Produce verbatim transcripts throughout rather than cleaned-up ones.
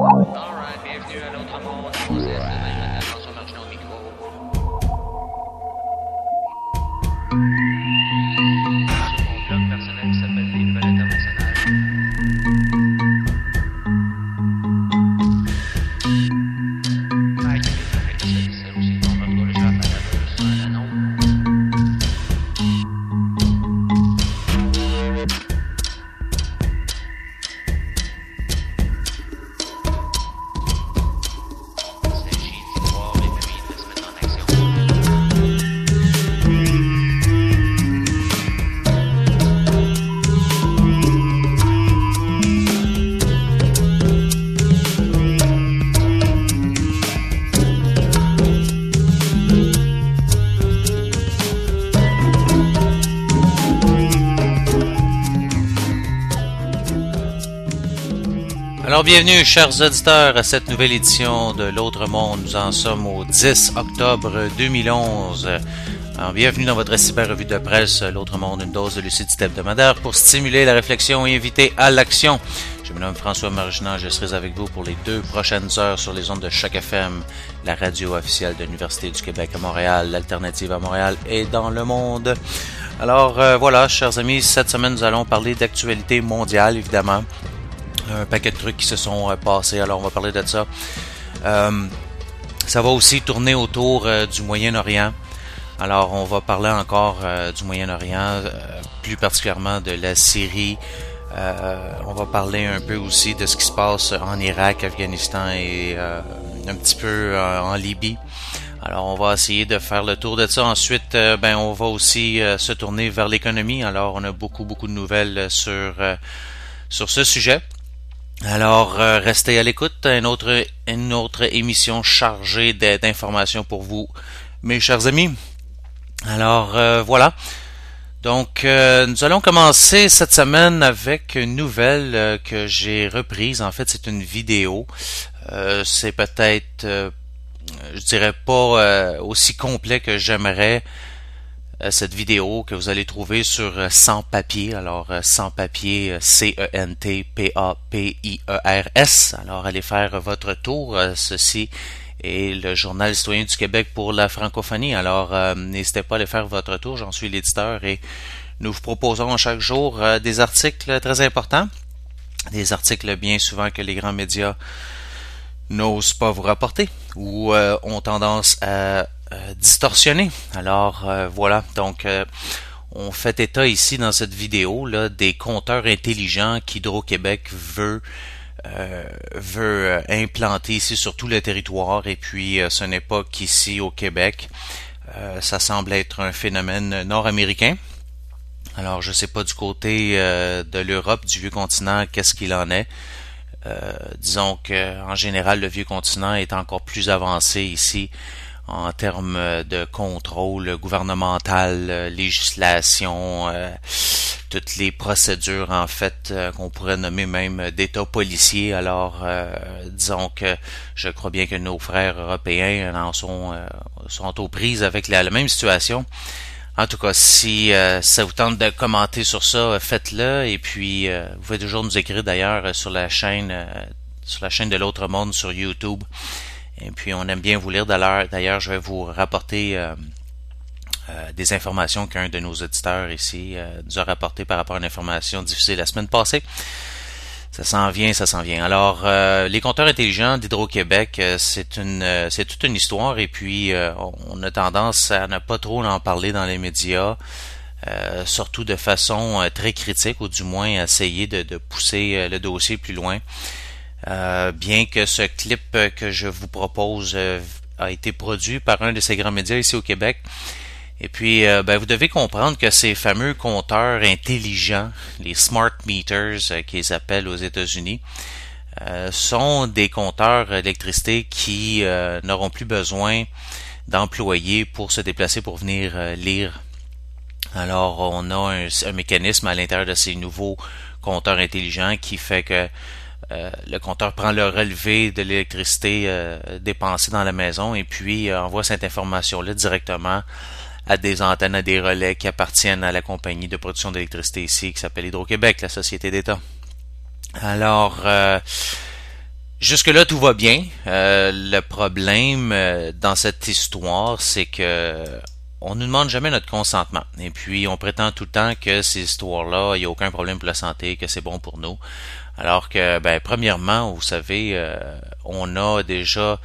Alright, bienvenue à l'autre monde. On s'est Emmanuel François Marchand au micro. Sur mon blog personnel qui s'appelle Les Nouvelles Internationales. Mike, c'est aussi ton retour le chef à la sur un anneau. Alors bienvenue chers auditeurs à cette nouvelle édition de l'Autre Monde. Nous en sommes au dix octobre deux mille onze. Alors, bienvenue dans votre cyber-revue de presse L'Autre Monde, une dose de lucidité hebdomadaire pour stimuler la réflexion et inviter à l'action. Je me nomme François Marginal, je serai avec vous pour les deux prochaines heures sur les ondes de Choc F M, la radio officielle de l'Université du Québec à Montréal, l'alternative à Montréal et dans le monde. Alors euh, voilà, chers amis, cette semaine nous allons parler d'actualité mondiale évidemment. Un paquet de trucs qui se sont euh, passés, alors on va parler de ça. Euh, ça va aussi tourner autour euh, du Moyen-Orient. Alors on va parler encore euh, du Moyen-Orient, euh, plus particulièrement de la Syrie. Euh, on va parler un peu aussi de ce qui se passe en Irak, Afghanistan et euh, un petit peu euh, en Libye. Alors on va essayer de faire le tour de ça. Ensuite, euh, ben on va aussi euh, se tourner vers l'économie. Alors on a beaucoup beaucoup de nouvelles sur euh, sur ce sujet. Alors, euh, restez à l'écoute, une autre, une autre émission chargée d'informations pour vous, mes chers amis. Alors, euh, voilà. Donc, euh, nous allons commencer cette semaine avec une nouvelle euh, que j'ai reprise. En fait, c'est une vidéo. Euh, c'est peut-être, euh, je dirais pas euh, aussi complet que j'aimerais. Cette vidéo que vous allez trouver sur Sans Papier. Alors, Sans Papier, C E N T P A P I E R S. Alors, allez faire votre tour. Ceci est le Journal citoyen du Québec pour la francophonie. Alors, euh, n'hésitez pas à aller faire votre tour. J'en suis l'éditeur et nous vous proposons chaque jour euh, des articles très importants. Des articles bien souvent que les grands médias n'osent pas vous rapporter ou euh, ont tendance à Euh, distorsionné. Alors euh, voilà, donc euh, on fait état ici dans cette vidéo là des compteurs intelligents qu'Hydro-Québec veut euh, veut euh, implanter ici sur tout le territoire et puis euh, ce n'est pas qu'ici au Québec. Euh, ça semble être un phénomène nord-américain. Alors je sais pas du côté euh, de l'Europe, du vieux continent, qu'est-ce qu'il en est. Euh, disons que en général le vieux continent est encore plus avancé ici en termes de contrôle gouvernemental, législation, euh, toutes les procédures en fait euh, qu'on pourrait nommer même d'État policier. Alors, euh, disons que je crois bien que nos frères européens en sont, euh, sont aux prises avec la, la même situation. En tout cas, si euh, ça vous tente de commenter sur ça, faites-le. Et puis, euh, vous pouvez toujours nous écrire d'ailleurs sur la chaîne, euh, sur la chaîne de l'Autre Monde sur YouTube. Et puis, on aime bien vous lire. D'ailleurs, je vais vous rapporter euh, euh, des informations qu'un de nos auditeurs ici euh, nous a rapporté par rapport à une information diffusée la semaine passée. Ça s'en vient, ça s'en vient. Alors, euh, les compteurs intelligents d'Hydro-Québec, euh, c'est une, euh, c'est toute une histoire. Et puis, euh, on a tendance à ne pas trop en parler dans les médias, euh, surtout de façon euh, très critique, ou du moins essayer de, de pousser euh, le dossier plus loin. Euh, bien que ce clip que je vous propose euh, a été produit par un de ces grands médias ici au Québec. Et puis, euh, ben, vous devez comprendre que ces fameux compteurs intelligents, les smart meters euh, qu'ils appellent aux États-Unis, euh, sont des compteurs d'électricité qui euh, n'auront plus besoin d'employés pour se déplacer pour venir euh, lire. Alors, on a un, un mécanisme à l'intérieur de ces nouveaux compteurs intelligents qui fait que Euh, le compteur prend le relevé de l'électricité euh, dépensée dans la maison et puis euh, envoie cette information-là directement à des antennes, à des relais qui appartiennent à la compagnie de production d'électricité ici qui s'appelle Hydro-Québec, la société d'État. Alors, euh, Jusque-là, tout va bien. Euh, le problème euh, dans cette histoire, c'est que on nous demande jamais notre consentement. Et puis, on prétend tout le temps que ces histoires-là, il n'y a aucun problème pour la santé, que c'est bon pour nous. Alors que, ben, premièrement, vous savez, euh, on a déjà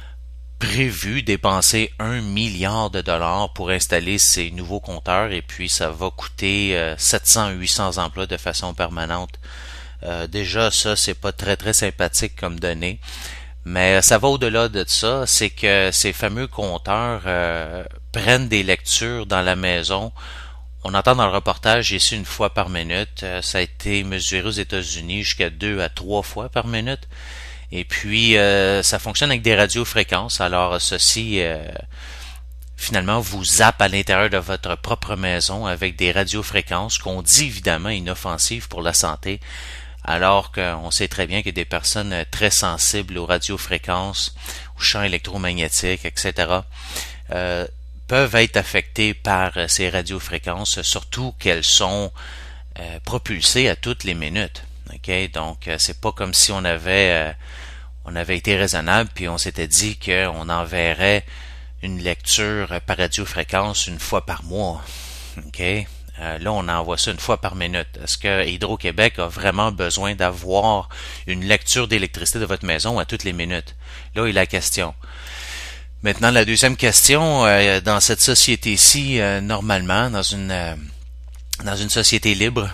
prévu dépenser un milliard de dollars pour installer ces nouveaux compteurs et puis ça va coûter euh, sept cents à huit cents emplois de façon permanente. Euh, déjà, ça, c'est pas très très sympathique comme données. Mais ça va au-delà de ça, c'est que ces fameux compteurs euh, prennent des lectures dans la maison. On entend dans le reportage ici une fois par minute. Euh, ça a été mesuré aux États-Unis jusqu'à deux à trois fois par minute. Et puis, euh, ça fonctionne avec des radiofréquences. Alors, ceci, euh, finalement, vous zappe à l'intérieur de votre propre maison avec des radiofréquences qu'on dit évidemment inoffensives pour la santé, alors qu'on sait très bien que des personnes très sensibles aux radiofréquences, aux champs électromagnétiques, et cetera, euh, peuvent être affectées par ces radiofréquences, surtout qu'elles sont euh, propulsées à toutes les minutes. Okay? Donc, euh, c'est pas comme si on avait euh, on avait été raisonnable puis on s'était dit qu'on enverrait une lecture par radiofréquence une fois par mois. Okay? Euh, là, on envoie ça une fois par minute. Est-ce que Hydro-Québec a vraiment besoin d'avoir une lecture d'électricité de votre maison à toutes les minutes? Là est la question. Maintenant, la deuxième question, euh, dans cette société-ci, euh, normalement, dans une euh, dans une société libre,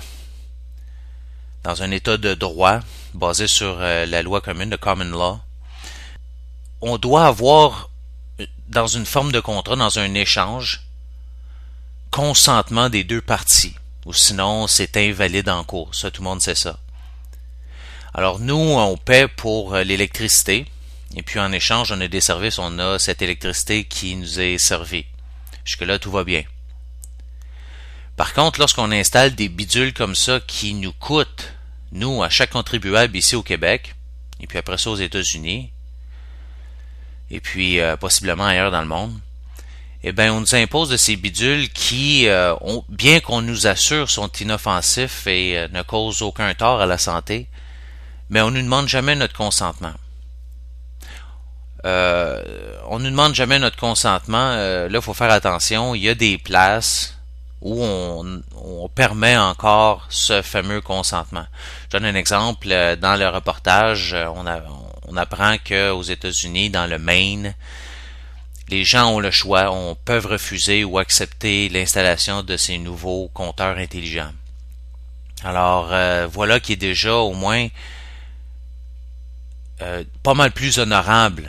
dans un état de droit basé sur euh, la loi commune, le common law, on doit avoir, dans une forme de contrat, dans un échange, consentement des deux parties, ou sinon c'est invalide en cours. Ça, tout le monde sait ça. Alors nous, on paie pour l'électricité, et puis en échange, on a des services, on a cette électricité qui nous est servie. Jusque-là, tout va bien. Par contre, lorsqu'on installe des bidules comme ça qui nous coûtent, nous, à chaque contribuable ici au Québec, et puis après ça aux États-Unis, et puis euh, possiblement ailleurs dans le monde, eh bien, on nous impose de ces bidules qui, euh, ont, bien qu'on nous assure, sont inoffensifs et euh, ne causent aucun tort à la santé, mais on ne nous demande jamais notre consentement. Euh, on ne nous demande jamais notre consentement. Euh, là, il faut faire attention. Il y a des places où on, on permet encore ce fameux consentement. Je donne un exemple. Dans le reportage, on, a, on apprend qu'aux États-Unis, dans le Maine, les gens ont le choix, on peuvent refuser ou accepter l'installation de ces nouveaux compteurs intelligents. Alors, euh, voilà qui est déjà au moins euh, pas mal plus honorable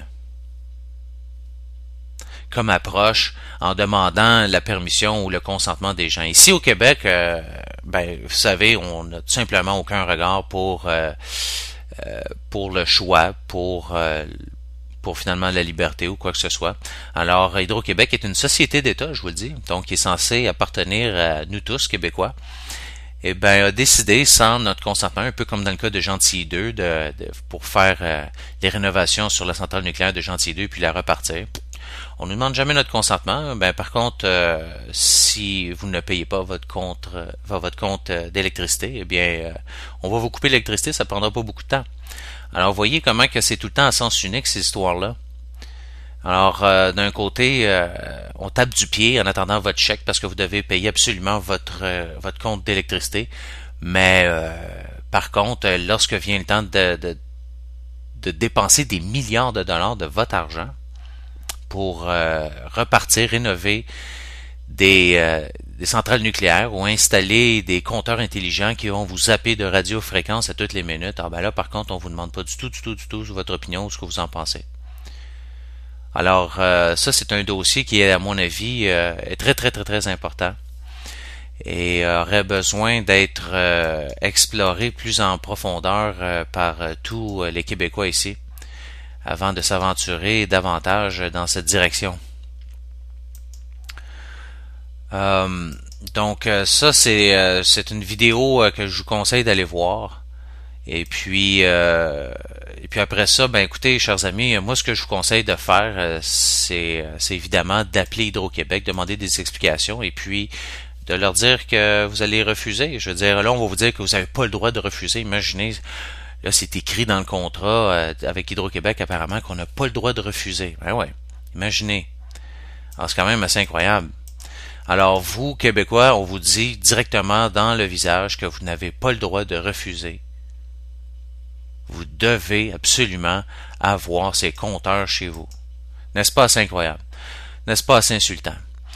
comme approche en demandant la permission ou le consentement des gens. Ici au Québec, euh, ben, vous savez, on n'a tout simplement aucun regard pour euh, euh, pour le choix, pour euh, pour finalement la liberté ou quoi que ce soit. Alors, Hydro-Québec est une société d'État, je vous le dis, donc qui est censée appartenir à nous tous, Québécois, et ben a décidé, sans notre consentement, un peu comme dans le cas de Gentilly deux, de, de, pour faire euh, les rénovations sur la centrale nucléaire de Gentilly deux puis la repartir. On ne nous demande jamais notre consentement. Ben par contre, euh, si vous ne payez pas votre compte, euh, votre compte euh, d'électricité, eh bien, euh, on va vous couper l'électricité, ça prendra pas beaucoup de temps. Alors, vous voyez comment que c'est tout le temps à sens unique, ces histoires-là. Alors, euh, d'un côté, euh, on tape du pied en attendant votre chèque parce que vous devez payer absolument votre euh, votre compte d'électricité. Mais, euh, par contre, lorsque vient le temps de, de, de dépenser des milliards de dollars de votre argent pour euh, repartir, rénover des, euh, des centrales nucléaires ou installer des compteurs intelligents qui vont vous zapper de radiofréquences à toutes les minutes, ah ben là, par contre, on vous demande pas du tout, du tout, du tout votre opinion ou ce que vous en pensez. Alors, euh, ça, c'est un dossier qui est, à mon avis, euh, est très, très, très, très important et aurait besoin d'être euh, exploré plus en profondeur euh, par euh, tous les Québécois ici, avant de s'aventurer davantage dans cette direction. Euh, donc ça c'est euh, c'est une vidéo euh, que je vous conseille d'aller voir. Et puis euh, et puis après ça, ben écoutez, chers amis, moi ce que je vous conseille de faire, euh, c'est c'est évidemment d'appeler Hydro-Québec, demander des explications et puis de leur dire que vous allez refuser. Je veux dire, là on va vous dire que vous n'avez pas le droit de refuser. Imaginez Là, c'est écrit dans le contrat euh, avec Hydro-Québec apparemment qu'on n'a pas le droit de refuser. Ben ouais, imaginez. Alors, c'est quand même assez incroyable. Alors, vous, Québécois, on vous dit directement dans le visage que vous n'avez pas le droit de refuser. Vous devez absolument avoir ces compteurs chez vous. N'est-ce pas assez incroyable? N'est-ce pas assez insultant?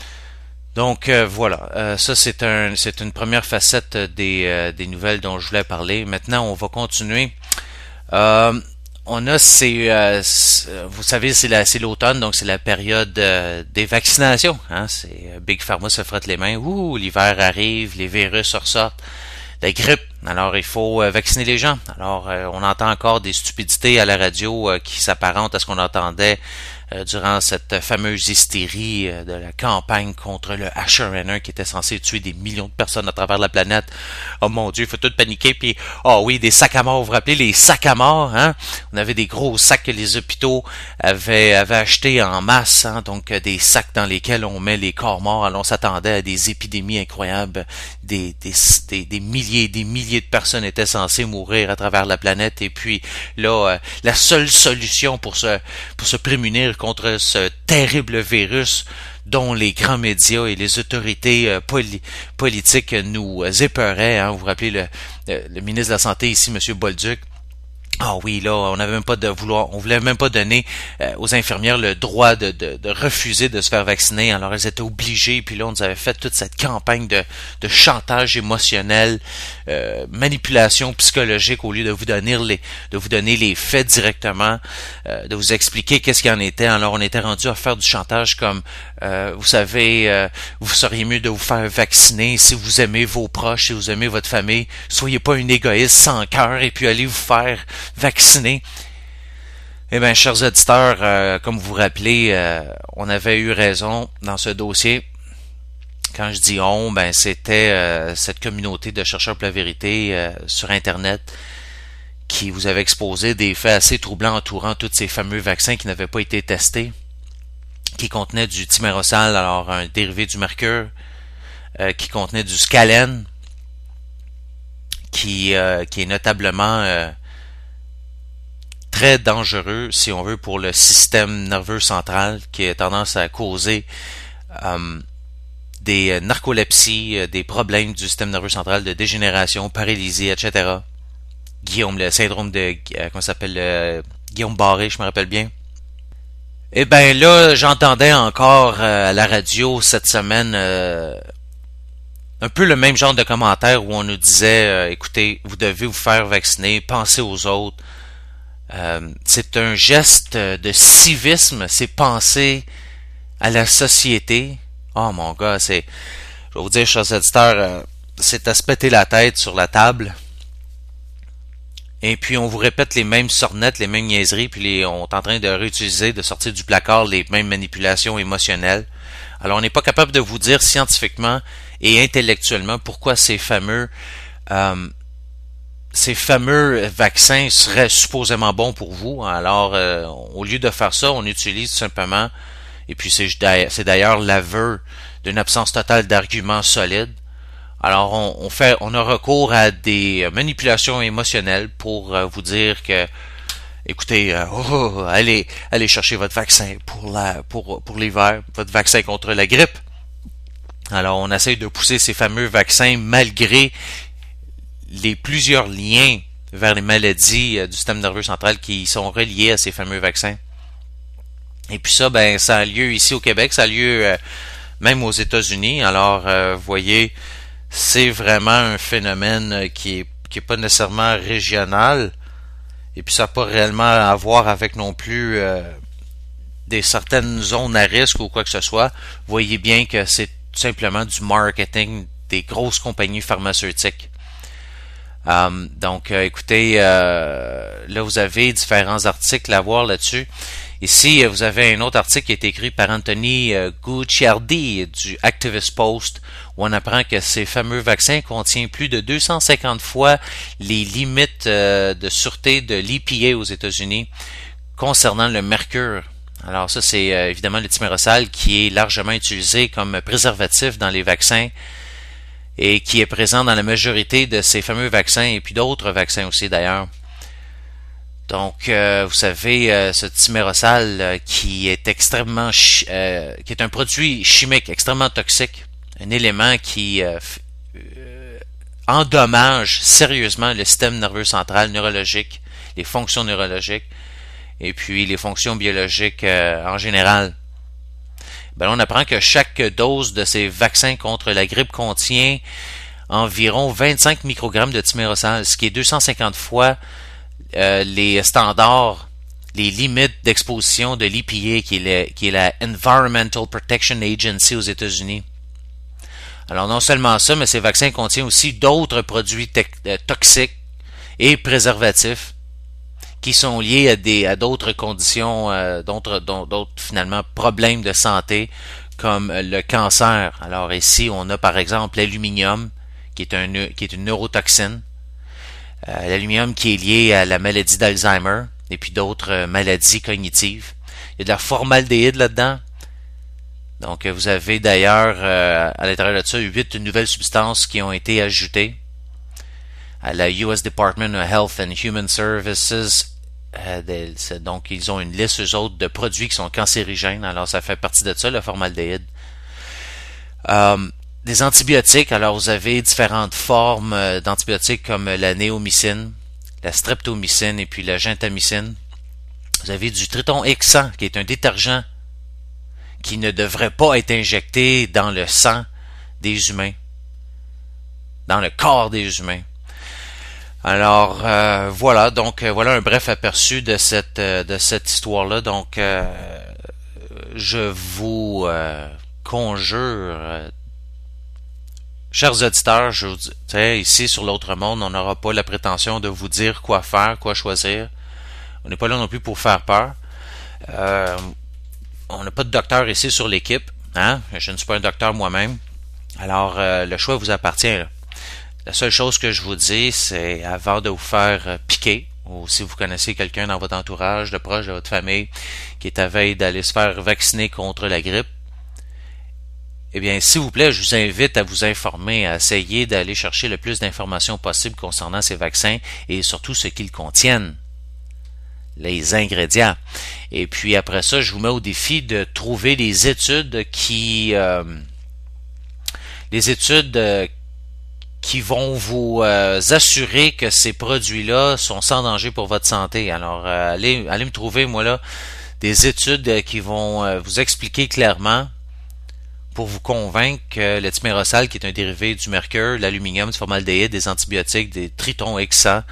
Donc euh, voilà, euh, ça c'est un c'est une première facette des, euh, des nouvelles dont je voulais parler. Maintenant, on va continuer. Euh, on a ces, euh, vous savez, c'est la c'est l'automne, donc c'est la période euh, des vaccinations. Hein? C'est euh, Big Pharma se frotte les mains. Ouh, l'hiver arrive, les virus ressortent. La grippe. Alors, il faut euh, vacciner les gens. Alors, euh, on entend encore des stupidités à la radio euh, qui s'apparentent à ce qu'on entendait euh, durant cette fameuse hystérie euh, de la campagne contre le H un N un qui était censé tuer des millions de personnes à travers la planète. Oh mon Dieu, il faut tout paniquer. Puis, oh oui, des sacs à mort. Vous vous rappelez, les sacs à mort, hein? On avait des gros sacs que les hôpitaux avaient, avaient achetés en masse, hein? Donc, euh, des sacs dans lesquels on met les corps morts. Alors, on s'attendait à des épidémies incroyables. Des, des, des, des milliers et des milliers de personnes étaient censées mourir à travers la planète. Et puis, là, euh, la seule solution pour se, pour se prémunir contre ce terrible virus dont les grands médias et les autorités euh, poli- politiques nous euh, épeuraient, hein. Vous vous rappelez le, le, le ministre de la Santé ici, M. Bolduc. Ah oui, là, on n'avait même pas de vouloir, on voulait même pas donner euh, aux infirmières le droit de, de, de refuser de se faire vacciner. Alors elles étaient obligées. Puis là, on nous avait fait toute cette campagne de, de chantage émotionnel, euh, manipulation psychologique au lieu de vous donner les, de vous donner les faits directement, euh, de vous expliquer qu'est-ce qu'il en était. Alors on était rendu à faire du chantage comme, euh, vous savez, euh, vous seriez mieux de vous faire vacciner si vous aimez vos proches, si vous aimez votre famille. Soyez pas une égoïste sans cœur et puis allez vous faire vacciner. Eh bien, chers auditeurs, euh, comme vous vous rappelez, euh, on avait eu raison dans ce dossier. Quand je dis on, ben c'était euh, cette communauté de chercheurs pour la vérité euh, sur Internet qui vous avait exposé des faits assez troublants entourant tous ces fameux vaccins qui n'avaient pas été testés, qui contenaient du thimerosal, alors un dérivé du mercure, euh, qui contenait du scalène, qui, euh, qui est notablement euh, très dangereux, si on veut, pour le système nerveux central, qui a tendance à causer euh, des narcolepsies, euh, des problèmes du système nerveux central, de dégénération, paralysie, et cetera. Guillaume, le syndrome de, euh, comment ça s'appelle, euh, Guillaume Barré, je me rappelle bien. Eh ben là, j'entendais encore euh, à la radio cette semaine euh, un peu le même genre de commentaire où on nous disait, euh, écoutez, vous devez vous faire vacciner, pensez aux autres. Euh, c'est un geste de civisme, c'est penser à la société. Oh mon gars, c'est, je vais vous dire, chers auditeurs, euh, c'est à se péter la tête sur la table. Et puis on vous répète les mêmes sornettes, les mêmes niaiseries, puis les, on est en train de réutiliser, de sortir du placard les mêmes manipulations émotionnelles. Alors on n'est pas capable de vous dire scientifiquement et intellectuellement pourquoi ces fameux euh, ces fameux vaccins seraient supposément bons pour vous. Alors, euh, au lieu de faire ça, on utilise tout simplement, et puis c'est, c'est d'ailleurs l'aveu d'une absence totale d'arguments solides. Alors, on, on fait, on a recours à des manipulations émotionnelles pour euh, vous dire que, écoutez, euh, oh, allez, allez chercher votre vaccin pour la, pour, pour l'hiver, votre vaccin contre la grippe. Alors, on essaye de pousser ces fameux vaccins malgré les plusieurs liens vers les maladies euh, du système nerveux central qui sont reliés à ces fameux vaccins. Et puis ça, ben, ça a lieu ici au Québec, ça a lieu euh, même aux États-Unis. Alors, euh, vous voyez, c'est vraiment un phénomène qui est, qui est pas nécessairement régional. Et puis ça n'a pas réellement à voir avec non plus euh, des certaines zones à risque ou quoi que ce soit. Vous voyez bien que c'est tout simplement du marketing des grosses compagnies pharmaceutiques. Um, donc, euh, écoutez, euh, là, vous avez différents articles à voir là-dessus. Ici, vous avez un autre article qui est écrit par Anthony euh, Gucciardi du Activist Post, où on apprend que ces fameux vaccins contiennent plus de deux cent cinquante fois les limites euh, de sûreté de l'E P A aux États-Unis concernant le mercure. Alors ça, c'est euh, évidemment le thimerosal qui est largement utilisé comme préservatif dans les vaccins et qui est présent dans la majorité de ces fameux vaccins et puis d'autres vaccins aussi d'ailleurs. Donc, euh, vous savez, euh, ce thymérosal euh, qui est extrêmement, chi- euh, qui est un produit chimique extrêmement toxique, un élément qui euh, f- euh, endommage sérieusement le système nerveux central neurologique, les fonctions neurologiques et puis les fonctions biologiques euh, en général. Ben là, on apprend que chaque dose de ces vaccins contre la grippe contient environ vingt-cinq microgrammes de thymérosal, ce qui est deux cent cinquante fois euh, les standards, les limites d'exposition de l'E P A, qui est, le, qui est la Environmental Protection Agency aux États-Unis. Alors non seulement ça, mais ces vaccins contiennent aussi d'autres produits te- toxiques et préservatifs qui sont liés à des à d'autres conditions, euh, d'autres, d'autres finalement problèmes de santé comme le cancer. Alors ici, on a par exemple l'aluminium, qui est, un, qui est une neurotoxine. Euh, l'aluminium qui est lié à la maladie d'Alzheimer et puis d'autres euh, maladies cognitives. Il y a de la formaldéhyde là-dedans. Donc, vous avez d'ailleurs euh, à l'intérieur de ça huit nouvelles substances qui ont été ajoutées à la U S Department of Health and Human Services. Euh, des, donc, ils ont une liste, eux autres, de produits qui sont cancérigènes. Alors, ça fait partie de ça, le formaldéhyde. Euh, Des antibiotiques, alors vous avez différentes formes d'antibiotiques comme la néomycine, la streptomycine et puis la gentamicine. Vous avez du triton-hexan qui est un détergent qui ne devrait pas être injecté dans le sang des humains, dans le corps des humains. Alors euh, voilà, donc euh, voilà un bref aperçu de cette euh, de cette histoire-là. Donc euh, je vous euh, conjure euh, chers auditeurs, je vous dis, ici sur l'autre monde, on n'aura pas la prétention de vous dire quoi faire, quoi choisir. On n'est pas là non plus pour faire peur. Euh, on n'a pas de docteur ici sur l'équipe. Hein? Je ne suis pas un docteur moi-même. Alors, euh, le choix vous appartient. Là. La seule chose que je vous dis, c'est avant de vous faire euh, piquer, ou si vous connaissez quelqu'un dans votre entourage, de proche de votre famille, qui est à veille d'aller se faire vacciner contre la grippe, eh bien, s'il vous plaît, je vous invite à vous informer, à essayer d'aller chercher le plus d'informations possible concernant ces vaccins et surtout ce qu'ils contiennent, les ingrédients. Et puis après ça, je vous mets au défi de trouver les études qui, euh, les études euh, qui vont vous euh, assurer que ces produits-là sont sans danger pour votre santé. Alors, euh, allez, allez me trouver, moi là, des études qui vont euh, vous expliquer clairement pour vous convaincre que le thymérosal, qui est un dérivé du mercure, l'aluminium, du formaldéhyde, des antibiotiques, des triton-hexan,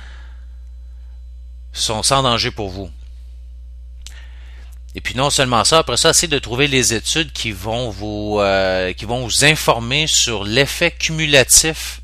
sont sans danger pour vous. Et puis non seulement ça, après ça, essayez de trouver les études qui vont vous euh, qui vont vous informer sur l'effet cumulatif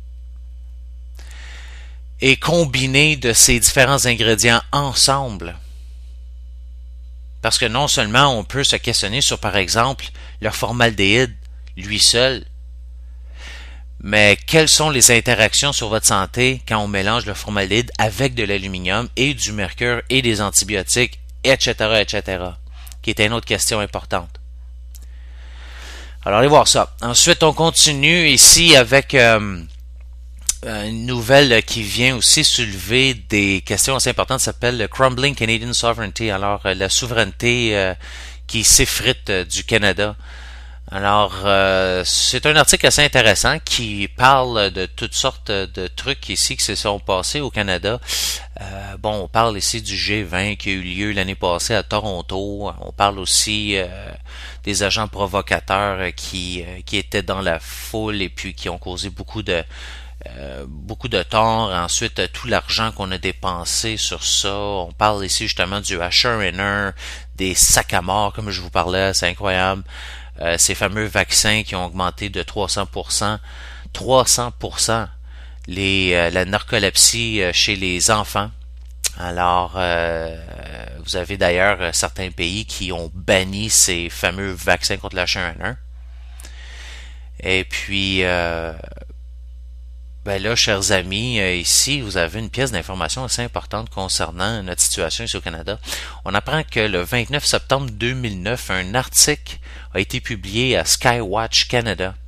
et combiné de ces différents ingrédients ensemble. Parce que non seulement on peut se questionner sur, par exemple, le formaldéhyde, lui seul, mais quelles sont les interactions sur votre santé quand on mélange le formaldéhyde avec de l'aluminium et du mercure et des antibiotiques, et cetera, et cetera, qui est une autre question importante. Alors, allez voir ça. Ensuite, on continue ici avec euh, une nouvelle qui vient aussi soulever des questions assez importantes, ça s'appelle le Crumbling Canadian Sovereignty, alors euh, la souveraineté euh, qui s'effrite euh, du Canada. Alors, euh, c'est un article assez intéressant qui parle de toutes sortes de trucs ici qui se sont passés au Canada. Euh, bon, on parle ici du G vingt qui a eu lieu l'année passée à Toronto. On parle aussi euh, des agents provocateurs qui, euh, qui étaient dans la foule et puis qui ont causé beaucoup de Euh, beaucoup de tort. Ensuite, tout l'argent qu'on a dépensé sur ça. On parle ici justement du H un N un, des sacs à mort, comme je vous parlais, c'est incroyable. Euh, ces fameux vaccins qui ont augmenté de trois cents pour cent. trois cents pour cent les, euh, la narcolepsie chez les enfants. Alors, euh, vous avez d'ailleurs certains pays qui ont banni ces fameux vaccins contre le H un N un. Et puis, euh, ben là, chers amis, euh, ici, vous avez une pièce d'information assez importante concernant notre situation ici au Canada. On apprend que le vingt-neuf septembre deux mille neuf, un article a été publié à Skywatch Canada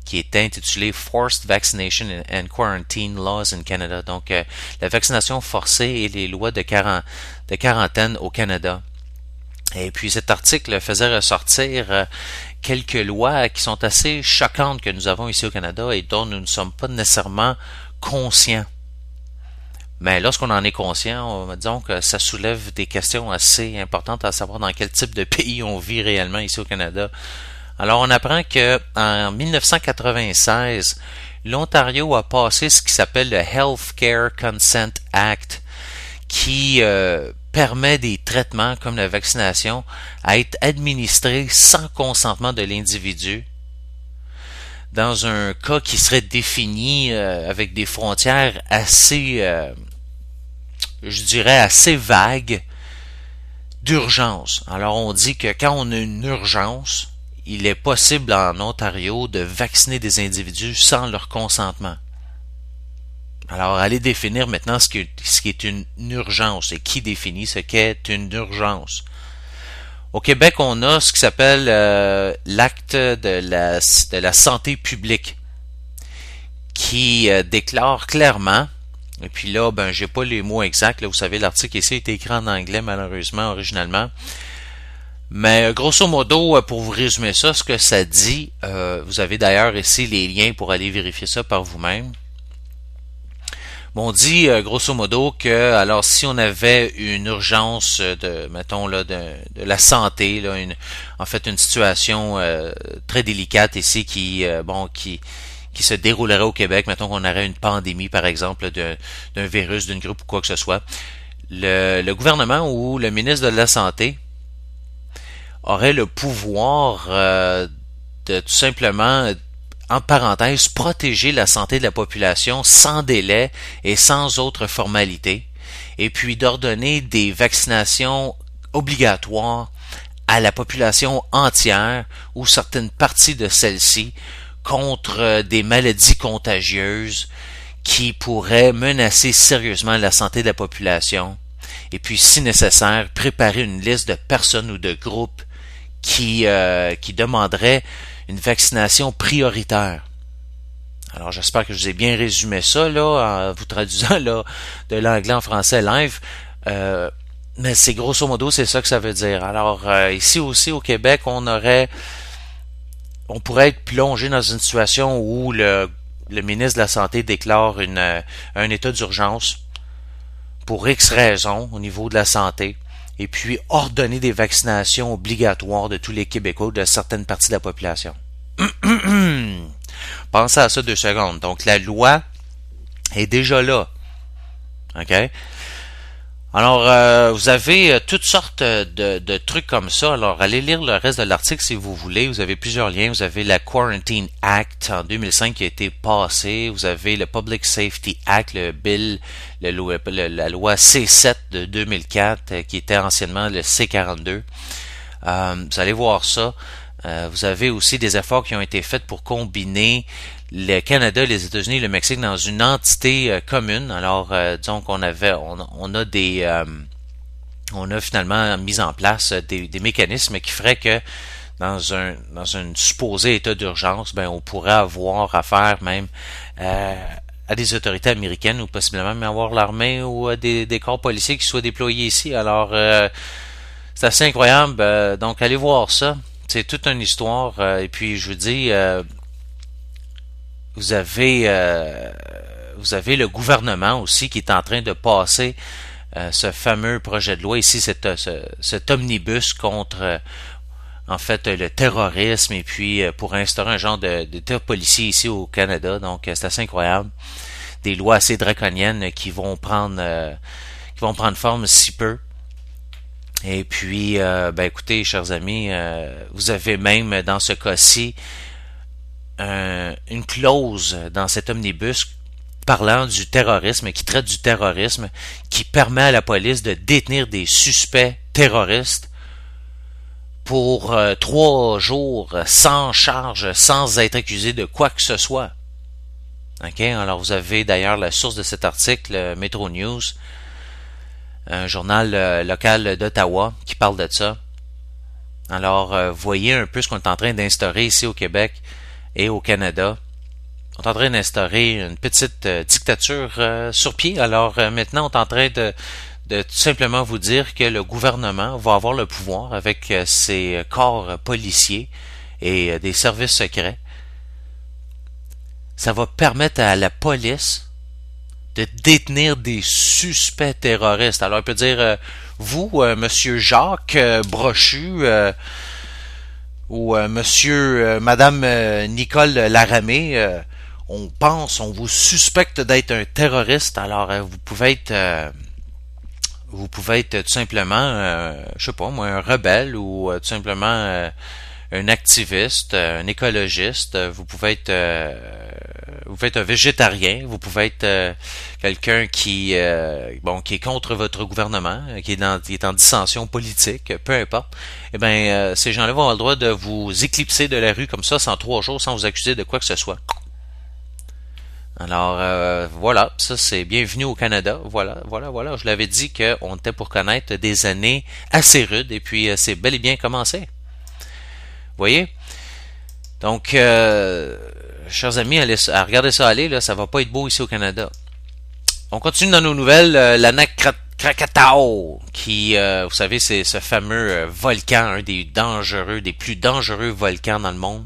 qui était intitulé Forced Vaccination and Quarantine Laws in Canada. Donc, euh, la vaccination forcée et les lois de, quarant- de quarantaine au Canada. Et puis, cet article faisait ressortir euh, quelques lois qui sont assez choquantes que nous avons ici au Canada et dont nous ne sommes pas nécessairement conscients. Mais lorsqu'on en est conscient, on, disons que ça soulève des questions assez importantes à savoir dans quel type de pays on vit réellement ici au Canada. Alors, on apprend que en dix-neuf cent quatre-vingt-seize, l'Ontario a passé ce qui s'appelle le Healthcare Consent Act, qui euh, permet des traitements comme la vaccination à être administrés sans consentement de l'individu, dans un cas qui serait défini euh, avec des frontières assez, euh, je dirais, assez vagues d'urgence. Alors, on dit que quand on a une urgence, il est possible en Ontario de vacciner des individus sans leur consentement. Alors, allez définir maintenant ce qui est, ce qui est une urgence et qui définit ce qu'est une urgence. Au Québec, on a ce qui s'appelle euh, l'acte de la, de la santé publique qui euh, déclare clairement, et puis là, ben, j'ai pas les mots exacts, là, vous savez, l'article ici est écrit en anglais, malheureusement, originalement. Mais grosso modo, pour vous résumer ça, ce que ça dit, euh, vous avez d'ailleurs ici les liens pour aller vérifier ça par vous-même. On dit euh, grosso modo que alors si on avait une urgence de mettons là de, de la santé là une en fait une situation euh, très délicate ici qui euh, bon qui qui se déroulerait au Québec, mettons qu'on aurait une pandémie par exemple de, d'un virus, d'une grippe ou quoi que ce soit, le, le gouvernement ou le ministre de la Santé aurait le pouvoir euh, de tout simplement, en parenthèse, protéger la santé de la population sans délai et sans autre formalité, et puis d'ordonner des vaccinations obligatoires à la population entière ou certaines parties de celle-ci contre des maladies contagieuses qui pourraient menacer sérieusement la santé de la population, et puis si nécessaire, préparer une liste de personnes ou de groupes qui, euh, qui demanderaient une vaccination prioritaire. Alors, j'espère que je vous ai bien résumé ça, là, en vous traduisant, là, de l'anglais en français live. Euh, mais c'est grosso modo, c'est ça que ça veut dire. Alors, euh, ici aussi, au Québec, on aurait, on pourrait être plongé dans une situation où le, le ministre de la Santé déclare une, un état d'urgence pour X raisons au niveau de la santé, et puis ordonner des vaccinations obligatoires de tous les Québécois, de certaines parties de la population. Pensez à ça deux secondes. Donc, la loi est déjà là. OK? Alors, euh, vous avez euh, toutes sortes de, de trucs comme ça. Alors, allez lire le reste de l'article si vous voulez. Vous avez plusieurs liens. Vous avez la Quarantine Act en deux mille cinq qui a été passée. Vous avez le Public Safety Act, le bill, le, le, la loi C sept de deux mille quatre, euh, qui était anciennement le C quarante-deux. Euh, vous allez voir ça. Euh, vous avez aussi des efforts qui ont été faits pour combiner le Canada, les États-Unis et le Mexique dans une entité euh, commune. Alors, euh, disons qu'on avait, on, on a des, euh, on a finalement mis en place des, des mécanismes qui feraient que dans un, dans un supposé état d'urgence, ben, on pourrait avoir affaire même euh, à des autorités américaines ou possiblement même avoir l'armée ou des, des corps policiers qui soient déployés ici. Alors, euh, c'est assez incroyable. Euh, donc, allez voir ça. C'est toute une histoire. Euh, et puis, je vous dis, euh, vous avez, euh, vous avez le gouvernement aussi qui est en train de passer euh, ce fameux projet de loi ici, cet, ce, cet omnibus contre, euh, en fait, le terrorisme et puis euh, pour instaurer un genre de, d'État policier ici au Canada. Donc, euh, c'est assez incroyable. Des lois assez draconiennes qui vont prendre, euh, qui vont prendre forme si peu. Et puis, euh, ben écoutez, chers amis, euh, vous avez même dans ce cas-ci un, une clause dans cet omnibus parlant du terrorisme, qui traite du terrorisme, qui permet à la police de détenir des suspects terroristes pour euh, trois jours sans charge, sans être accusé de quoi que ce soit. Ok, alors vous avez d'ailleurs la source de cet article, Metro News, un journal euh, local d'Ottawa qui parle de ça. Alors, euh, voyez un peu ce qu'on est en train d'instaurer ici au Québec. et au Canada, on est en train d'instaurer une petite euh, dictature euh, sur pied. Alors euh, maintenant, on est en train de, de tout simplement vous dire que le gouvernement va avoir le pouvoir avec euh, ses corps policiers et euh, des services secrets. Ça va permettre à la police de détenir des suspects terroristes. Alors, on peut dire, euh, vous, euh, Monsieur Jacques euh, Brochu, euh, ou euh, Monsieur, euh, Madame euh, Nicole Laramée, euh, on pense, on vous suspecte d'être un terroriste. Alors, euh, vous pouvez être, euh, vous pouvez être tout simplement, euh, je sais pas moi, un rebelle ou euh, tout simplement euh, un activiste, un écologiste. Vous pouvez être euh, vous pouvez être un végétarien, vous pouvez être euh, quelqu'un qui euh, bon qui est contre votre gouvernement, qui est dans qui est en dissension politique, peu importe. Eh bien, euh, ces gens-là vont avoir le droit de vous éclipser de la rue comme ça, sans trois jours, sans vous accuser de quoi que ce soit. Alors euh, voilà, ça c'est bienvenue au Canada. Voilà, voilà, voilà. Je l'avais dit qu'on était pour connaître des années assez rudes, et puis euh, c'est bel et bien commencé. Vous voyez? Donc, euh, chers amis, allez, à regarder ça aller, là, ça va pas être beau ici au Canada. On continue dans nos nouvelles. Euh, L'Anak Krakatau, qui, euh, vous savez, c'est ce fameux euh, volcan, un des dangereux, des plus dangereux volcans dans le monde.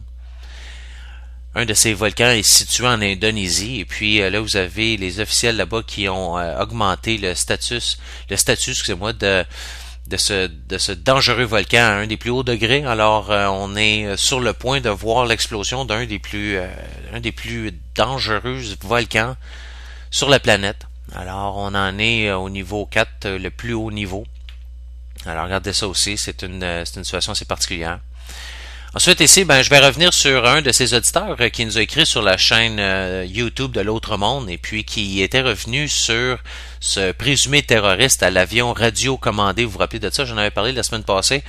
Un de ces volcans est situé en Indonésie, et puis euh, là, vous avez les officiels là-bas qui ont euh, augmenté le statut, le statut, excusez-moi, de de ce de ce dangereux volcan à un des plus hauts degrés. Alors euh, on est sur le point de voir l'explosion d'un des plus euh, un des plus dangereux volcans sur la planète. Alors on en est au niveau quatre, le plus haut niveau. Alors regardez ça aussi, c'est une c'est une situation assez particulière. Ensuite ici, ben je vais revenir sur un de ces auditeurs qui nous a écrit sur la chaîne euh, YouTube de l'Autre Monde, et puis qui était revenu sur ce présumé terroriste à l'avion radiocommandé. Vous vous rappelez de ça? J'en avais parlé la semaine passée.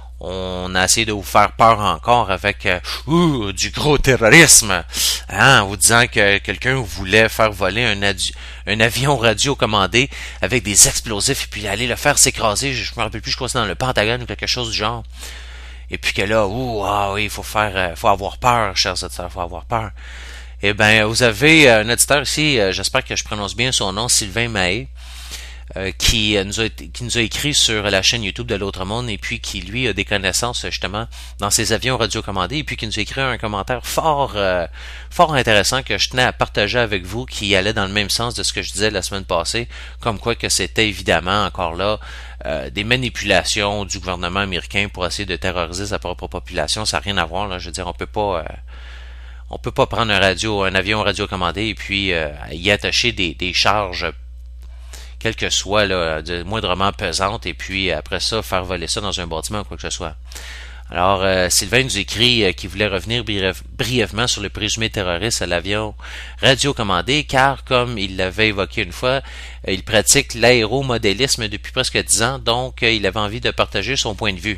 On a essayé de vous faire peur encore avec euh, ouh, du gros terrorisme, hein, en vous disant que quelqu'un voulait faire voler un, adi- un avion radiocommandé avec des explosifs et puis aller le faire s'écraser. Je me rappelle plus, je crois que c'est dans le Pentagone ou quelque chose du genre. Et puis que là, ouh, ah oui, il faut faire, euh, faut avoir peur, chers auditeurs, il faut avoir peur. Eh bien, vous avez un auditeur ici, euh, j'espère que je prononce bien son nom, Sylvain Mahé, euh, qui, euh, nous a, qui nous a écrit sur la chaîne YouTube de l'Autre Monde, et puis qui, lui, a des connaissances, justement, dans ces avions radiocommandés, et puis qui nous a écrit un commentaire fort, euh, fort intéressant que je tenais à partager avec vous, qui allait dans le même sens de ce que je disais la semaine passée, comme quoi que c'était évidemment, encore là, Euh, des manipulations du gouvernement américain pour essayer de terroriser sa propre population. Ça n'a rien à voir, là. Je veux dire, on peut pas euh, on peut pas prendre un radio, un avion radiocommandé et puis euh, y attacher des, des charges, quelles que soient, là, de moindrement pesantes, et puis après ça, faire voler ça dans un bâtiment ou quoi que ce soit. Alors, euh, Sylvain nous écrit euh, qu'il voulait revenir briève, brièvement sur le présumé terroriste à l'avion radiocommandé, car, comme il l'avait évoqué une fois, euh, il pratique l'aéromodélisme depuis presque dix ans, donc euh, il avait envie de partager son point de vue.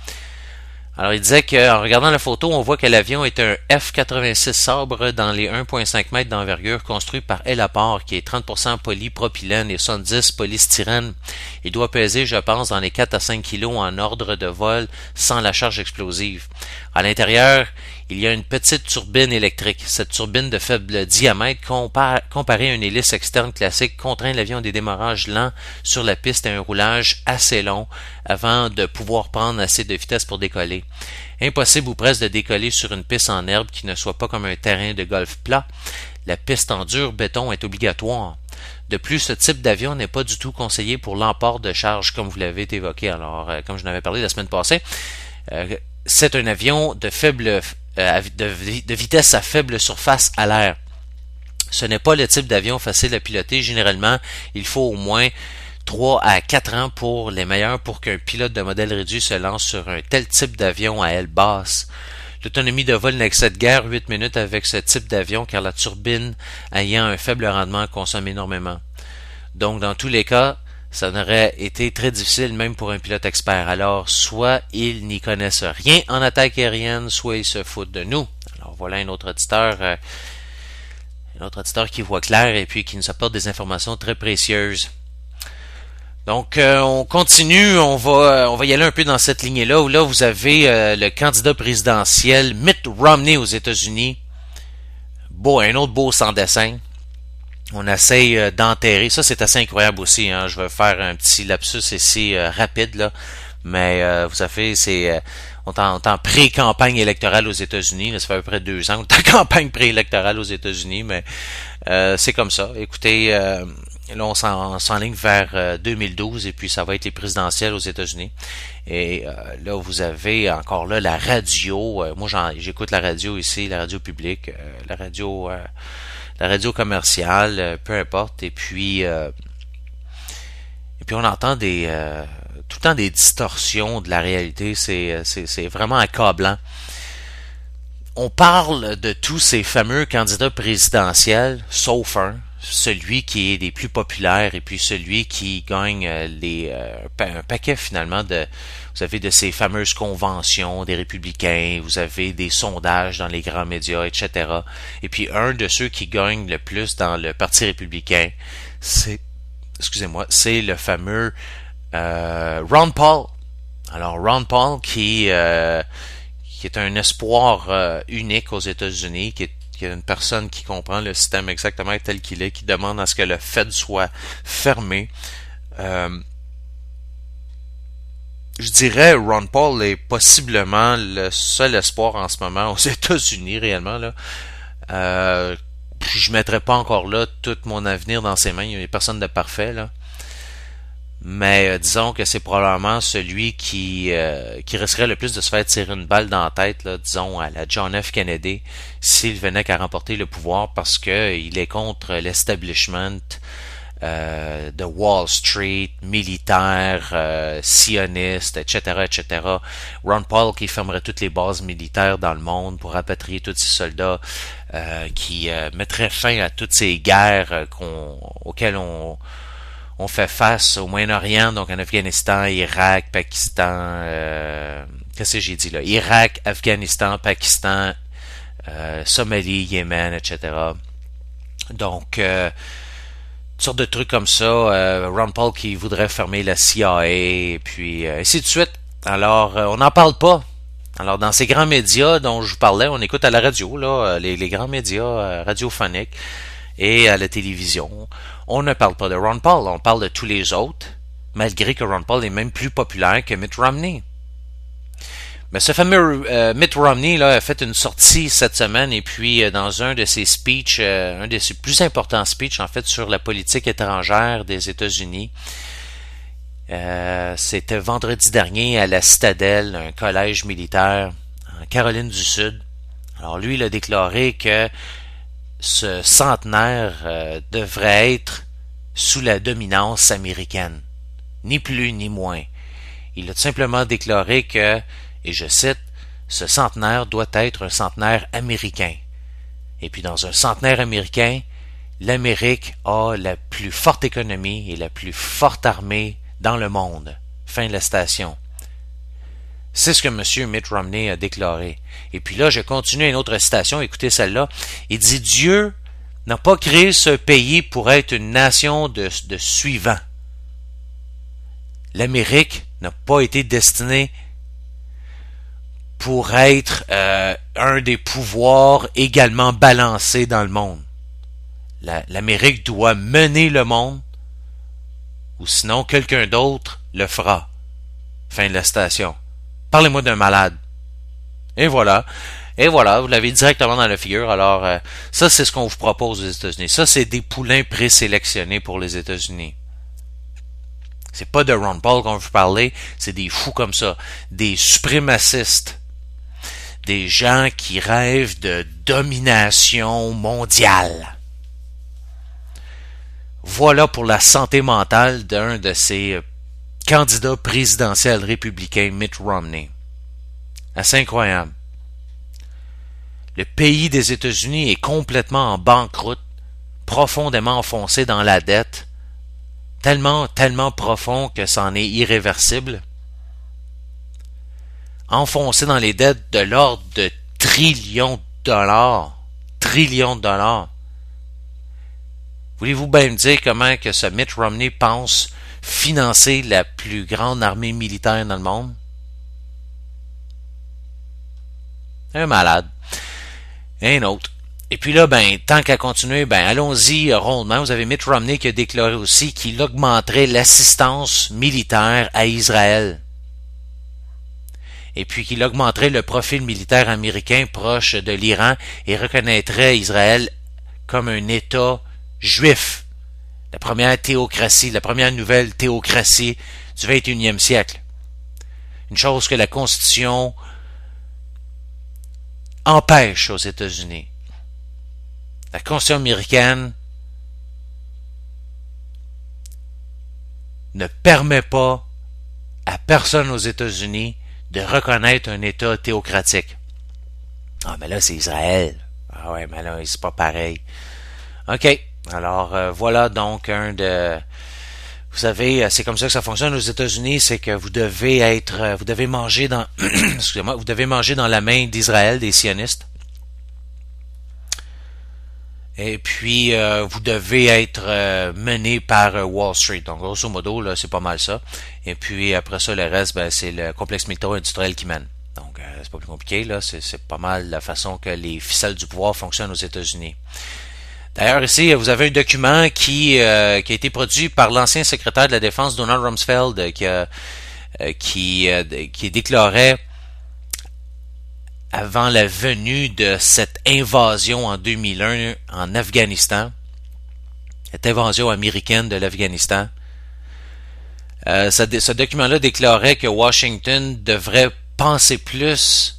Alors, il disait qu'en regardant la photo, on voit que l'avion est un F quatre-vingt-six Sabre dans les un virgule cinq mètres d'envergure, construit par Elapar, qui est trente pour cent polypropylène et soixante-dix polystyrène. Il doit peser, je pense, dans les quatre à cinq kilos en ordre de vol sans la charge explosive. À l'intérieur, il y a une petite turbine électrique. Cette turbine de faible diamètre, compar- comparée à une hélice externe classique, contraint l'avion à des démarrages lents sur la piste et un roulage assez long avant de pouvoir prendre assez de vitesse pour décoller. Impossible ou presque de décoller sur une piste en herbe qui ne soit pas comme un terrain de golf plat. La piste en dur béton est obligatoire. De plus, ce type d'avion n'est pas du tout conseillé pour l'emport de charge, comme vous l'avez évoqué. Alors, euh, comme je n'avais parlé la semaine passée, euh, c'est un avion de faible euh, de, de vitesse à faible surface à l'air. Ce n'est pas le type d'avion facile à piloter. Généralement, il faut au moins trois à quatre ans pour les meilleurs pour qu'un pilote de modèle réduit se lance sur un tel type d'avion à aile basse. L'autonomie de vol n'excède guère huit minutes avec ce type d'avion, car la turbine ayant un faible rendement consomme énormément. Donc, dans tous les cas, ça n'aurait été très difficile même pour un pilote expert. Alors, soit ils n'y connaissent rien en attaque aérienne, soit ils se foutent de nous. Alors, voilà un autre auditeur, euh, un autre auditeur qui voit clair et puis qui nous apporte des informations très précieuses. Donc, euh, on continue, on va euh, on va y aller un peu dans cette lignée-là, où là, vous avez euh, le candidat présidentiel Mitt Romney aux États-Unis, beau, un autre beau sans dessin. On essaye euh, d'enterrer. Ça, c'est assez incroyable aussi. Hein. Je vais faire un petit lapsus ici euh, rapide, là. Mais euh, vous savez, c'est euh, on est en, en pré-campagne électorale aux États-Unis. Là, ça fait à peu près deux ans qu'on est en campagne préélectorale aux États-Unis, mais euh, c'est comme ça. Écoutez, euh, là, on s'en, s'enligne vers euh, deux mille douze et puis ça va être les présidentielles aux États-Unis. Et euh, là, vous avez encore là la radio. Euh, moi, j'en, j'écoute la radio ici, la radio publique, euh, la radio, euh, la radio commerciale, euh, peu importe. Et puis, euh, et puis on entend des euh, tout le temps des distorsions de la réalité. C'est, c'est, c'est vraiment accablant. On parle de tous ces fameux candidats présidentiels, sauf un, celui qui est des plus populaires et puis celui qui gagne les euh, un paquet finalement de, vous avez de ces fameuses conventions des républicains, vous avez des sondages dans les grands médias, et cetera. Et puis un de ceux qui gagne le plus dans le Parti républicain, c'est, excusez-moi, c'est le fameux euh, Ron Paul. Alors Ron Paul qui euh, qui est un espoir euh, unique aux États-Unis, qui est, qui est une personne qui comprend le système exactement tel qu'il est, qui demande à ce que le Fed soit fermé. Euh, je dirais Ron Paul est possiblement le seul espoir en ce moment aux États-Unis réellement là. Euh, je mettrai pas encore là tout mon avenir dans ses mains. Il y a personne de parfait là. Mais euh, disons que c'est probablement celui qui euh, qui risquerait le plus de se faire tirer une balle dans la tête, là, disons à la John F. Kennedy, s'il venait qu'à remporter le pouvoir, parce que il est contre l'establishment euh, de Wall Street, militaire, euh, sioniste, et cetera, et cetera. Ron Paul qui fermerait toutes les bases militaires dans le monde pour rapatrier tous ces soldats, euh, qui euh, mettrait fin à toutes ces guerres qu'on, auxquelles on On fait face au Moyen-Orient, donc en Afghanistan, Irak, Pakistan, euh, qu'est-ce que j'ai dit là? Irak, Afghanistan, Pakistan, euh, Somalie, Yémen, et cetera. Donc, euh, toutes sortes de trucs comme ça. Euh, Ron Paul qui voudrait fermer la C I A, et puis euh, ainsi de suite. Alors, euh, on n'en parle pas. Alors, dans ces grands médias dont je vous parlais, on écoute à la radio, là, les, les grands médias euh, radiophoniques, et à la télévision, on ne parle pas de Ron Paul, on parle de tous les autres, malgré que Ron Paul est même plus populaire que Mitt Romney. Mais ce fameux euh, Mitt Romney là, a fait une sortie cette semaine, et puis euh, dans un de ses speeches, euh, un de ses plus importants speeches en fait sur la politique étrangère des États-Unis, euh, c'était vendredi dernier à la Citadelle, un collège militaire en Caroline du Sud. Alors lui, il a déclaré que ce centenaire euh, devrait être sous la dominance américaine. Ni plus ni moins. Il a tout simplement déclaré que, et je cite, ce centenaire doit être un centenaire américain. Et puis dans un centenaire américain, l'Amérique a la plus forte économie et la plus forte armée dans le monde. Fin de la citation. C'est ce que M. Mitt Romney a déclaré. Et puis là, je continue une autre citation, écoutez celle-là. Il dit « Dieu n'a pas créé ce pays pour être une nation de, de suivants. L'Amérique n'a pas été destinée pour être euh, un des pouvoirs également balancés dans le monde. La, L'Amérique doit mener le monde, ou sinon quelqu'un d'autre le fera. » Fin de la citation. Parlez-moi d'un malade. Et voilà. Et voilà, vous l'avez directement dans la figure. Alors, euh, ça, c'est ce qu'on vous propose aux États-Unis. Ça, c'est des poulains présélectionnés pour les États-Unis. C'est pas de Ron Paul qu'on veut parler, c'est des fous comme ça. Des suprémacistes. Des gens qui rêvent de domination mondiale. Voilà pour la santé mentale d'un de ces candidat présidentiel républicain, Mitt Romney. Assez incroyable. Le pays des États-Unis est complètement en banqueroute, profondément enfoncé dans la dette, tellement, tellement profond que c'en est irréversible. Enfoncé dans les dettes de l'ordre de trillions de dollars. Trillions de dollars. Voulez-vous bien me dire comment que ce Mitt Romney pense financer la plus grande armée militaire dans le monde? Un malade. Un autre. Et puis là, ben, tant qu'à continuer, ben, allons-y rondement. Vous avez Mitt Romney qui a déclaré aussi qu'il augmenterait l'assistance militaire à Israël. Et puis qu'il augmenterait le profil militaire américain proche de l'Iran et reconnaîtrait Israël comme un État juif. La première théocratie, la première nouvelle théocratie du vingt et unième siècle. Une chose que la Constitution empêche aux États-Unis. La Constitution américaine ne permet pas à personne aux États-Unis de reconnaître un État théocratique. Ah, mais là, c'est Israël. Ah ouais, mais là, c'est pas pareil. OK. Alors, euh, voilà donc un de... Vous savez, c'est comme ça que ça fonctionne aux États-Unis, c'est que vous devez être... Vous devez manger dans... Excusez-moi, vous devez manger dans la main d'Israël, des sionistes. Et puis, euh, vous devez être euh, mené par euh, Wall Street. Donc, grosso modo, là, c'est pas mal ça. Et puis, après ça, le reste, ben, c'est le complexe militaro-industriel qui mène. Donc, euh, c'est pas plus compliqué, là. C'est, c'est pas mal la façon que les ficelles du pouvoir fonctionnent aux États-Unis. D'ailleurs, ici, vous avez un document qui, euh, qui a été produit par l'ancien secrétaire de la Défense, Donald Rumsfeld, qui, a, euh, qui, euh, qui déclarait avant la venue de cette invasion en deux mille un en Afghanistan, cette invasion américaine de l'Afghanistan, euh, ce, ce document-là déclarait que Washington devrait penser plus,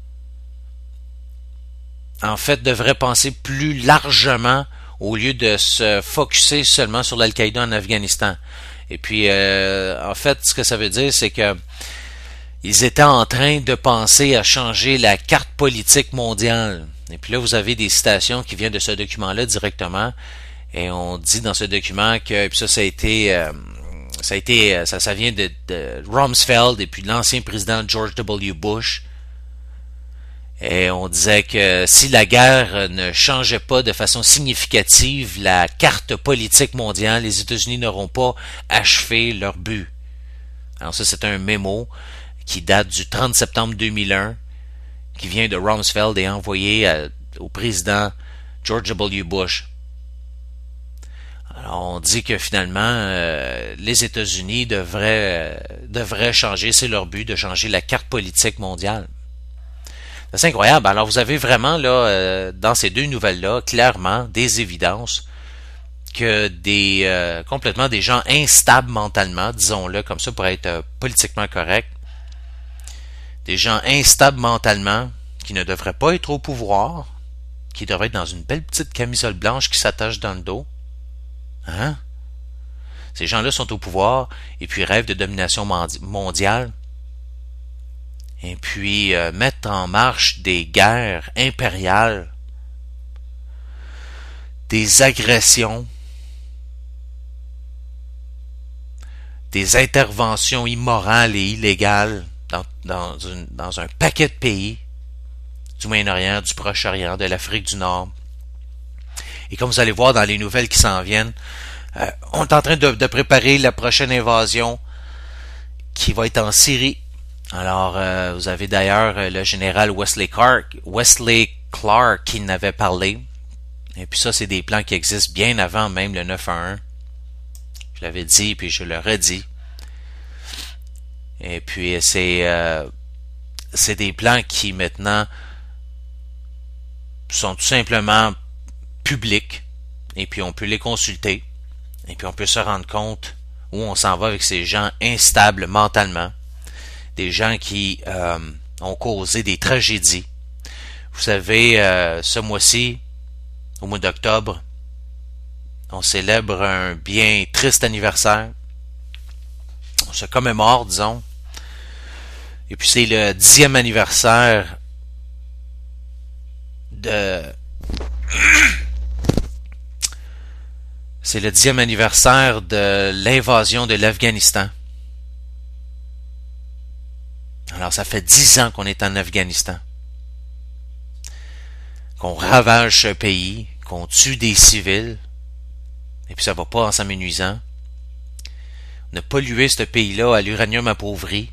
en fait, devrait penser plus largement au lieu de se focusser seulement sur l'Al-Qaïda en Afghanistan. Et puis, euh, en fait, ce que ça veut dire, c'est que ils étaient en train de penser à changer la carte politique mondiale. Et puis là, vous avez des citations qui viennent de ce document-là directement. Et on dit dans ce document que, et puis ça, ça a été, euh, ça a été, ça, ça vient de, de Rumsfeld et puis de l'ancien président George W. Bush. Et on disait que si la guerre ne changeait pas de façon significative la carte politique mondiale, les États-Unis n'auront pas achevé leur but. Alors ça, c'est un mémo qui date du trente septembre deux mille un, qui vient de Rumsfeld et envoyé à, au président George W. Bush. Alors, on dit que finalement, euh, les États-Unis devraient, euh, devraient changer, c'est leur but, de changer la carte politique mondiale. C'est incroyable. Alors, vous avez vraiment, là, euh, dans ces deux nouvelles-là, clairement, des évidences que des, euh, complètement des gens instables mentalement, disons-le comme ça pour être euh, politiquement correct, des gens instables mentalement, qui ne devraient pas être au pouvoir, qui devraient être dans une belle petite camisole blanche qui s'attache dans le dos. Hein? Ces gens-là sont au pouvoir et puis rêvent de domination mondiale et puis euh, mettent en marche des guerres impériales, des agressions, des interventions immorales et illégales dans, dans, une, dans un paquet de pays, du Moyen-Orient, du Proche-Orient, de l'Afrique du Nord. Et comme vous allez voir dans les nouvelles qui s'en viennent, euh, on est en train de, de préparer la prochaine invasion qui va être en Syrie. Alors, euh, vous avez d'ailleurs le général Wesley Clark, Wesley Clark qui en avait parlé. Et puis ça, c'est des plans qui existent bien avant même le neuf un un. Je l'avais dit, puis je le redis. Et puis, c'est, euh, c'est des plans qui, maintenant, sont tout simplement publics. Et puis, on peut les consulter. Et puis, on peut se rendre compte où on s'en va avec ces gens instables mentalement. Des gens qui euh, ont causé des tragédies. Vous savez, euh, ce mois-ci, au mois d'octobre, on célèbre un bien triste anniversaire. On se commémore, disons. Et puis c'est le dixième anniversaire de... C'est le dixième anniversaire de l'invasion de l'Afghanistan. Alors ça fait dix ans qu'on est en Afghanistan. Qu'on ravage ce pays, qu'on tue des civils. Et puis ça va pas en s'amenuisant. On a pollué ce pays-là à l'uranium appauvri.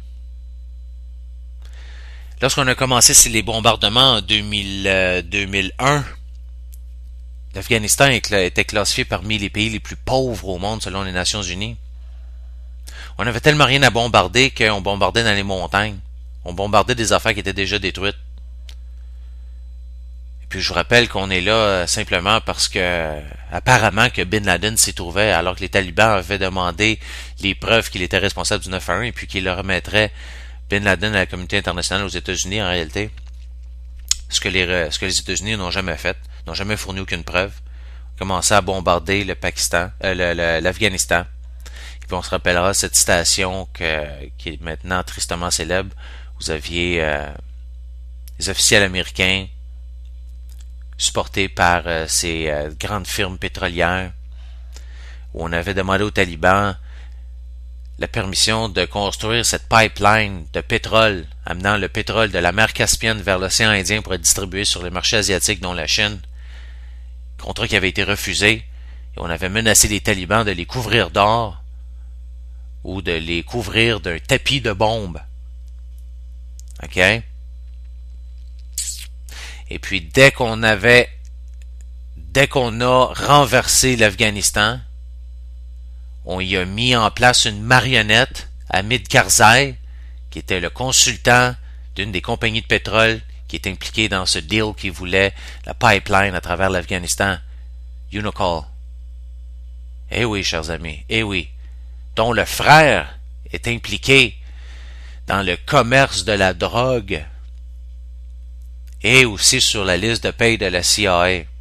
Lorsqu'on a commencé les bombardements en deux mille, euh, deux mille un, l'Afghanistan était classifié parmi les pays les plus pauvres au monde selon les Nations Unies. On avait tellement rien à bombarder qu'on bombardait dans les montagnes. On bombardait des affaires qui étaient déjà détruites. Et puis je vous rappelle qu'on est là simplement parce que apparemment que Bin Laden s'y trouvait alors que les talibans avaient demandé les preuves qu'il était responsable du neuf un un et puis qu'il leur remettrait Bin Laden à la communauté internationale aux États-Unis en réalité. Ce que les, ce que les États-Unis n'ont jamais fait, n'ont jamais fourni aucune preuve. Ils commençaient à bombarder le Pakistan, euh, le, le, l'Afghanistan. Puis on se rappellera cette citation que, qui est maintenant tristement célèbre. Vous aviez euh, les officiels américains supportés par euh, ces euh, grandes firmes pétrolières où on avait demandé aux talibans la permission de construire cette pipeline de pétrole amenant le pétrole de la mer Caspienne vers l'océan Indien pour être distribué sur les marchés asiatiques dont la Chine. Contrat qui avait été refusé et on avait menacé les talibans de les couvrir d'or ou de les couvrir d'un tapis de bombes. OK? Et puis, dès qu'on avait, dès qu'on a renversé l'Afghanistan, on y a mis en place une marionnette, Hamid Karzai, qui était le consultant d'une des compagnies de pétrole qui est impliquée dans ce deal qui voulait la pipeline à travers l'Afghanistan. Unocal. Eh oui, chers amis, eh oui. Dont le frère est impliqué dans le commerce de la drogue et aussi sur la liste de paye de la C I A.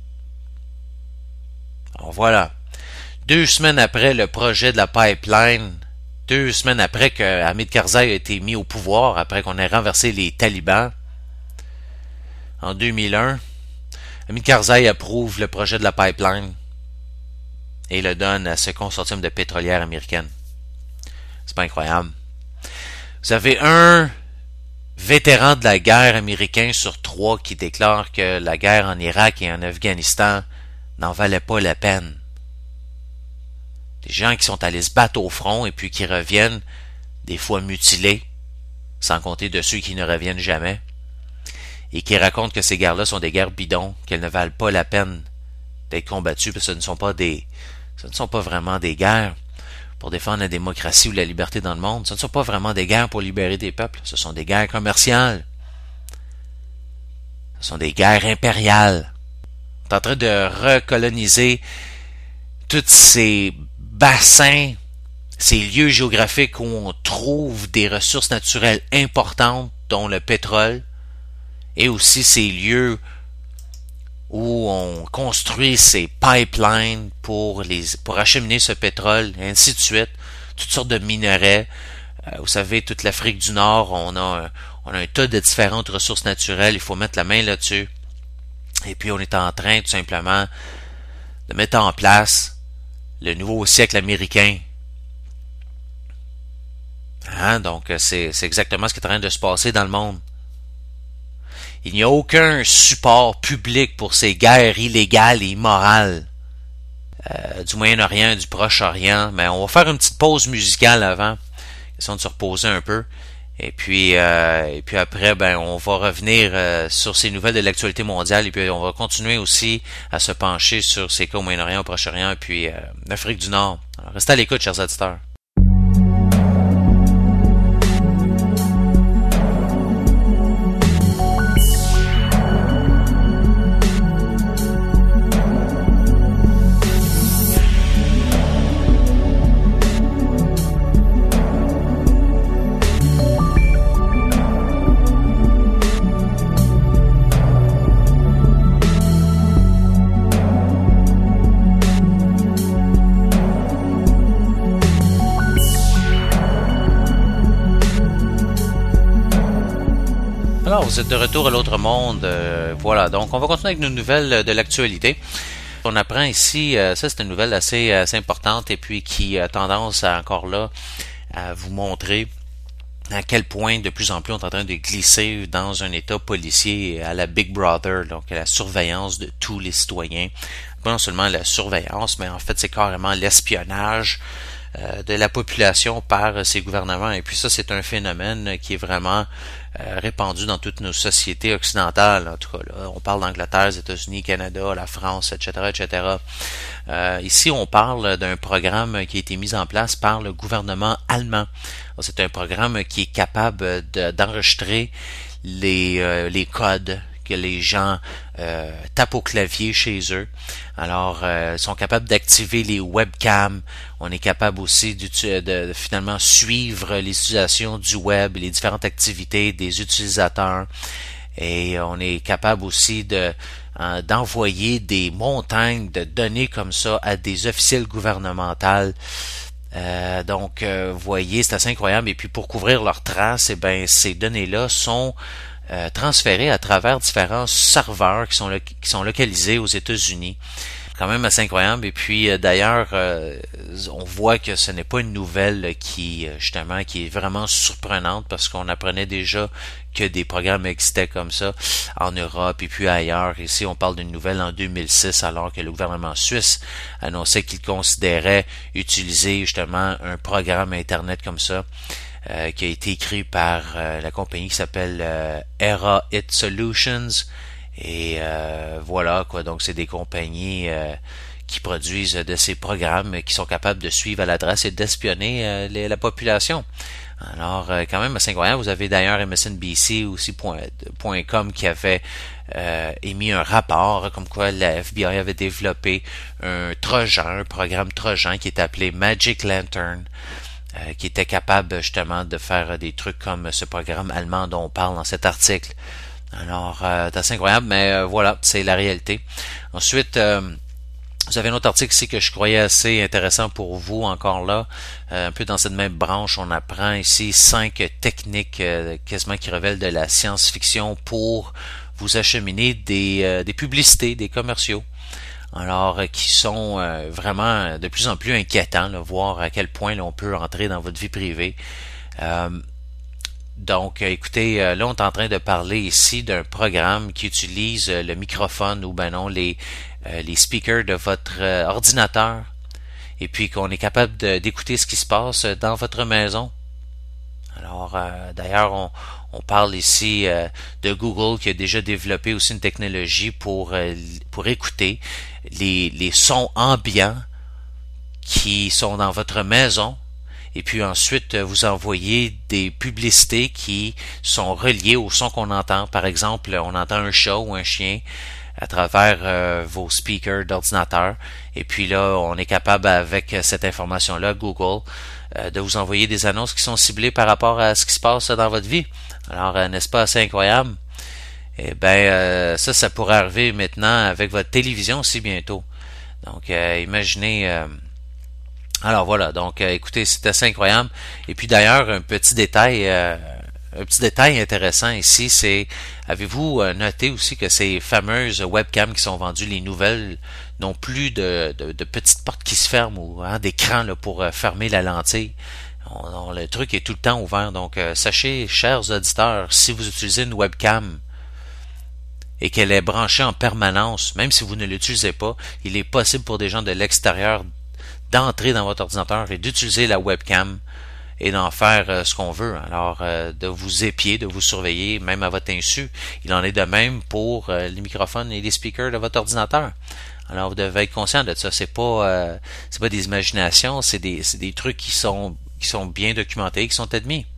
Alors voilà. Deux semaines après le projet de la pipeline, deux semaines après que Hamid Karzai a été mis au pouvoir, après qu'on ait renversé les talibans, en deux mille un, Hamid Karzai approuve le projet de la pipeline et le donne à ce consortium de pétrolières américaines. C'est pas incroyable. Vous avez un vétéran de la guerre américain sur trois qui déclare que la guerre en Irak et en Afghanistan n'en valait pas la peine. Des gens qui sont allés se battre au front et puis qui reviennent, des fois mutilés, sans compter de ceux qui ne reviennent jamais, et qui racontent que ces guerres-là sont des guerres bidons, qu'elles ne valent pas la peine d'être combattues, parce que ce ne sont pas des, ce ne sont pas vraiment des guerres pour défendre la démocratie ou la liberté dans le monde. Ce ne sont pas vraiment des guerres pour libérer des peuples. Ce sont des guerres commerciales. Ce sont des guerres impériales. On est en train de recoloniser tous ces bassins, ces lieux géographiques où on trouve des ressources naturelles importantes, dont le pétrole, et aussi ces lieux où on construit ces pipelines pour les pour acheminer ce pétrole, et ainsi de suite, toutes sortes de minerais. Euh, vous savez, toute l'Afrique du Nord, on a un, on a un tas de différentes ressources naturelles, il faut mettre la main là-dessus. Et puis on est en train tout simplement de mettre en place le nouveau siècle américain. Hein? Donc c'est, c'est exactement ce qui est en train de se passer dans le monde. Il n'y a aucun support public pour ces guerres illégales et immorales euh, du Moyen-Orient et du Proche-Orient. Mais on va faire une petite pause musicale avant, question de se reposer un peu. Et puis, euh, et puis après, ben, on va revenir euh, sur ces nouvelles de l'actualité mondiale. Et puis, on va continuer aussi à se pencher sur ces cas au Moyen-Orient, au Proche-Orient, et puis euh, l'Afrique du Nord. Alors, restez à l'écoute, chers auditeurs. Alors, vous êtes de retour à l'autre monde. Euh, voilà, donc on va continuer avec nos nouvelles de l'actualité. On apprend ici, euh, ça c'est une nouvelle assez, assez importante et puis qui a tendance à, encore là à vous montrer à quel point de plus en plus on est en train de glisser dans un état policier à la Big Brother, donc à la surveillance de tous les citoyens. Pas non seulement la surveillance, mais en fait c'est carrément l'espionnage euh, de la population par ces gouvernements. Et puis ça, c'est un phénomène qui est vraiment euh, répandu dans toutes nos sociétés occidentales. En tout cas, là, on parle d'Angleterre, les États-Unis, Canada, la France, et cetera, et cetera. Euh, ici, on parle d'un programme qui a été mis en place par le gouvernement allemand. C'est un programme qui est capable de, d'enregistrer les, euh, les codes que les gens euh, tapent au clavier chez eux. Alors, euh, ils sont capables d'activer les webcams. On est capable aussi de, de, de finalement suivre l'utilisation du web, les différentes activités des utilisateurs. Et on est capable aussi de euh, d'envoyer des montagnes de données comme ça à des officiels gouvernementaux. Euh, donc, euh, vous voyez, c'est assez incroyable. Et puis, pour couvrir leurs traces, eh ben, ces données-là sont euh, transférées à travers différents serveurs qui sont, lo- qui sont localisés aux États-Unis. Quand même assez incroyable. Et puis, euh, d'ailleurs, euh, on voit que ce n'est pas une nouvelle qui, justement, qui est vraiment surprenante parce qu'on apprenait déjà que des programmes existaient comme ça en Europe et puis ailleurs. Ici, on parle d'une nouvelle en deux mille six alors que le gouvernement suisse annonçait qu'il considérait utiliser justement un programme Internet comme ça euh, qui a été écrit par euh, la compagnie qui s'appelle euh, Era It Solutions. Et euh, voilà quoi, donc c'est des compagnies euh, qui produisent de ces programmes qui sont capables de suivre à l'adresse et d'espionner euh, les, la population. Alors euh, quand même assez incroyable. Vous avez d'ailleurs M S N B C aussi point, point com qui avait euh, émis un rapport comme quoi la F B I avait développé un trojan, un programme trojan qui est appelé Magic Lantern. Euh, qui était capable justement de faire des trucs comme ce programme allemand dont on parle dans cet article. Alors, euh, c'est assez incroyable, mais euh, voilà, c'est la réalité. Ensuite, euh, vous avez un autre article ici que je croyais assez intéressant pour vous, encore là. Euh, un peu dans cette même branche, on apprend ici cinq techniques euh, quasiment qui révèlent de la science-fiction pour vous acheminer des, euh, des publicités, des commerciaux. Alors, euh, qui sont euh, vraiment de plus en plus inquiétants, là, voir à quel point là, on peut entrer dans votre vie privée. Euh, Donc, écoutez, là, on est en train de parler ici d'un programme qui utilise le microphone ou ben non, les, euh, les speakers de votre euh, ordinateur et puis qu'on est capable de, d'écouter ce qui se passe dans votre maison. Alors, euh, d'ailleurs, on, on parle ici euh, de Google qui a déjà développé aussi une technologie pour, euh, pour écouter les, les sons ambiants qui sont dans votre maison. Et puis ensuite, vous envoyez des publicités qui sont reliées au son qu'on entend. Par exemple, on entend un chat ou un chien à travers euh, vos speakers d'ordinateur. Et puis là, on est capable, avec cette information-là, Google, euh, de vous envoyer des annonces qui sont ciblées par rapport à ce qui se passe dans votre vie. Alors, euh, n'est-ce pas assez incroyable? Eh bien, euh, ça, ça pourrait arriver maintenant avec votre télévision aussi bientôt. Donc, euh, imaginez... Euh, Alors voilà, donc euh, écoutez, c'est assez incroyable. Et puis d'ailleurs, un petit détail, euh, un petit détail intéressant ici, c'est avez-vous euh, noté aussi que ces fameuses webcams qui sont vendues, les nouvelles, n'ont plus de, de, de petites portes qui se ferment ou hein, d'écran là, pour euh, fermer la lentille. On, on, le truc est tout le temps ouvert. Donc euh, sachez, chers auditeurs, si vous utilisez une webcam et qu'elle est branchée en permanence, même si vous ne l'utilisez pas, il est possible pour des gens de l'extérieur d'entrer dans votre ordinateur et d'utiliser la webcam et d'en faire euh, ce qu'on veut. Alors, euh, de vous épier, de vous surveiller, même à votre insu. Il en est de même pour euh, les microphones et les speakers de votre ordinateur. Alors, vous devez être conscient de ça. C'est pas, euh, c'est pas des imaginations, c'est des, c'est des trucs qui sont, qui sont bien documentés, qui sont admis.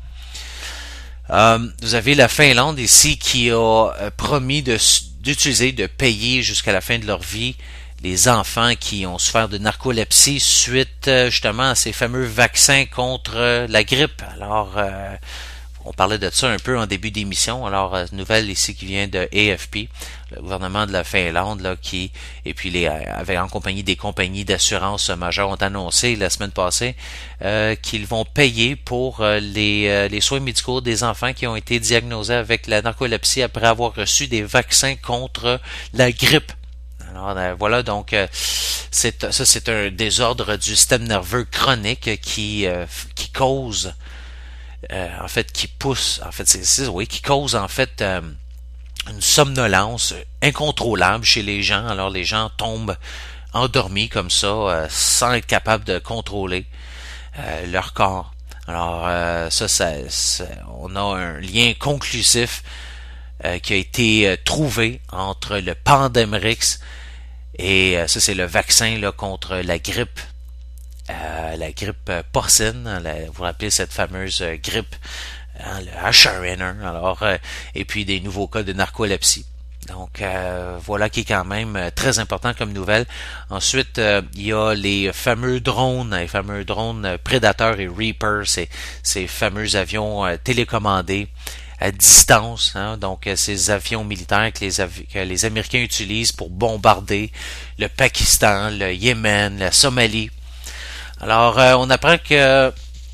Euh, vous avez la Finlande ici qui a euh, promis de, d'utiliser, de payer jusqu'à la fin de leur vie les enfants qui ont souffert de narcolepsie suite justement à ces fameux vaccins contre la grippe. Alors, euh, on parlait de ça un peu en début d'émission. Alors, euh, nouvelle ici qui vient de A F P, le gouvernement de la Finlande, là, qui, et puis les, avec en compagnie des compagnies d'assurance majeures ont annoncé la semaine passée euh, qu'ils vont payer pour euh, les, euh, les soins médicaux des enfants qui ont été diagnosés avec la narcolepsie après avoir reçu des vaccins contre la grippe. Alors, euh, voilà, donc, euh, c'est, ça, c'est un désordre du système nerveux chronique qui, euh, qui cause, euh, en fait, qui pousse, en fait, c'est, c'est oui, qui cause, en fait, euh, une somnolence incontrôlable chez les gens. Alors, les gens tombent endormis comme ça, euh, sans être capables de contrôler. euh, leur corps. Alors euh, ça, ça, ça, on a un lien conclusif euh, qui a été euh, trouvé entre le Pandemrix et euh, ça c'est le vaccin là contre la grippe, euh, la grippe porcine. La, vous vous rappelez cette fameuse euh, grippe, hein, le H un N un. Alors euh, et puis des nouveaux cas de narcolepsie. Donc euh, voilà qui est quand même euh, très important comme nouvelle. Ensuite, euh, il y a les fameux drones, les fameux drones euh, Predator et Reaper, ces, ces fameux avions euh, télécommandés à distance, hein, donc euh, ces avions militaires que les, avi- que les Américains utilisent pour bombarder le Pakistan, le Yémen, la Somalie. Alors, euh, on apprend que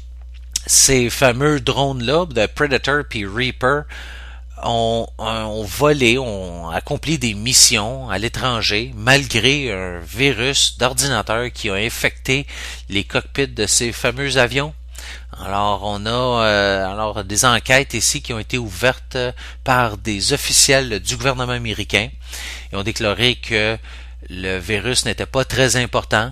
ces fameux drones-là, de Predator puis Reaper, ont, ont volé, ont accompli des missions à l'étranger malgré un virus d'ordinateur qui a infecté les cockpits de ces fameux avions. Alors on a euh, alors des enquêtes ici qui ont été ouvertes par des officiels du gouvernement américain et ont déclaré que le virus n'était pas très important.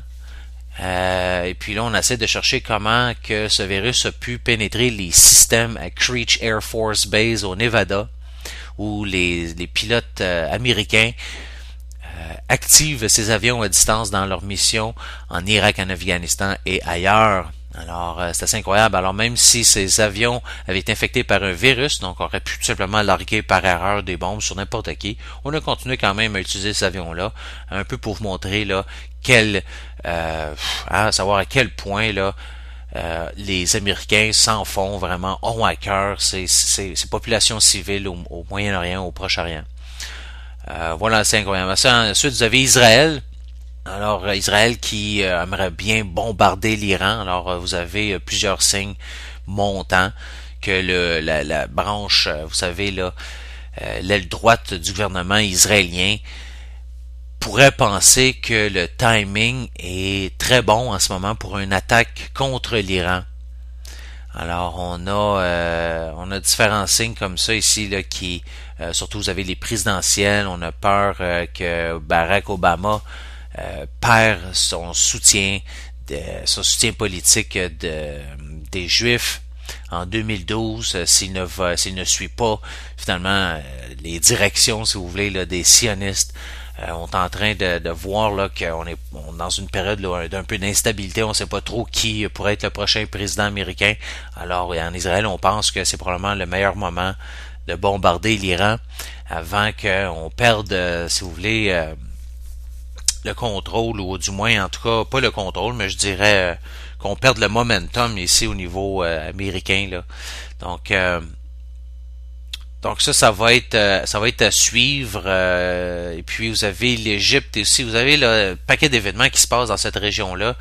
Euh, et puis là, on essaie de chercher comment que ce virus a pu pénétrer les systèmes à Creech Air Force Base au Nevada, où les, les pilotes euh, américains euh, activent ces avions à distance dans leur mission en Irak, en Afghanistan et ailleurs. Alors, euh, c'est assez incroyable. Alors, même si ces avions avaient été infectés par un virus, donc on aurait pu tout simplement larguer par erreur des bombes sur n'importe qui, on a continué quand même à utiliser ces avions-là, un peu pour vous montrer là quel, euh, à savoir à quel point là euh, les Américains s'en font vraiment, ont à cœur ces, ces, ces populations civiles au, au Moyen-Orient, au Proche-Orient. Euh, voilà, c'est incroyable. Ça, ensuite, vous avez Israël. Alors, Israël qui euh, aimerait bien bombarder l'Iran. Alors, euh, vous avez euh, plusieurs signes montants que le, la, la branche, euh, vous savez, là, euh, l'aile droite du gouvernement israélien pourrait penser que le timing est très bon en ce moment pour une attaque contre l'Iran. Alors, on a euh, on a différents signes comme ça ici, là, qui, euh, surtout vous avez les présidentielles, on a peur euh, que Barack Obama Euh, perd son soutien, de, son soutien politique de, des Juifs en deux mille douze euh, s'il ne va, s'il ne suit pas finalement euh, les directions, si vous voulez, là, des sionistes. Euh, on est en train de, de voir là qu'on est on est dans une période là, d'un peu d'instabilité. On ne sait pas trop qui pourrait être le prochain président américain. Alors en Israël, on pense que c'est probablement le meilleur moment de bombarder l'Iran avant qu'on perde, euh, si vous voulez, euh, le contrôle, ou du moins, en tout cas, pas le contrôle, mais je dirais euh, qu'on perde le momentum ici au niveau euh, américain, là. Donc, euh, donc ça, ça va être, euh, ça va être à suivre. Euh, et puis, vous avez l'Égypte aussi. Vous avez là, un paquet d'événements qui se passent dans cette région-là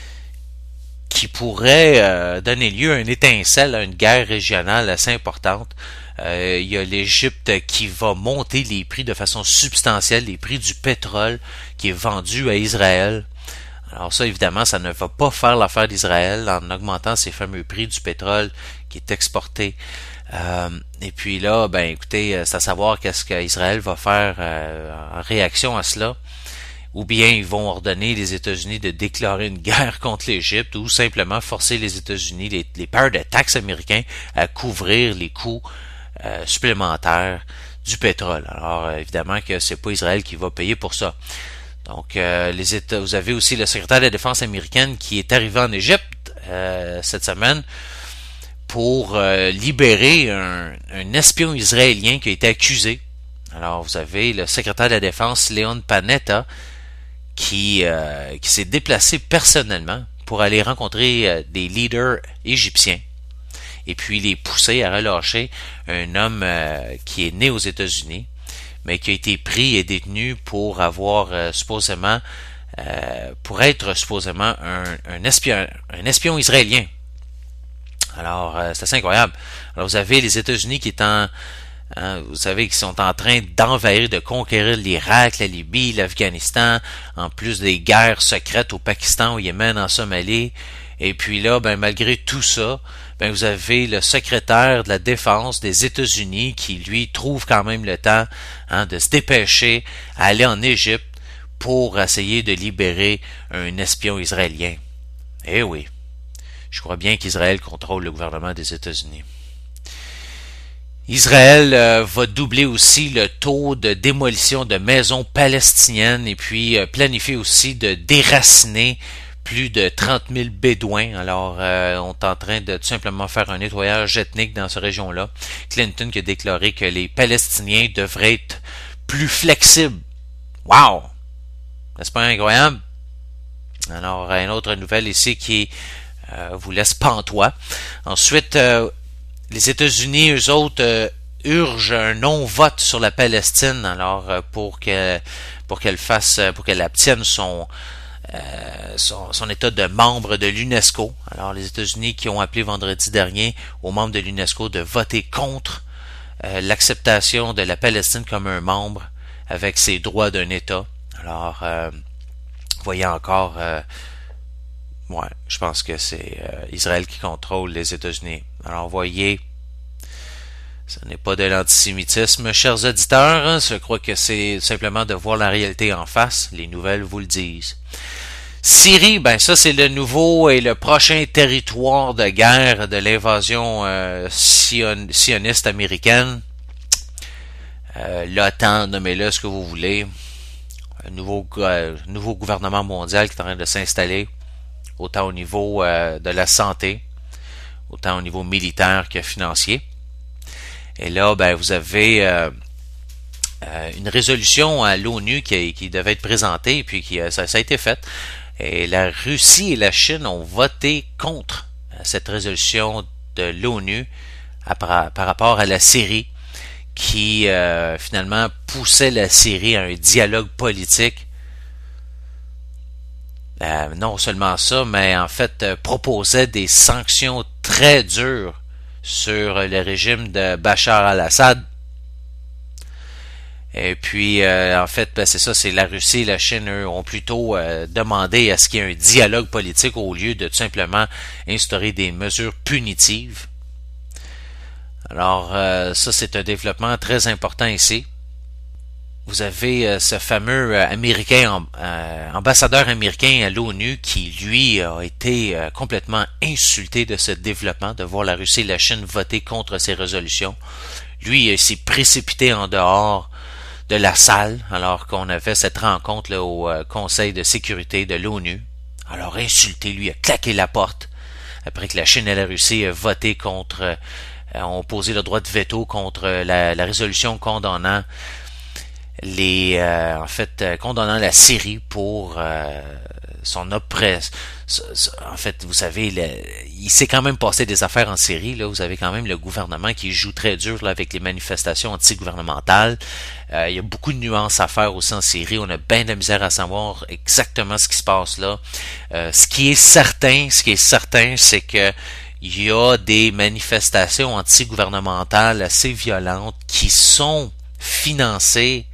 qui pourraient euh, donner lieu à une étincelle, à une guerre régionale assez importante. Euh, il y a l'Égypte qui va monter les prix de façon substantielle, les prix du pétrole qui est vendu à Israël. Alors ça, évidemment, ça ne va pas faire l'affaire d'Israël en augmentant ces fameux prix du pétrole qui est exporté. Euh, et puis là, ben écoutez, c'est à savoir qu'est-ce qu'Israël va faire euh, en réaction à cela. Ou bien ils vont ordonner les États-Unis de déclarer une guerre contre l'Égypte, ou simplement forcer les États-Unis, les, les payeurs de taxes américains, à couvrir les coûts Euh, supplémentaire du pétrole. Alors euh, évidemment que c'est pas Israël qui va payer pour ça. Donc euh, les États, vous avez aussi le secrétaire de la Défense américaine qui est arrivé en Égypte euh, cette semaine pour euh, libérer un, un espion israélien qui a été accusé. Alors vous avez le secrétaire de la Défense Leon Panetta qui euh, qui s'est déplacé personnellement pour aller rencontrer euh, des leaders égyptiens et puis les pousser à relâcher un homme euh, qui est né aux États-Unis, mais qui a été pris et détenu pour avoir euh, supposément, euh, pour être supposément un, un espion, un espion israélien. Alors, euh, c'est assez incroyable. Alors, vous avez les États-Unis qui est en, hein, vous savez, qui sont en train d'envahir, de conquérir l'Irak, la Libye, l'Afghanistan, en plus des guerres secrètes au Pakistan, au Yémen, en Somalie. Et puis là, ben malgré tout ça, ben vous avez le secrétaire de la Défense des États-Unis qui, lui, trouve quand même le temps hein, de se dépêcher à aller en Égypte pour essayer de libérer un espion israélien. Eh oui. je crois bien qu'Israël contrôle le gouvernement des États-Unis. Israël euh, va doubler aussi le taux de démolition de maisons palestiniennes et puis euh, planifie aussi de déraciner plus de trente mille Bédouins. Alors, euh, on est en train de tout simplement faire un nettoyage ethnique dans cette région-là. Clinton qui a déclaré que les Palestiniens devraient être plus flexibles. Wow! N'est-ce pas incroyable? Alors, une autre nouvelle ici qui euh, vous laisse pantois. Ensuite, euh, les États-Unis, eux autres, euh, urgent un non-vote sur la Palestine, alors euh, pour que pour qu'elle fasse, pour qu'elle obtienne son, euh, son son état de membre de l'UNESCO. Alors, les États-Unis qui ont appelé vendredi dernier aux membres de l'UNESCO de voter contre euh, l'acceptation de la Palestine comme un membre avec ses droits d'un État. Alors, euh, voyez encore, euh, ouais, je pense que c'est euh, Israël qui contrôle les États-Unis. Alors, voyez, ce n'est pas de l'antisémitisme, chers auditeurs, hein, je crois que c'est simplement de voir la réalité en face. Les nouvelles vous le disent. Syrie, ben ça c'est le nouveau et le prochain territoire de guerre de l'invasion euh, sion, sioniste américaine. Euh, L'OTAN, nommez-le ce que vous voulez. Un nouveau, euh, nouveau gouvernement mondial qui est en train de s'installer, autant au niveau euh, de la santé, autant au niveau militaire que financier. Et là, ben, vous avez euh, euh, une résolution à l'ONU qui, qui devait être présentée, et puis qui, ça, ça a été fait. Et la Russie et la Chine ont voté contre cette résolution de l'ONU par, par rapport à la Syrie, qui euh, finalement poussait la Syrie à un dialogue politique. Euh, non seulement ça, mais en fait euh, proposait des sanctions très dures sur le régime de Bachar al-Assad. Et puis, euh, en fait, ben, c'est ça, c'est la Russie et la Chine, eux, ont plutôt euh, demandé à ce qu'il y ait un dialogue politique au lieu de tout simplement instaurer des mesures punitives. Alors, euh, ça, c'est un développement très important ici. Vous avez euh, ce fameux euh, américain, euh, ambassadeur américain à l'ONU qui, lui, a été euh, complètement insulté de ce développement, de voir la Russie et la Chine voter contre ces résolutions. Lui, il s'est précipité en dehors de la salle, alors qu'on avait cette rencontre là, au euh, Conseil de sécurité de l'ONU. Alors, insulté, lui, a claqué la porte, après que la Chine et la Russie aient voté contre... Euh, ont posé le droit de veto contre la, la résolution condamnant les euh, en fait euh, condamnant la Syrie pour euh, son oppresse. En fait, vous savez, le, il s'est quand même passé des affaires en Syrie. Là, vous avez quand même le gouvernement qui joue très dur là, avec les manifestations anti-gouvernementales. Euh, il y a beaucoup de nuances à faire aussi en Syrie. On a bien de la misère à savoir exactement ce qui se passe là. Euh, ce qui est certain, ce qui est certain, c'est que il y a des manifestations anti-gouvernementales assez violentes qui sont financées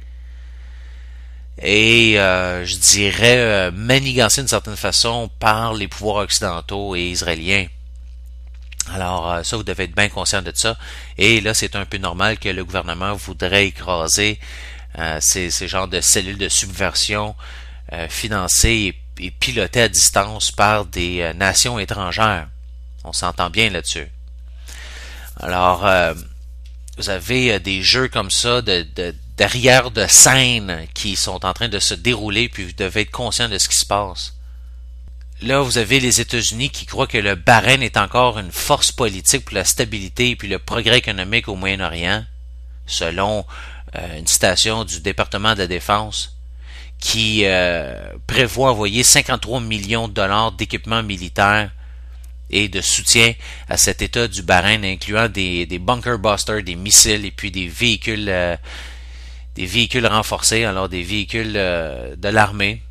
et, euh, je dirais, euh, manigancées d'une certaine façon par les pouvoirs occidentaux et israéliens. Alors, euh, ça, vous devez être bien conscient de ça. Et là, c'est un peu normal que le gouvernement voudrait écraser euh, ces, ces genres de cellules de subversion euh, financées et, et pilotées à distance par des euh, nations étrangères. On s'entend bien là-dessus. Alors, euh, vous avez euh, des jeux comme ça de, de d'arrière de scène qui sont en train de se dérouler, puis vous devez être conscient de ce qui se passe. Là, vous avez les États-Unis qui croient que le Bahreïn est encore une force politique pour la stabilité et puis le progrès économique au Moyen-Orient, selon euh, une citation du département de la Défense, qui euh, prévoit envoyer cinquante-trois millions de dollars d'équipements militaires et de soutien à cet État du Bahreïn, incluant des, des bunker busters, des missiles et puis des véhicules euh, des véhicules renforcés, alors des véhicules euh, de l'armée.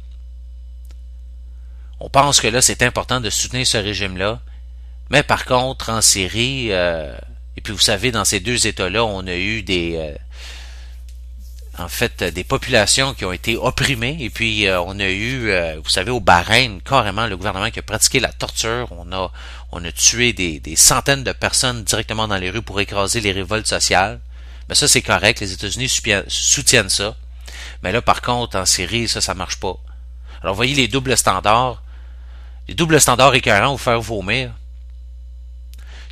On pense que là, c'est important de soutenir ce régime-là, mais par contre, en Syrie, euh, et puis vous savez, dans ces deux États-là, on a eu des... Euh, en fait, des populations qui ont été opprimées, et puis euh, on a eu, euh, vous savez, au Bahreïn, carrément, le gouvernement qui a pratiqué la torture. On a, on a tué des, des centaines de personnes directement dans les rues pour écraser les révoltes sociales. Mais ça, c'est correct, les États-Unis soutiennent ça. Mais là, par contre, en Syrie, ça, ça marche pas. Alors, vous voyez les doubles standards, les doubles standards écœurants vous faire vomir.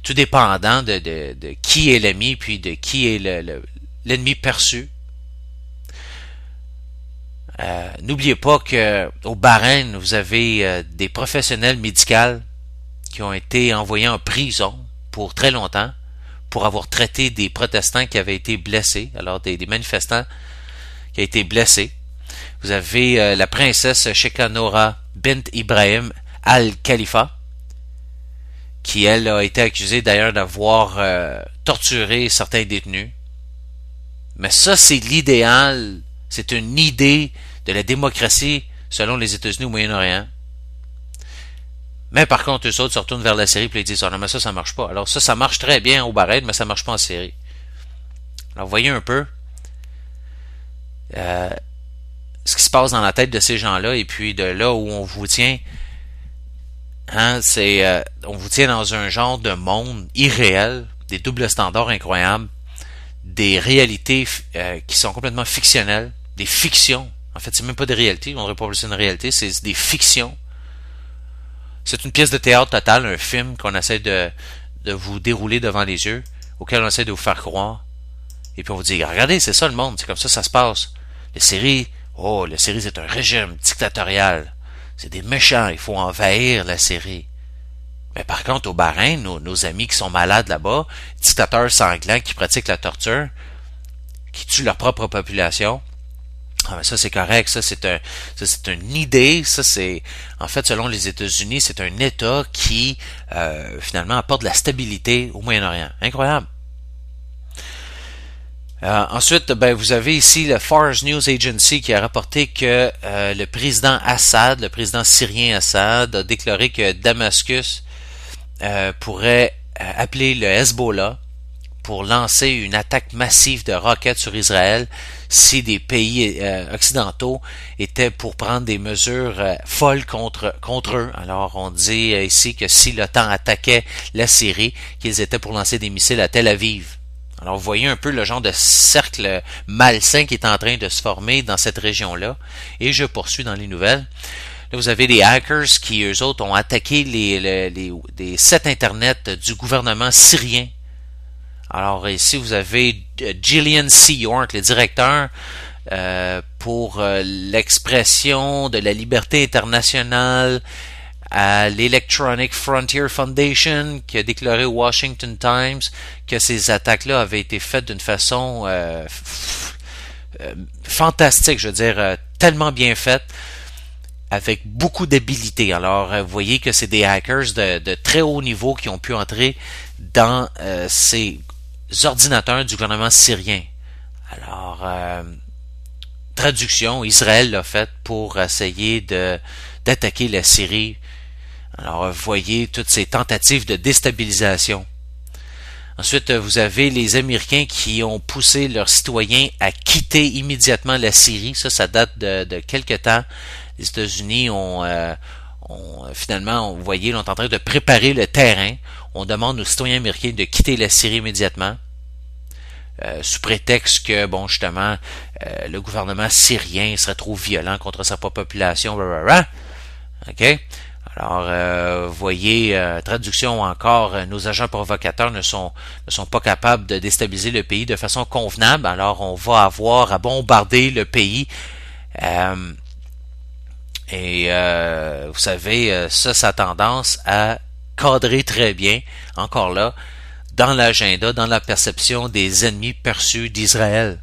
tout dépendant de, de, de qui est l'ennemi, puis de qui est le, le, l'ennemi perçu. Euh, n'oubliez pas que au Bahreïn, vous avez euh, des professionnels médicaux qui ont été envoyés en prison pour très longtemps pour avoir traité des protestants qui avaient été blessés, alors des, des manifestants qui ont été blessés. Vous avez euh, la princesse Sheikha Noura bint Ibrahim al-Khalifa, qui elle a été accusée d'ailleurs d'avoir euh, torturé certains détenus. Mais ça, c'est l'idéal, c'est une idée de la démocratie selon les États-Unis au Moyen-Orient. Mais par contre, eux autres se retournent vers la Syrie et ils disent « Ah non, mais ça, ça marche pas. » Alors ça, ça marche très bien au Bahreïn, mais ça marche pas en Syrie. Alors, voyez un peu euh, ce qui se passe dans la tête de ces gens-là, et puis de là où on vous tient, hein, c'est euh, on vous tient dans un genre de monde irréel, des doubles standards incroyables, des réalités euh, qui sont complètement fictionnelles, des fictions. En fait, c'est même pas des réalités, on ne devrait pas appeler ça une réalité, c'est des fictions. C'est une pièce de théâtre totale, un film qu'on essaie de, de vous dérouler devant les yeux, auquel on essaie de vous faire croire. Et puis on vous dit, regardez, c'est ça le monde, c'est comme ça ça se passe. Les séries, oh, la série c'est un régime dictatorial. C'est des méchants, il faut envahir la Syrie. Mais par contre, au Bahreïn, nos, nos amis qui sont malades là-bas, dictateurs sanglants qui pratiquent la torture, qui tuent leur propre population, ah, mais ça c'est correct, ça c'est un, ça c'est une idée, ça c'est, en fait selon les États-Unis, c'est un État qui euh, finalement apporte de la stabilité au Moyen-Orient. Incroyable. Euh, ensuite, ben vous avez ici le Fars News Agency qui a rapporté que euh, le président Assad, le président syrien Assad, a déclaré que Damascus euh, pourrait euh, appeler le Hezbollah pour lancer une attaque massive de roquettes sur Israël si des pays euh, occidentaux étaient pour prendre des mesures euh, folles contre contre eux. Alors on dit euh, ici que si l'OTAN attaquait la Syrie, qu'ils étaient pour lancer des missiles à Tel Aviv. Alors vous voyez un peu le genre de cercle malsain qui est en train de se former dans cette région-là. Et je poursuis dans les nouvelles. Là, vous avez des hackers qui, eux autres, ont attaqué les, les, les, les sites Internet du gouvernement syrien. Alors ici, vous avez Gillian C. York, le directeur euh, pour euh, l'expression de la liberté internationale à l'Electronic Frontier Foundation, qui a déclaré au Washington Times que ces attaques-là avaient été faites d'une façon euh, f- euh, fantastique, je veux dire, euh, tellement bien faite, avec beaucoup d'habileté. Alors, euh, vous voyez que c'est des hackers de, de très haut niveau qui ont pu entrer dans euh, ces ordinateurs du gouvernement syrien. Alors, euh, traduction, Israël l'a fait pour essayer de d'attaquer la Syrie. Alors, vous voyez toutes ces tentatives de déstabilisation. Ensuite, vous avez les Américains qui ont poussé leurs citoyens à quitter immédiatement la Syrie. Ça, ça date de, de quelque temps. Les États-Unis ont, euh, ont finalement, vous voyez, sont en train de préparer le terrain. On demande aux citoyens américains de quitter la Syrie immédiatement. Euh, sous prétexte que, bon, justement, euh, le gouvernement syrien serait trop violent contre sa propre population. Blablabla. OK? Alors, euh, vous voyez, euh, traduction encore, euh, nos agents provocateurs ne sont ne sont pas capables de déstabiliser le pays de façon convenable. Alors, on va avoir à bombarder le pays. Euh, et euh, vous savez, ça, ça a tendance à cadrer très bien, encore là, dans l'agenda, dans la perception des ennemis perçus d'Israël.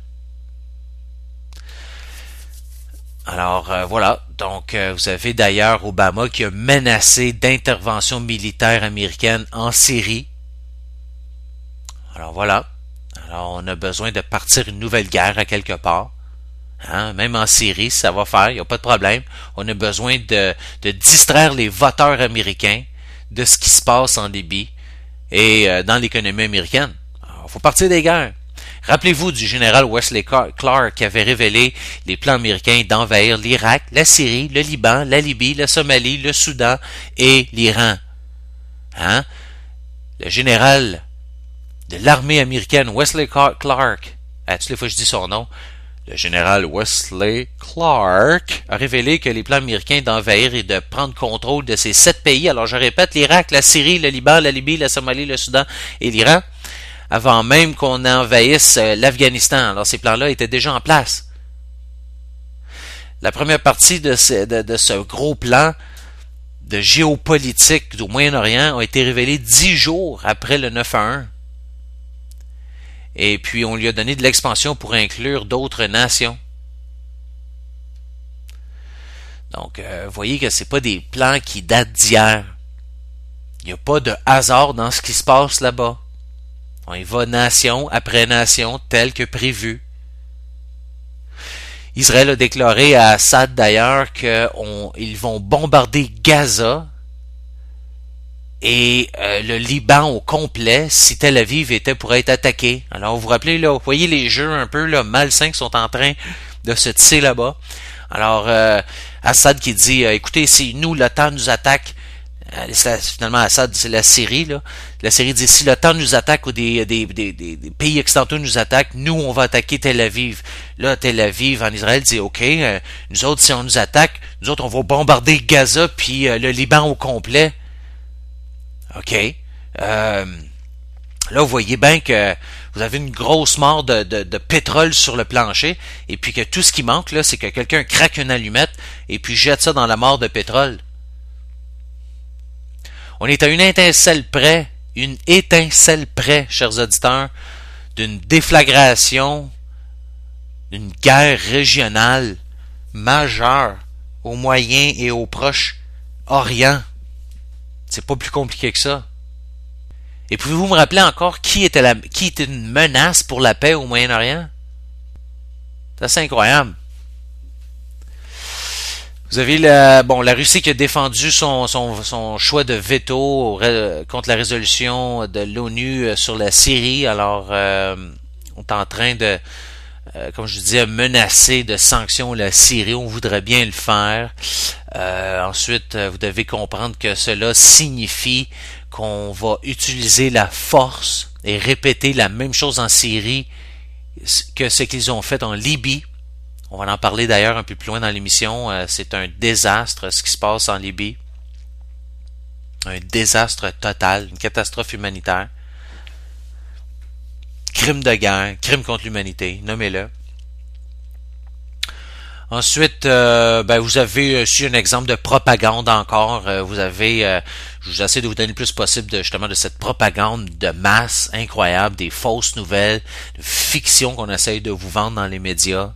Alors euh, voilà, donc euh, vous avez d'ailleurs Obama qui a menacé d'intervention militaire américaine en Syrie. Alors voilà, alors on a besoin de partir une nouvelle guerre à quelque part. Hein? Même en Syrie, ça va faire, il n'y a pas de problème. On a besoin de, de distraire les voteurs américains de ce qui se passe en Libye et euh, dans l'économie américaine. Il faut partir des guerres. Rappelez-vous du général Wesley Clark qui avait révélé les plans américains d'envahir l'Irak, la Syrie, le Liban, la Libye, la Somalie, le Soudan et l'Iran. Hein? Le général de l'armée américaine Wesley Clark, à toutes les fois que je dis son nom, Le général Wesley Clark a révélé que les plans américains d'envahir et de prendre contrôle de ces sept pays, alors je répète, l'Irak, la Syrie, le Liban, la Libye, la Somalie, le Soudan et l'Iran, avant même qu'on envahisse l'Afghanistan. Alors ces plans-là étaient déjà en place. La première partie de ce, de, de ce gros plan de géopolitique au Moyen-Orient a été révélée dix jours après le neuf un. Et puis, on lui a donné de l'expansion pour inclure d'autres nations. Donc, euh, vous voyez que c'est pas des plans qui datent d'hier. Il n'y a pas de hasard dans ce qui se passe là-bas. On y va nation après nation, tel que prévu. Israël a déclaré à Assad d'ailleurs qu'ils vont bombarder Gaza et euh, le Liban au complet si Tel Aviv était pour être attaqué. Alors vous vous rappelez, là, vous voyez les jeux un peu là, malsains qui sont en train de se tisser là-bas. Alors euh, Assad qui dit euh, écoutez, si nous l'OTAN nous attaque, euh, c'est, finalement Assad c'est la Syrie là. La Syrie dit si l'OTAN nous attaque ou des, des, des, des, des pays occidentaux nous attaquent, nous on va attaquer Tel Aviv. Là Tel Aviv en Israël dit ok, euh, nous autres si on nous attaque, nous autres on va bombarder Gaza puis euh, le Liban au complet. OK. Euh, là, vous voyez bien que vous avez une grosse mort de, de, de pétrole sur le plancher et puis que tout ce qui manque, là, c'est que quelqu'un craque une allumette et puis jette ça dans la mare de pétrole. On est à une étincelle près, une étincelle près, chers auditeurs, d'une déflagration, d'une guerre régionale majeure au Moyen et au Proche-Orient. C'est pas plus compliqué que ça. Et pouvez-vous me rappeler encore qui était, la, qui était une menace pour la paix au Moyen-Orient? C'est assez incroyable. Vous avez la, bon, la Russie qui a défendu son, son, son choix de veto contre la résolution de l'ONU sur la Syrie. Alors, euh, on est en train de, euh, comme je disais, menacer de sanctions la Syrie. On voudrait bien le faire. Euh, ensuite, vous devez comprendre que cela signifie qu'on va utiliser la force et répéter la même chose en Syrie que ce qu'ils ont fait en Libye. On va en parler d'ailleurs un peu plus loin dans l'émission. Euh, c'est un désastre ce qui se passe en Libye. Un désastre total, une catastrophe humanitaire. Crime de guerre, crime contre l'humanité, nommez-le. Ensuite, euh, ben, vous avez aussi un exemple de propagande encore. Euh, vous avez, euh, je vous essaie de vous donner le plus possible de, justement de cette propagande de masse incroyable, des fausses nouvelles, de fiction qu'on essaye de vous vendre dans les médias.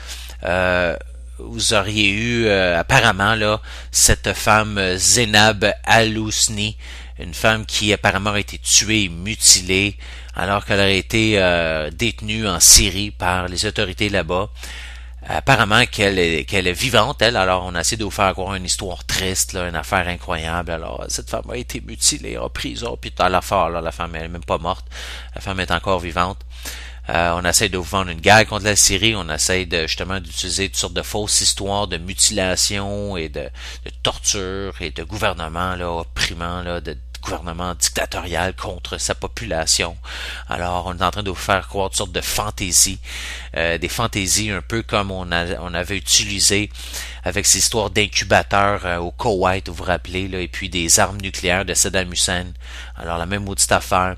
Euh, vous auriez eu euh, apparemment là cette femme Zénab Al-Husni, une femme qui apparemment a été tuée et mutilée alors qu'elle aurait été euh, détenue en Syrie par les autorités là-bas. Apparemment qu'elle est, qu'elle est vivante, elle. Alors, on a essayé de vous faire croire une histoire triste, là, une affaire incroyable. Alors, cette femme a été mutilée, en prison, puis à l'affaire, là, la femme elle est même pas morte. La femme est encore vivante. Euh, on essaie de vous vendre une guerre contre la Syrie. On essaie de, justement d'utiliser toutes sortes de fausses histoires de mutilation et de, de torture et de gouvernement là, opprimant, là, de gouvernement dictatorial contre sa population. Alors, on est en train de vous faire croire toutes sortes de fantaisies, euh, des fantaisies un peu comme on, a, on avait utilisé avec ces histoires d'incubateurs euh, au Koweït, vous vous rappelez, là, et puis des armes nucléaires de Saddam Hussein. Alors, la même maudite affaire.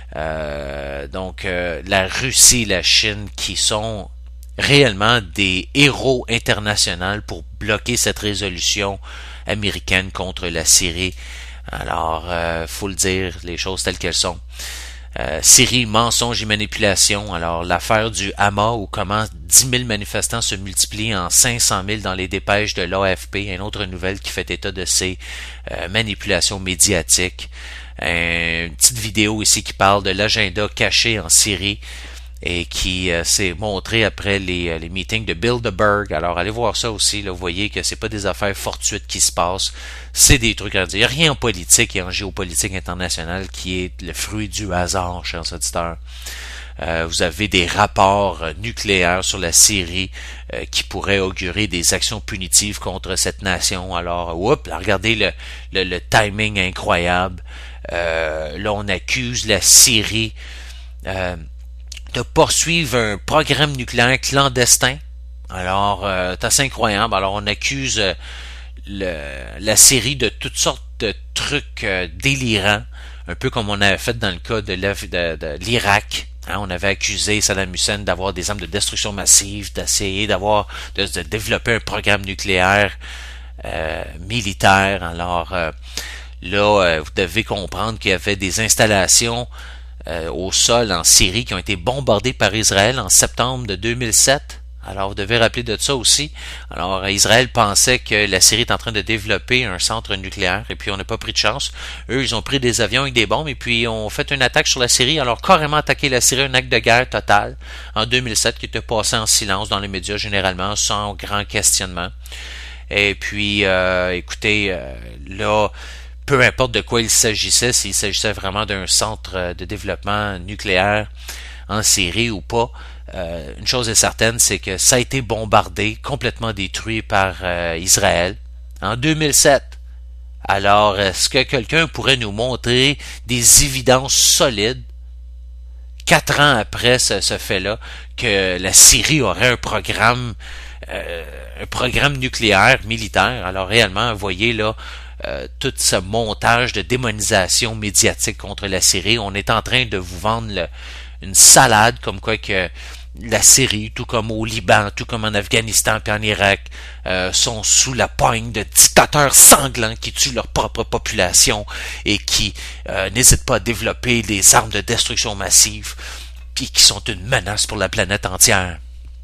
Euh, donc, euh, la Russie, la Chine, qui sont réellement des héros internationaux pour bloquer cette résolution américaine contre la Syrie. Alors, euh, faut le dire, les choses telles qu'elles sont. Euh, Syrie, mensonge et manipulation. Alors, l'affaire du Hama, où comment dix mille manifestants se multiplient en cinq cent mille dans les dépêches de l'A F P, une autre nouvelle qui fait état de ces euh, manipulations médiatiques. Euh, une petite vidéo ici qui parle de l'agenda caché en Syrie et qui euh, s'est montré après les, les meetings de Bilderberg. Alors, allez voir ça aussi. Là, vous voyez que c'est pas des affaires fortuites qui se passent. C'est des trucs à dire. Il n'y a rien en politique et en géopolitique internationale qui est le fruit du hasard, chers auditeurs. Euh, vous avez des rapports nucléaires sur la Syrie euh, qui pourraient augurer des actions punitives contre cette nation. Alors, oups, regardez le, le, le timing incroyable. Euh, là, on accuse la Syrie... Euh, de poursuivre un programme nucléaire clandestin. Alors, euh, c'est assez incroyable. Alors, on accuse euh, le, la Syrie de toutes sortes de trucs euh, délirants, un peu comme on avait fait dans le cas de, de, de l'Irak. Hein, on avait accusé Saddam Hussein d'avoir des armes de destruction massive, d'essayer d'avoir de, de développer un programme nucléaire euh, militaire. Alors euh, là, euh, vous devez comprendre qu'il y avait des installations euh, au sol en Syrie qui ont été bombardées par Israël en septembre de deux mille sept. Alors, vous devez rappeler de ça aussi. Alors, Israël pensait que la Syrie est en train de développer un centre nucléaire, et puis on n'a pas pris de chance. Eux, ils ont pris des avions avec des bombes, et puis ont fait une attaque sur la Syrie. Alors, carrément attaqué la Syrie, un acte de guerre total, en deux mille sept, qui était passé en silence dans les médias, généralement, sans grand questionnement. Et puis, euh, écoutez, euh, là, peu importe de quoi il s'agissait, s'il s'agissait vraiment d'un centre de développement nucléaire en Syrie ou pas, Euh, une chose est certaine, c'est que ça a été bombardé, complètement détruit par euh, Israël en deux mille sept. Alors, est-ce que quelqu'un pourrait nous montrer des évidences solides, quatre ans après ce, ce fait-là, que la Syrie aurait un programme, euh, un programme nucléaire militaire? Alors, réellement, vous voyez là, euh, tout ce montage de démonisation médiatique contre la Syrie. On est en train de vous vendre le, une salade, comme quoi que la Syrie, tout comme au Liban, tout comme en Afghanistan et en Irak, euh, sont sous la poigne de dictateurs sanglants qui tuent leur propre population et qui euh, n'hésitent pas à développer des armes de destruction massive, puis qui sont une menace pour la planète entière.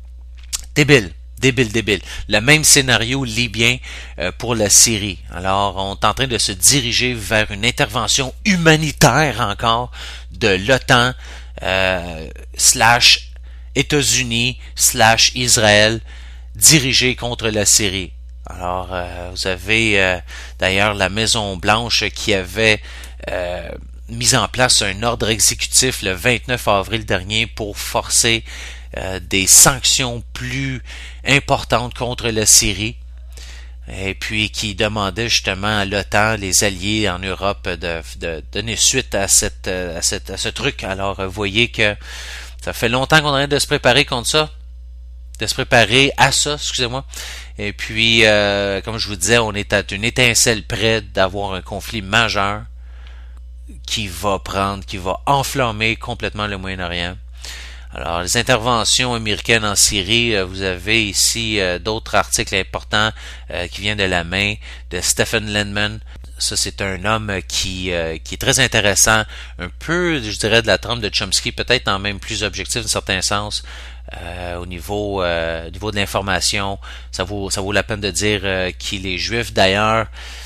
Débile. Débile, débile. Le même scénario libyen euh, pour la Syrie. Alors, on est en train de se diriger vers une intervention humanitaire encore de l'OTAN euh, slash États-Unis slash Israël dirigée contre la Syrie. Alors, euh, vous avez euh, d'ailleurs la Maison-Blanche qui avait euh, mis en place un ordre exécutif le vingt-neuf avril dernier pour forcer euh, des sanctions plus importantes contre la Syrie, et puis qui demandait justement à l'OTAN, les alliés en Europe, de, de donner suite à, cette, à, cette, à ce truc. Alors, vous voyez que ça fait longtemps qu'on a de se préparer contre ça, de se préparer à ça, excusez-moi. Et puis, euh, comme je vous disais, on est à une étincelle près d'avoir un conflit majeur qui va prendre, qui va enflammer complètement le Moyen-Orient. Alors, les interventions américaines en Syrie, euh, vous avez ici euh, d'autres articles importants euh, qui viennent de la main de Stephen Lindman. Ça, c'est un homme qui euh, qui est très intéressant, un peu, je dirais, de la trempe de Chomsky, peut-être en même plus objectif, dans certain sens, euh, au niveau euh, au niveau de l'information. Ça vaut ça vaut la peine de dire euh, qu'il est juif. D'ailleurs,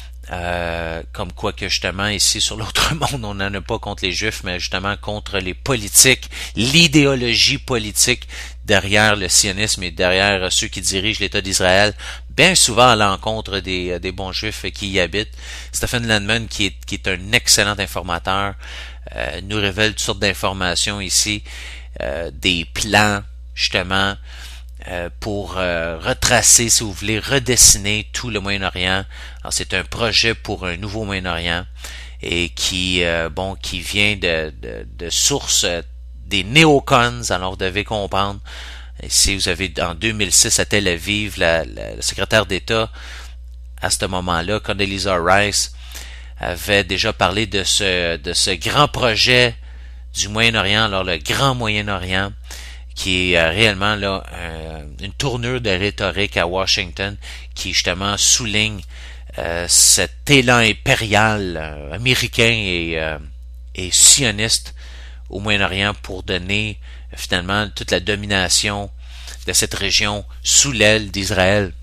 euh, comme quoi que justement ici sur l'autre monde, on n'en a pas contre les juifs, mais justement contre les politiques, l'idéologie politique derrière le sionisme et derrière ceux qui dirigent l'État d'Israël, bien souvent à l'encontre des, des bons juifs qui y habitent. Stephen Landman, qui est, qui est un excellent informateur, euh, nous révèle toutes sortes d'informations ici, euh, des plans, justement, euh, pour euh, retracer, si vous voulez, redessiner tout le Moyen-Orient. Alors, c'est un projet pour un nouveau Moyen-Orient et qui, euh, bon, qui vient de, de, de sources euh, des néocons. Alors, vous devez comprendre. Ici, vous avez en deux mille six à Tel Aviv, la, la, la secrétaire d'État, à ce moment-là, Condoleezza Rice, avait déjà parlé de ce, de ce grand projet du Moyen-Orient, alors le Grand Moyen-Orient, qui est euh, réellement là euh, une tournure de rhétorique à Washington, qui justement souligne euh, cet élan impérial euh, américain et, euh, et sioniste au Moyen-Orient pour donner euh, finalement toute la domination de cette région sous l'aile d'Israël.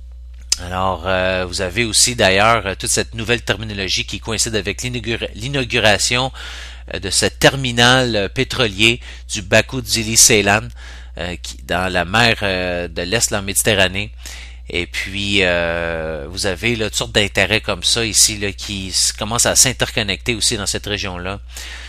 Alors, euh, vous avez aussi d'ailleurs toute cette nouvelle terminologie qui coïncide avec l'inaugura- l'inauguration euh, de ce terminal pétrolier du Bakou Djili Ceylan euh, qui dans la mer euh, de l'Est de la Méditerranée. Et puis, euh, vous avez là, toutes sortes d'intérêts comme ça ici là, qui commencent à s'interconnecter aussi dans cette région-là.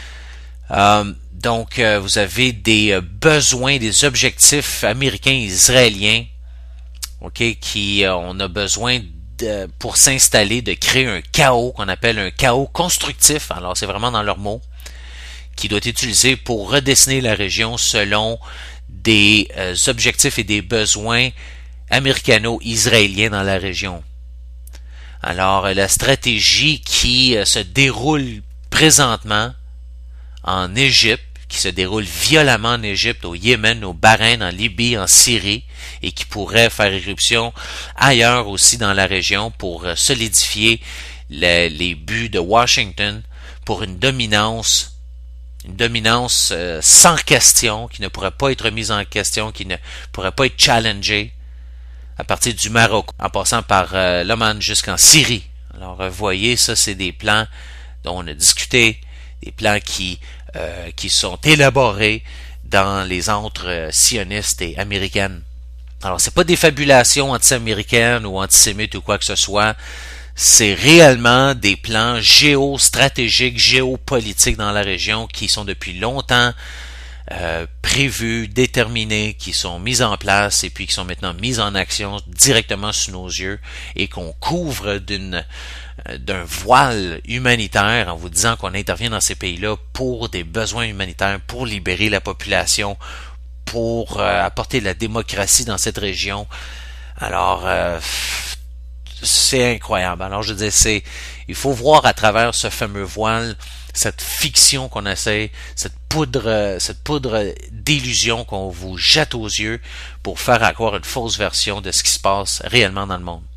Euh, donc, euh, vous avez des euh, besoins, des objectifs américains et israéliens, ok, qui euh, on a besoin de, pour s'installer, de créer un chaos qu'on appelle un chaos constructif. Alors, c'est vraiment dans leurs mots, qui doit être utilisé pour redessiner la région selon des euh, objectifs et des besoins américano-israéliens dans la région. Alors, euh, la stratégie qui euh, se déroule présentement en Égypte, qui se déroule violemment en Égypte, au Yémen, au Bahreïn, en Libye, en Syrie, et qui pourrait faire éruption ailleurs aussi dans la région pour euh, solidifier le, les buts de Washington pour une dominance une dominance euh, sans question, qui ne pourrait pas être mise en question, qui ne pourrait pas être challengée à partir du Maroc, en passant par euh, l'Oman jusqu'en Syrie. Alors, vous voyez, ça, c'est des plans dont on a discuté, des plans qui, euh, qui sont élaborés dans les antres euh, sionistes et américaines. Alors, c'est pas des fabulations anti-américaines ou antisémites ou quoi que ce soit. C'est réellement des plans géostratégiques, géopolitiques dans la région qui sont depuis longtemps euh, prévus, déterminés, qui sont mis en place et puis qui sont maintenant mis en action directement sous nos yeux et qu'on couvre d'une euh, d'un voile humanitaire en vous disant qu'on intervient dans ces pays-là pour des besoins humanitaires, pour libérer la population, pour euh, apporter de la démocratie dans cette région. Alors, euh, c'est incroyable. Alors, je dis, c'est, il faut voir à travers ce fameux voile, cette fiction qu'on essaie, cette poudre, cette poudre d'illusion qu'on vous jette aux yeux pour faire accroire une fausse version de ce qui se passe réellement dans le monde.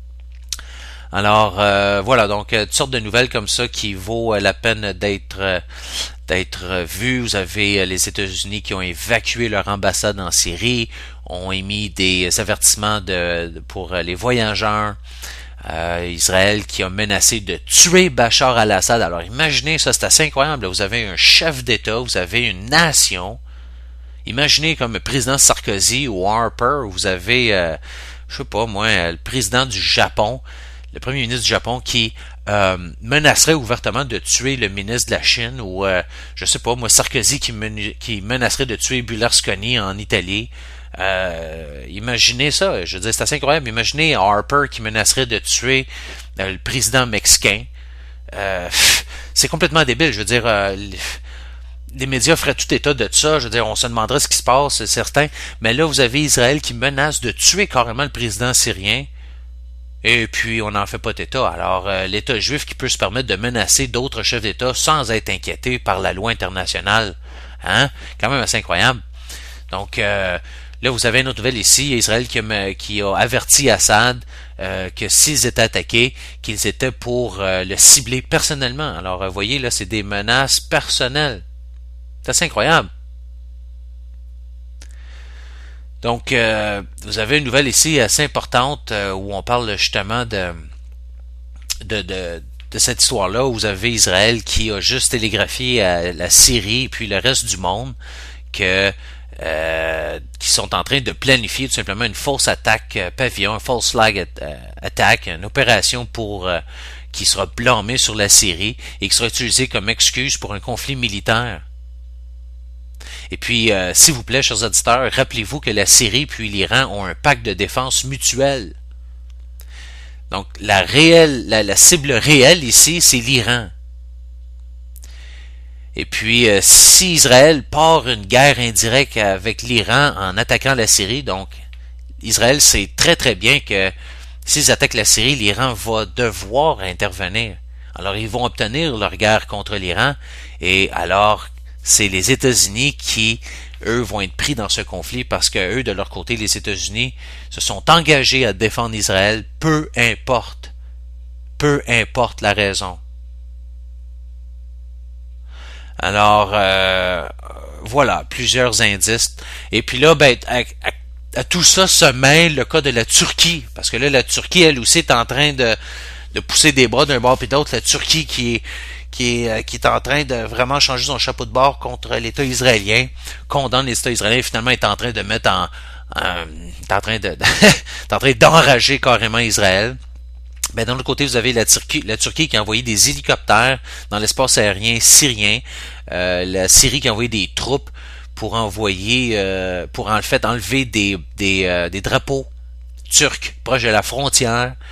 Alors, euh, voilà, donc, toutes sortes de nouvelles comme ça qui vaut la peine d'être, d'être vues. Vous avez les États-Unis qui ont évacué leur ambassade en Syrie, ont émis des avertissements de, de pour les voyageurs. Euh, Israël qui a menacé de tuer Bachar al-Assad. Alors imaginez ça, c'est assez incroyable. Vous avez un chef d'État, vous avez une nation. Imaginez comme le président Sarkozy ou Harper, vous avez, euh, je sais pas moi, le président du Japon, le premier ministre du Japon qui euh, menacerait ouvertement de tuer le ministre de la Chine, ou euh, je sais pas moi, Sarkozy qui, men- qui menacerait de tuer Berlusconi en Italie. Euh, imaginez ça, je veux dire, c'est assez incroyable. Imaginez Harper qui menacerait de tuer euh, le président mexicain. Euh, c'est complètement débile. Je veux dire, euh, les, les médias feraient tout état de ça. Je veux dire, on se demanderait ce qui se passe, c'est certain. Mais là, vous avez Israël qui menace de tuer carrément le président syrien. Et puis, on n'en fait pas d'état. Alors, euh, l'État juif qui peut se permettre de menacer d'autres chefs d'État sans être inquiété par la loi internationale. Hein? Quand même assez incroyable. Donc, euh, là, vous avez une autre nouvelle ici, Israël qui a, qui a averti Assad euh, que s'ils étaient attaqués, qu'ils étaient pour euh, le cibler personnellement. Alors, vous voyez, là, c'est des menaces personnelles. C'est assez incroyable. Donc, euh, vous avez une nouvelle ici assez importante euh, où on parle justement de, de, de, de cette histoire-là, où vous avez Israël qui a juste télégraphié à la Syrie et puis le reste du monde que Euh, qui sont en train de planifier tout simplement une fausse attaque euh, pavillon, un false flag at, euh, attack, une opération pour euh, qui sera blâmée sur la Syrie et qui sera utilisée comme excuse pour un conflit militaire. Et puis, euh, s'il vous plaît, chers auditeurs, rappelez-vous que la Syrie puis l'Iran ont un pacte de défense mutuelle. Donc, la réelle, la, la cible réelle ici, c'est l'Iran. Et puis, euh, si Israël part une guerre indirecte avec l'Iran en attaquant la Syrie, donc Israël sait très très bien que s'ils attaquent la Syrie, l'Iran va devoir intervenir. Alors, ils vont obtenir leur guerre contre l'Iran, et alors, c'est les États-Unis qui, eux, vont être pris dans ce conflit parce que eux, de leur côté, les États-Unis se sont engagés à défendre Israël, peu importe, peu importe la raison. Alors, euh, voilà, plusieurs indices. Et puis là, ben, à, à, à tout ça se mêle le cas de la Turquie, parce que là, la Turquie, elle aussi, est en train de, de pousser des bras d'un bord puis d'autre. La Turquie qui est, qui est, qui est en train de vraiment changer son chapeau de bord contre l'État israélien, condamne l'État israélien, et finalement est en train de mettre en, en est en train de, est en train d'enrager carrément Israël. Ben, d'un autre côté, vous avez la Turquie, la Turquie qui a envoyé des hélicoptères dans l'espace aérien syrien, euh, la Syrie qui a envoyé des troupes pour envoyer, euh, pour en fait enlever des des, euh, des drapeaux turcs proches de la frontière.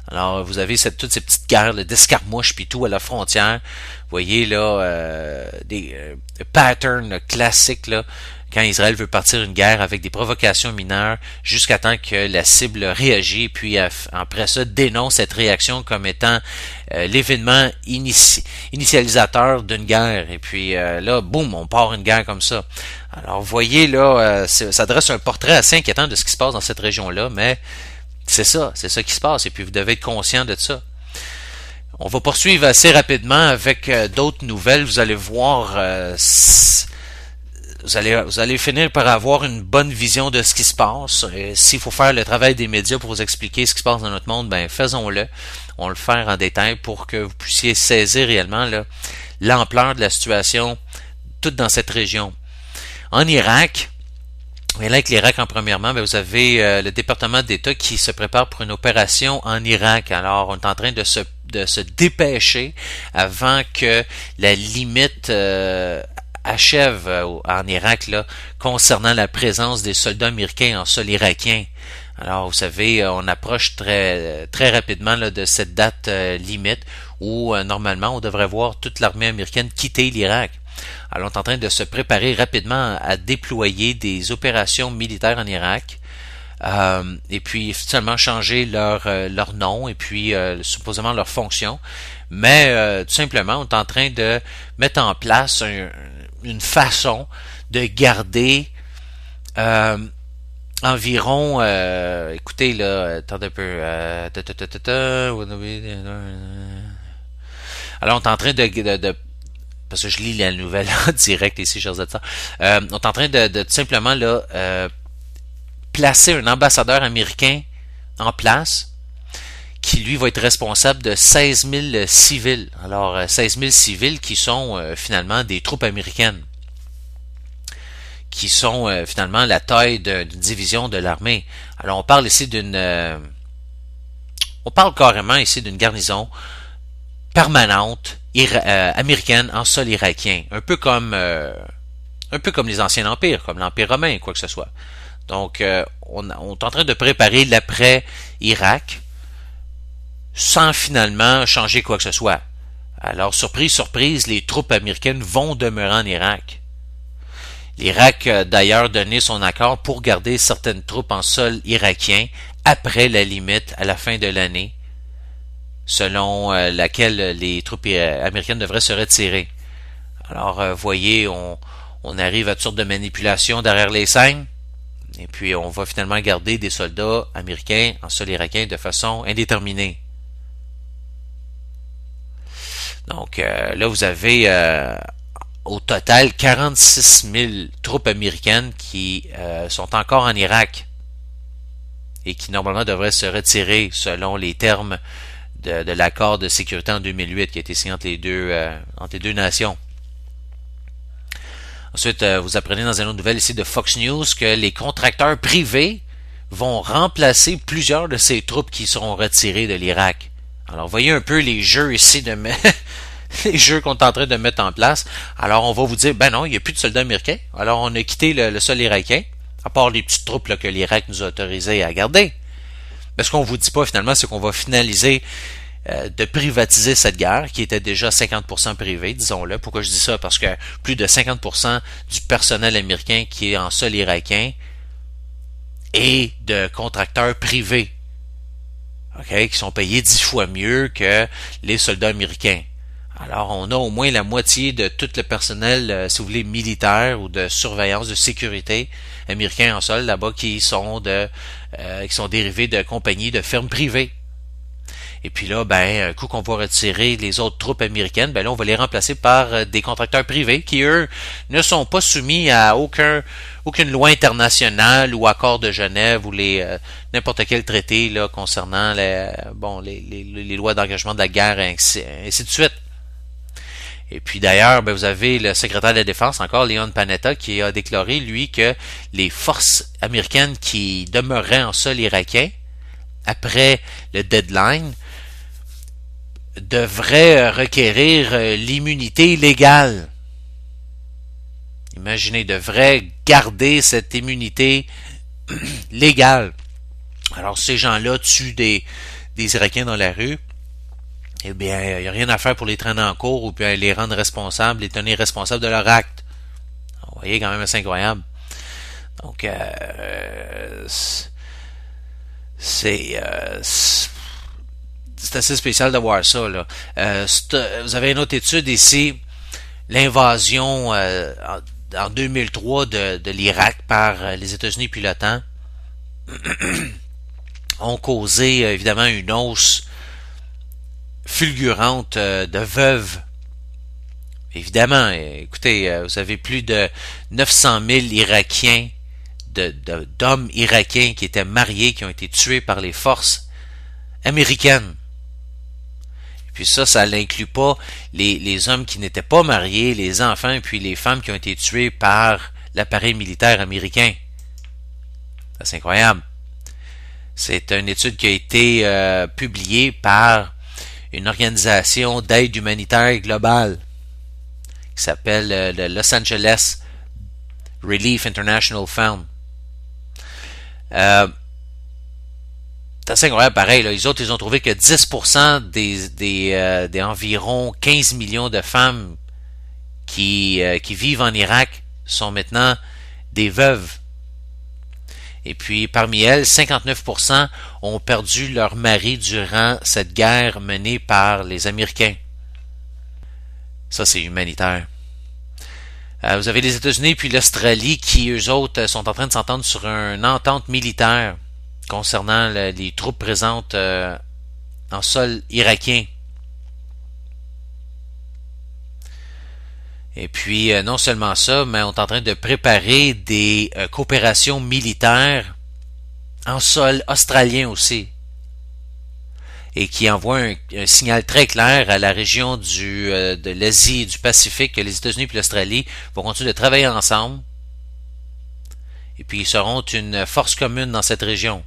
Alors, vous avez cette, toutes ces petites guerres d'escarmouches puis tout à la frontière. Vous voyez là euh, des euh, patterns classiques là, quand Israël veut partir une guerre avec des provocations mineures jusqu'à temps que la cible réagit, puis après ça dénonce cette réaction comme étant euh, l'événement inici- initialisateur d'une guerre. Et puis euh, là, boum, on part une guerre comme ça. Alors, vous voyez là, euh, ça dresse un portrait assez inquiétant de ce qui se passe dans cette région-là, mais c'est ça, c'est ça qui se passe, et puis vous devez être conscient de ça. On va poursuivre assez rapidement avec euh, d'autres nouvelles. Vous allez voir, euh, vous allez vous allez finir par avoir une bonne vision de ce qui se passe. Et s'il faut faire le travail des médias pour vous expliquer ce qui se passe dans notre monde, ben faisons-le. On va le faire en détail pour que vous puissiez saisir réellement là, l'ampleur de la situation toute dans cette région. En Irak, mais là, avec l'Irak en premièrement, bien, vous avez euh, le département d'État qui se prépare pour une opération en Irak. Alors, on est en train de se, de se dépêcher avant que la limite euh, achève euh, en Irak là, concernant la présence des soldats américains en sol irakien. Alors, vous savez, on approche très très rapidement là, de cette date euh, limite où, euh, normalement, on devrait voir toute l'armée américaine quitter l'Irak. Alors, on est en train de se préparer rapidement à déployer des opérations militaires en Irak, euh, et puis seulement changer leur euh, leur nom et puis euh, supposément leur fonction. Mais euh, tout simplement, on est en train de mettre en place un, une façon de garder euh, environ, euh, écoutez là, attendez un peu. Euh, alors, on est en train de, de, de parce que je lis la nouvelle en direct ici, chers auditeurs. Euh, on est en train de, de tout simplement là, euh, placer un ambassadeur américain en place qui, lui, va être responsable de seize mille civils. Alors, seize mille civils qui sont euh, finalement des troupes américaines, qui sont euh, finalement la taille d'une division de l'armée. Alors, on parle ici d'une... Euh, on parle carrément ici d'une garnison permanente ira- euh, américaine en sol irakien, un peu comme euh, un peu comme les anciens empires, comme l'Empire romain, quoi que ce soit. Donc, euh, on, on est en train de préparer l'après-Irak sans finalement changer quoi que ce soit. Alors, surprise, surprise, les troupes américaines vont demeurer en Irak. L'Irak a d'ailleurs donné son accord pour garder certaines troupes en sol irakien après la limite à la fin de l'année, selon euh, laquelle les troupes euh, américaines devraient se retirer. Alors, euh, voyez, on, on arrive à toutes sortes de manipulations derrière les scènes, et puis on va finalement garder des soldats américains en sol irakien de façon indéterminée. Donc, euh, là, vous avez euh, au total quarante-six mille troupes américaines qui euh, sont encore en Irak et qui normalement devraient se retirer selon les termes De, de l'accord de sécurité en deux mille huit qui a été signé entre les deux, euh, entre les deux nations. Ensuite, euh, vous apprenez dans une autre nouvelle ici de Fox News que les contracteurs privés vont remplacer plusieurs de ces troupes qui seront retirées de l'Irak. Alors, voyez un peu les jeux ici de les jeux qu'on est en train de mettre en place. Alors, on va vous dire, ben non, il n'y a plus de soldats américains. Alors, on a quitté le, le sol irakien, à part les petites troupes là, que l'Irak nous a autorisé à garder. Mais ce qu'on vous dit pas finalement, c'est qu'on va finaliser euh, de privatiser cette guerre qui était déjà cinquante pour cent privée, disons-le. Pourquoi je dis ça? Parce que plus de cinquante pour cent du personnel américain qui est en sol irakien est de contracteurs privés, okay, qui sont payés dix fois mieux que les soldats américains. Alors, on a au moins la moitié de tout le personnel, euh, si vous voulez, militaire ou de surveillance, de sécurité américain en sol là-bas qui sont de euh, qui sont dérivés de compagnies de fermes privées. Et puis là, ben, un coup qu'on va retirer les autres troupes américaines, ben là, on va les remplacer par euh, des contracteurs privés qui, eux, ne sont pas soumis à aucun aucune loi internationale ou accord de Genève ou les euh, n'importe quel traité là concernant les bon les, les, les lois d'engagement de la guerre et ainsi, ainsi de suite. Et puis d'ailleurs, ben, vous avez le secrétaire de la Défense, encore Leon Panetta, qui a déclaré, lui, que les forces américaines qui demeureraient en sol irakien, après le deadline, devraient requérir l'immunité légale. Imaginez, devraient garder cette immunité légale. Alors ces gens-là tuent des, des Irakiens dans la rue, eh bien, il n'y a rien à faire pour les traîner en cours ou bien les rendre responsables, les tenir responsables de leur acte. Vous voyez, quand même, c'est incroyable. Donc, euh, c'est, euh, c'est assez spécial de voir ça, là. Euh, vous avez une autre étude ici, l'invasion euh, en, en deux mille trois de, de l'Irak par les États-Unis puis l'OTAN ont causé évidemment une hausse fulgurante de veuves. Évidemment, écoutez, vous avez plus de neuf cent mille Irakiens, de, de, d'hommes irakiens qui étaient mariés, qui ont été tués par les forces américaines. Et puis ça, ça n'inclut pas les, les hommes qui n'étaient pas mariés, les enfants, et puis les femmes qui ont été tuées par l'appareil militaire américain. Ça, c'est incroyable. C'est une étude qui a été euh, publiée par une organisation d'aide humanitaire globale qui s'appelle euh, le Los Angeles Relief International Fund. Euh, c'est assez incroyable, pareil. Là, les autres, ils ont trouvé que dix pour cent des, des, euh, des environ quinze millions de femmes qui, euh, qui vivent en Irak sont maintenant des veuves. Et puis, parmi elles, cinquante-neuf pour cent ont perdu leur mari durant cette guerre menée par les Américains. Ça, c'est humanitaire. Euh, vous avez les États-Unis puis l'Australie qui, eux autres, sont en train de s'entendre sur une entente militaire concernant le, les troupes présentes euh, en sol irakien. Et puis, euh, non seulement ça, mais on est en train de préparer des euh, coopérations militaires en sol australien aussi. Et qui envoie un, un signal très clair à la région du, euh, de l'Asie et du Pacifique que les États-Unis et l'Australie vont continuer de travailler ensemble. Et puis, ils seront une force commune dans cette région.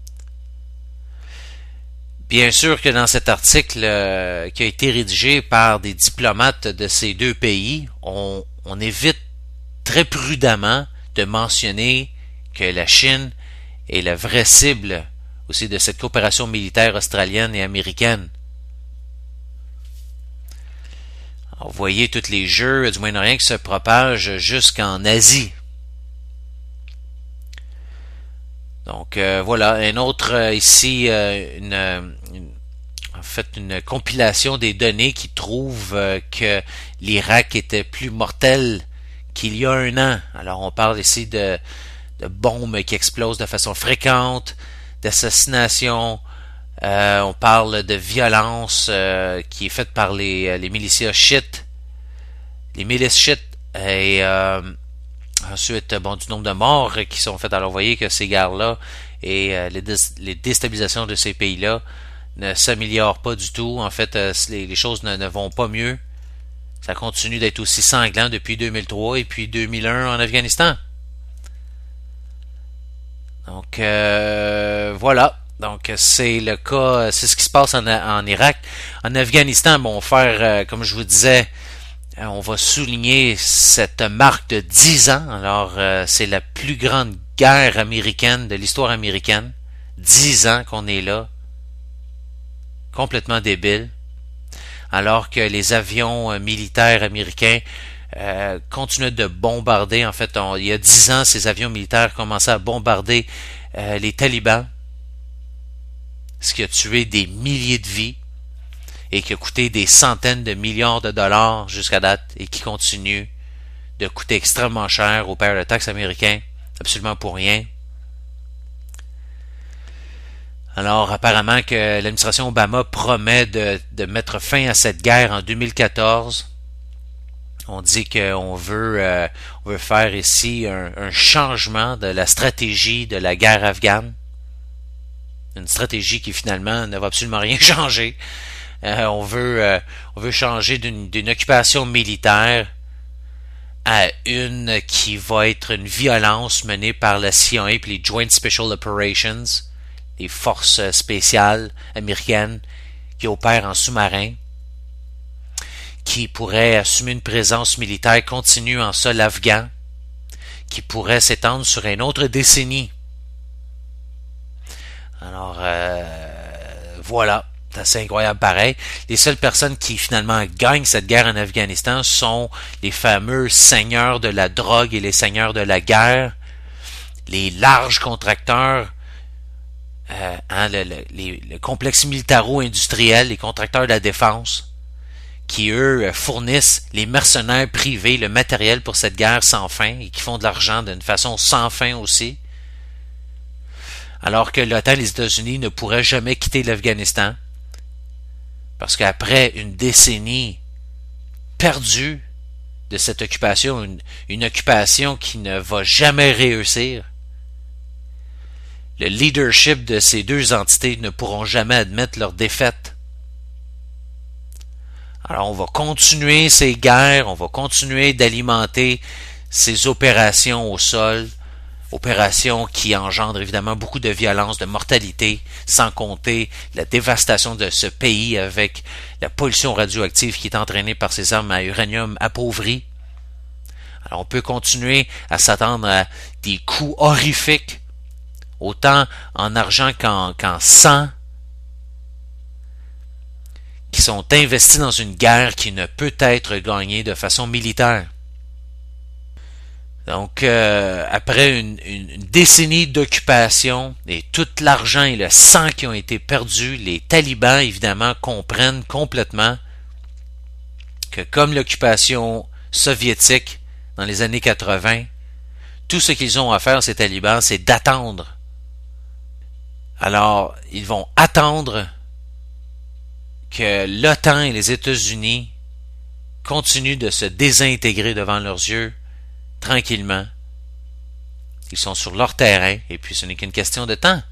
Bien sûr que dans cet article euh, qui a été rédigé par des diplomates de ces deux pays, on, on évite très prudemment de mentionner que la Chine est la vraie cible aussi de cette coopération militaire australienne et américaine. Alors, vous voyez tous les jeux du Moyen-Orient qui se propagent jusqu'en Asie. Donc euh, voilà, un autre euh, ici, euh, une, une, en fait une compilation des données qui trouve euh, que l'Irak était plus mortel qu'il y a un an. Alors on parle ici de, de bombes qui explosent de façon fréquente, d'assassination, euh, on parle de violence euh, qui est faite par les, les milicias chiites, les milices chiites, et euh, ensuite, bon, du nombre de morts qui sont faites. Alors, vous voyez que ces guerres-là et euh, les, dé les déstabilisations de ces pays-là ne s'améliorent pas du tout. En fait, euh, les, les choses ne, ne vont pas mieux. Ça continue d'être aussi sanglant depuis deux mille trois et puis deux mille un en Afghanistan. Donc, euh, voilà. Donc, c'est le cas, c'est ce qui se passe en, en Irak. En Afghanistan, bon, on va faire, euh, comme je vous disais, on va souligner cette marque de dix ans. Alors, euh, c'est la plus grande guerre américaine de l'histoire américaine. dix ans qu'on est là. Complètement débile. Alors que les avions euh, militaires américains euh, continuaient de bombarder. En fait, on, il y a dix ans, ces avions militaires commençaient à bombarder euh, les talibans. Ce qui a tué des milliers de vies. Et qui a coûté des centaines de milliards de dollars jusqu'à date et qui continue de coûter extrêmement cher aux payeurs de taxes américains, absolument pour rien. Alors, apparemment que l'administration Obama promet de, de mettre fin à cette guerre en deux mille quatorze. On dit qu'on veut, euh, on veut faire ici un, un changement de la stratégie de la guerre afghane. Une stratégie qui finalement ne va absolument rien changer. Euh, on veut euh, on veut changer d'une d'une occupation militaire à une qui va être une violence menée par la C I A et les Joint Special Operations, les forces spéciales américaines qui opèrent en sous-marin, qui pourraient assumer une présence militaire continue en sol afghan, qui pourrait s'étendre sur une autre décennie. Alors, euh, voilà, c'est assez incroyable pareil. Les seules personnes qui finalement gagnent cette guerre en Afghanistan sont les fameux seigneurs de la drogue et les seigneurs de la guerre, les larges contracteurs, euh, hein, le, le, les, le complexe militaro-industriel, les contracteurs de la défense, qui eux fournissent les mercenaires privés, le matériel pour cette guerre sans fin et qui font de l'argent d'une façon sans fin aussi. Alors que l'OTAN et les États-Unis ne pourraient jamais quitter l'Afghanistan parce qu'après une décennie perdue de cette occupation, une, une occupation qui ne va jamais réussir, le leadership de ces deux entités ne pourront jamais admettre leur défaite. Alors on va continuer ces guerres, on va continuer d'alimenter ces opérations au sol, opérations qui engendrent évidemment beaucoup de violence, de mortalité, sans compter la dévastation de ce pays avec la pollution radioactive qui est entraînée par ces armes à uranium appauvri. Alors on peut continuer à s'attendre à des coûts horrifiques, autant en argent qu'en, qu'en sang, qui sont investis dans une guerre qui ne peut être gagnée de façon militaire. Donc, euh, après une, une, une décennie d'occupation et tout l'argent et le sang qui ont été perdus, les talibans, évidemment, comprennent complètement que comme l'occupation soviétique dans les années quatre-vingt, tout ce qu'ils ont à faire, ces talibans, c'est d'attendre. Alors, ils vont attendre que l'OTAN et les États-Unis continuent de se désintégrer devant leurs yeux tranquillement. Ils sont sur leur terrain et puis ce n'est qu'une question de temps.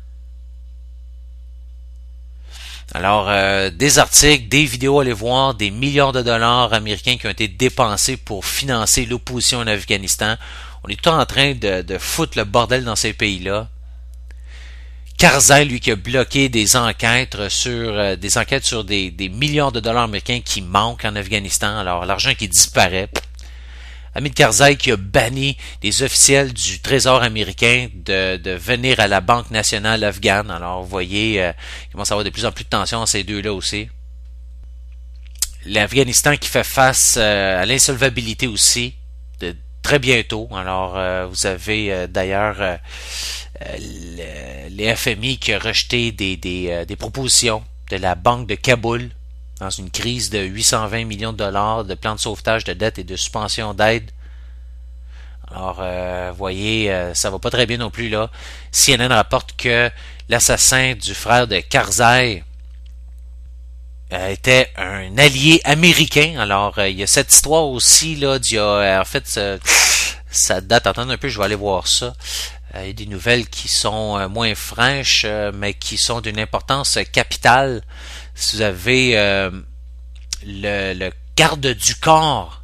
Alors, euh, des articles, des vidéos à aller voir, des millions de dollars américains qui ont été dépensés pour financer l'opposition en Afghanistan. On est tout en train de, de foutre le bordel dans ces pays-là. Karzai, lui, qui a bloqué des enquêtes sur euh, des enquêtes sur des, des millions de dollars américains qui manquent en Afghanistan. Alors, l'argent qui disparaît. Hamid Karzai qui a banni les officiels du Trésor américain de, de venir à la Banque nationale afghane. Alors, vous voyez, euh, il commence à avoir de plus en plus de tensions entre ces deux-là aussi. L'Afghanistan qui fait face euh, à l'insolvabilité aussi, de très bientôt. Alors, euh, vous avez euh, d'ailleurs euh, le, les F M I qui a rejeté des, des, euh, des propositions de la Banque de Kaboul dans une crise de huit cent vingt millions de dollars de plan de sauvetage de dette et de suspension d'aide. Alors, euh, voyez, euh, ça va pas très bien non plus là. C N N rapporte que l'assassin du frère de Karzai euh, était un allié américain. Alors, euh, il y a cette histoire aussi là, d'il y a, euh, en fait, ça, ça date, attendez un peu, je vais aller voir ça. Euh, il y a des nouvelles qui sont euh, moins fraîches, euh, mais qui sont d'une importance capitale. Si vous avez euh, le, le garde du corps,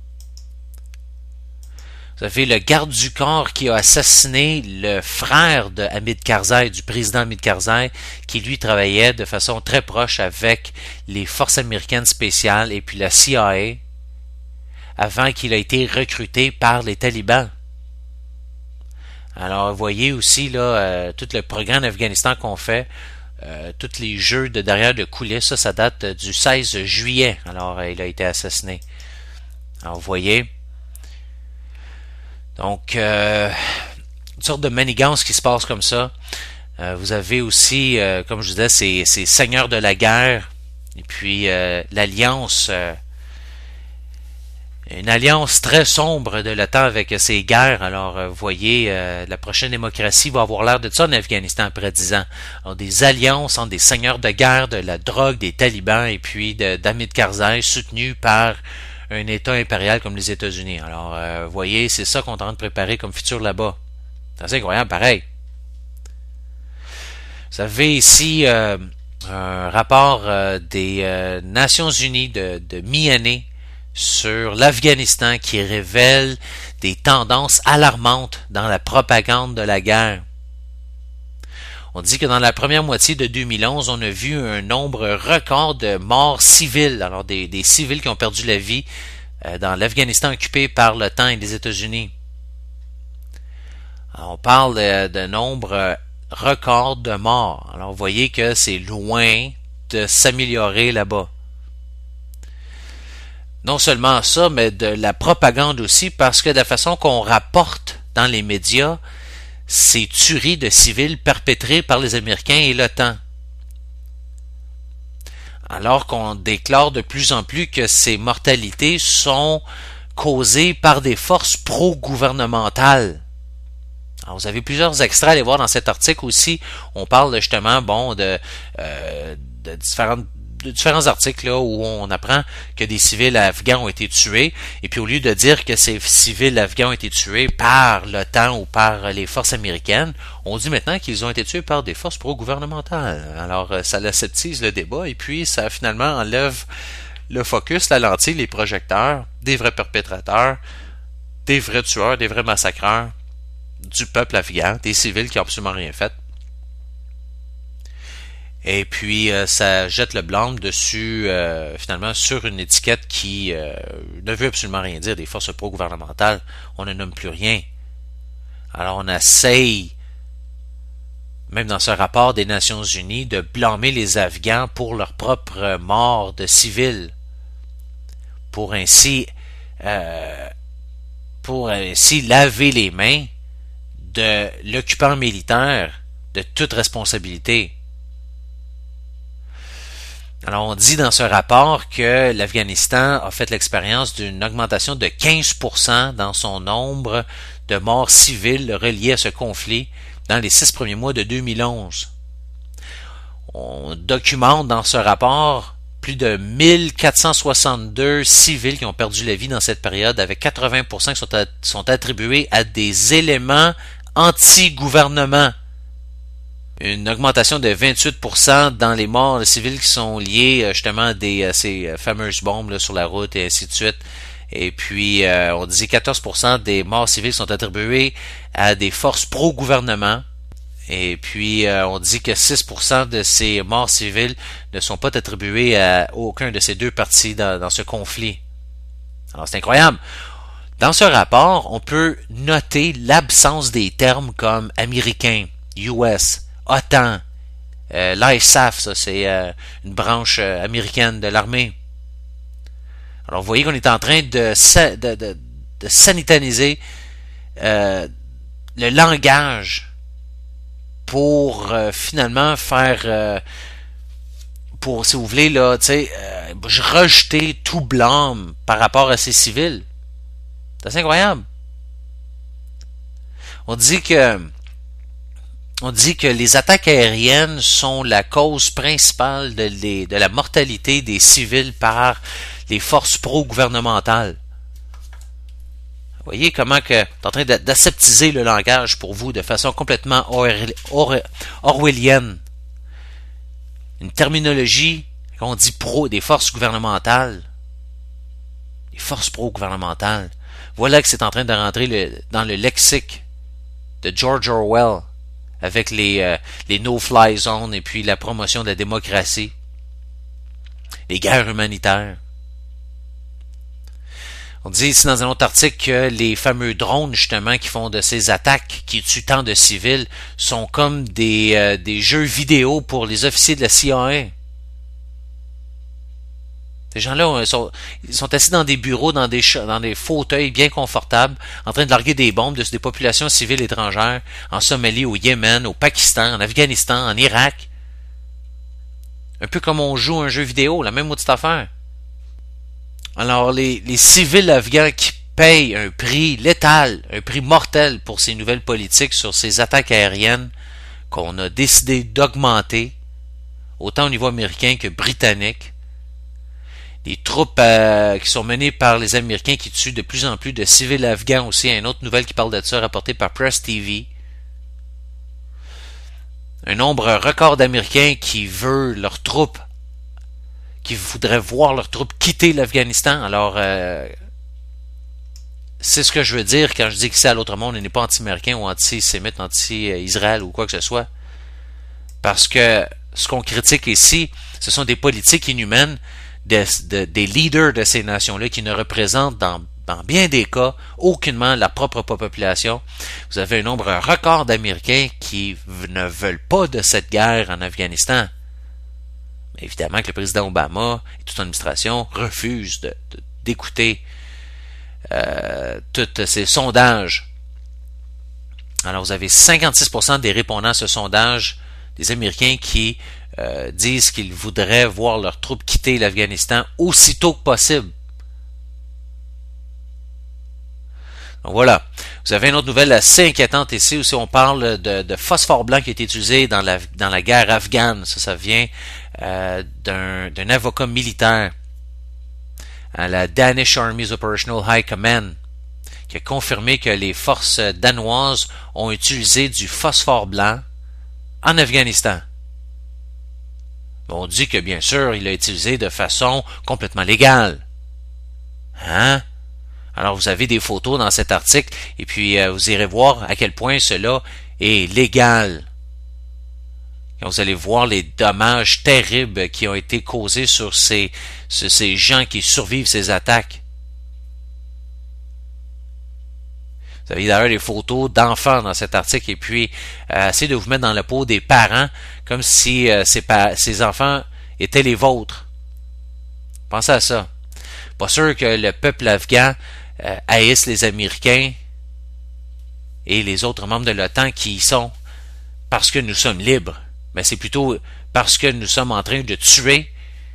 vous avez le garde du corps qui a assassiné le frère de Hamid Karzai, du président Hamid Karzai, qui lui travaillait de façon très proche avec les forces américaines spéciales et puis la C I A avant qu'il ait été recruté par les talibans. Alors, vous voyez aussi là euh, tout le programme d'Afghanistan qu'on fait. Euh, tous les jeux de derrière de coulisses, ça, ça date du seize juillet. Alors, euh, il a été assassiné. Alors, vous voyez. Donc, euh, une sorte de manigance qui se passe comme ça. Euh, vous avez aussi, euh, comme je vous disais, ces, ces seigneurs de la guerre. Et puis, euh, l'alliance... Euh, une alliance très sombre de l'OTAN avec ces guerres. Alors, vous voyez, euh, la prochaine démocratie va avoir l'air de ça en Afghanistan après dix ans. Alors, des alliances entre des seigneurs de guerre, de la drogue, des talibans et puis de, d'Hamid Karzai soutenus par un État impérial comme les États-Unis. Alors, euh, vous voyez, c'est ça qu'on est en train de préparer comme futur là-bas. C'est assez incroyable, pareil. Vous avez ici euh, un rapport euh, des euh, Nations Unies de, de mi-année sur l'Afghanistan qui révèle des tendances alarmantes dans la propagande de la guerre. On dit que dans la première moitié de deux mille onze, on a vu un nombre record de morts civiles, alors des, des civils qui ont perdu la vie euh, dans l'Afghanistan occupé par l'OTAN et les États-Unis. Alors, on parle de, de nombre record de morts. Alors vous voyez que c'est loin de s'améliorer là-bas. Non seulement ça, mais de la propagande aussi, parce que de la façon qu'on rapporte dans les médias ces tueries de civils perpétrées par les Américains et l'OTAN. Alors qu'on déclare de plus en plus que ces mortalités sont causées par des forces pro-gouvernementales. Alors, vous avez plusieurs extraits à aller voir dans cet article aussi. On parle justement, bon, de, euh, de différentes de différents articles là, où on apprend que des civils afghans ont été tués, et puis au lieu de dire que ces civils afghans ont été tués par l'OTAN ou par les forces américaines, on dit maintenant qu'ils ont été tués par des forces pro-gouvernementales. Alors ça aseptise le débat, et puis ça finalement enlève le focus, la lentille, les projecteurs des vrais perpétrateurs, des vrais tueurs, des vrais massacreurs du peuple afghan, des civils qui n'ont absolument rien fait. Et puis, euh, ça jette le blâme dessus, euh, finalement, sur une étiquette qui euh, ne veut absolument rien dire, des forces pro-gouvernementales. On ne nomme plus rien. Alors, on essaye, même dans ce rapport des Nations Unies, de blâmer les Afghans pour leur propre mort de civils, pour ainsi, euh, pour ainsi laver les mains de l'occupant militaire de toute responsabilité. Alors, on dit dans ce rapport que l'Afghanistan a fait l'expérience d'une augmentation de quinze pour cent dans son nombre de morts civiles reliées à ce conflit dans les six premiers mois de deux mille onze. On documente dans ce rapport plus de mille quatre cent soixante-deux civils qui ont perdu la vie dans cette période, avec quatre-vingts pour cent qui sont, à, sont attribués à des éléments anti-gouvernement. Une augmentation de vingt-huit pour cent dans les morts civils qui sont liés justement à des, à ces fameuses bombes là, sur la route et ainsi de suite. Et puis, euh, on dit quatorze pour cent des morts civiles sont attribués à des forces pro-gouvernement. Et puis, euh, on dit que six pour cent de ces morts civiles ne sont pas attribués à aucun de ces deux parties dans, dans ce conflit. Alors, c'est incroyable. Dans ce rapport, on peut noter l'absence des termes comme américain, U S, OTAN, euh, l'I S A F, ça c'est euh, une branche euh, américaine de l'armée. Alors vous voyez qu'on est en train de, de, de, de sanitaniser euh, le langage pour euh, finalement faire, euh, pour si vous voulez là, tu sais, euh, rejeter tout blâme par rapport à ces civils. C'est incroyable. On dit que On dit que les attaques aériennes sont la cause principale de, les, de la mortalité des civils par les forces pro-gouvernementales. Vous voyez comment que t'es en train d'aseptiser le langage pour vous de façon complètement or, or, orwellienne. Une terminologie qu'on dit pro des forces gouvernementales. Les forces pro-gouvernementales. Voilà que c'est en train de rentrer le, dans le lexique de George Orwell, avec les, euh, les no-fly zones et puis la promotion de la démocratie, les guerres humanitaires. On dit ici dans un autre article que les fameux drones, justement, qui font de ces attaques, qui tuent tant de civils, sont comme des, euh, des jeux vidéo pour les officiers de la C I A. Ces gens-là ils sont, ils sont assis dans des bureaux, dans des, dans des fauteuils bien confortables, en train de larguer des bombes dessus des populations civiles étrangères, en Somalie, au Yémen, au Pakistan, en Afghanistan, en Irak. Un peu comme on joue un jeu vidéo, la même maudite affaire. Alors, les, les civils afghans qui payent un prix létal, un prix mortel pour ces nouvelles politiques sur ces attaques aériennes qu'on a décidé d'augmenter, autant au niveau américain que britannique. Les troupes euh, qui sont menées par les Américains qui tuent de plus en plus de civils afghans aussi. Une autre nouvelle qui parle de ça, rapportée par Press T V. Un nombre record d'Américains qui veulent leurs troupes, qui voudraient voir leurs troupes quitter l'Afghanistan. Alors, euh, c'est ce que je veux dire quand je dis que c'est à l'autre monde, on n'est pas anti-américain ou anti-sémite, anti-Israël ou quoi que ce soit. Parce que ce qu'on critique ici, ce sont des politiques inhumaines, Des, de, des leaders de ces nations-là qui ne représentent dans, dans bien des cas aucunement la propre population. Vous avez un nombre record d'Américains qui ne veulent pas de cette guerre en Afghanistan. Mais évidemment que le président Obama et toute son administration refusent de, de, d'écouter euh, tous ces sondages. Alors, vous avez cinquante-six pour cent des répondants à ce sondage, des Américains qui euh, disent qu'ils voudraient voir leurs troupes quitter l'Afghanistan aussitôt que possible. Donc voilà. Vous avez une autre nouvelle assez inquiétante ici, où on parle de, de phosphore blanc qui a été utilisé dans la, dans la guerre afghane. Ça, ça vient euh, d'un, d'un avocat militaire à la Danish Army's Operational High Command, qui a confirmé que les forces danoises ont utilisé du phosphore blanc en Afghanistan. On dit que, bien sûr, il l'a utilisé de façon complètement légale. Hein? Alors, vous avez des photos dans cet article, et puis euh, vous irez voir à quel point cela est légal. Et vous allez voir les dommages terribles qui ont été causés sur ces, sur ces gens qui survivent ces attaques. Vous avez d'ailleurs des photos d'enfants dans cet article, et puis euh, essayez de vous mettre dans la peau des parents, comme si euh, ces, pa- ces enfants étaient les vôtres. Pensez à ça. Pas sûr que le peuple afghan euh, haïsse les Américains et les autres membres de l'OTAN qui y sont parce que nous sommes libres. Mais c'est plutôt parce que nous sommes en train de tuer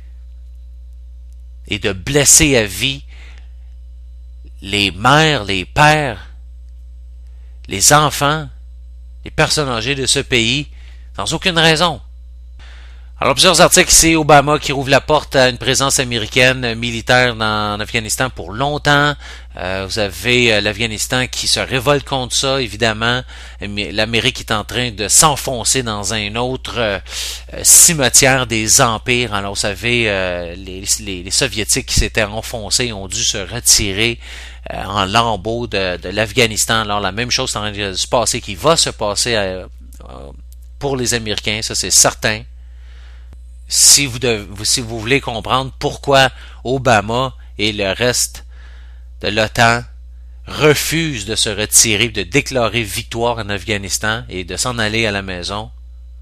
et de blesser à vie les mères, les pères, les enfants, les personnes âgées de ce pays, sans aucune raison. Alors, plusieurs articles ici, Obama qui rouvre la porte à une présence américaine militaire dans, en Afghanistan pour longtemps. Euh, vous avez euh, l'Afghanistan qui se révolte contre ça, évidemment. L'Amérique est en train de s'enfoncer dans un autre euh, cimetière des empires. Alors, vous savez, euh, les, les, les Soviétiques qui s'étaient enfoncés ont dû se retirer euh, en lambeaux de, de l'Afghanistan. Alors, la même chose est en train de se passer, qui va se passer euh, pour les Américains, ça c'est certain. Si vous, devez, si vous voulez comprendre pourquoi Obama et le reste de l'OTAN refusent de se retirer, de déclarer victoire en Afghanistan et de s'en aller à la maison,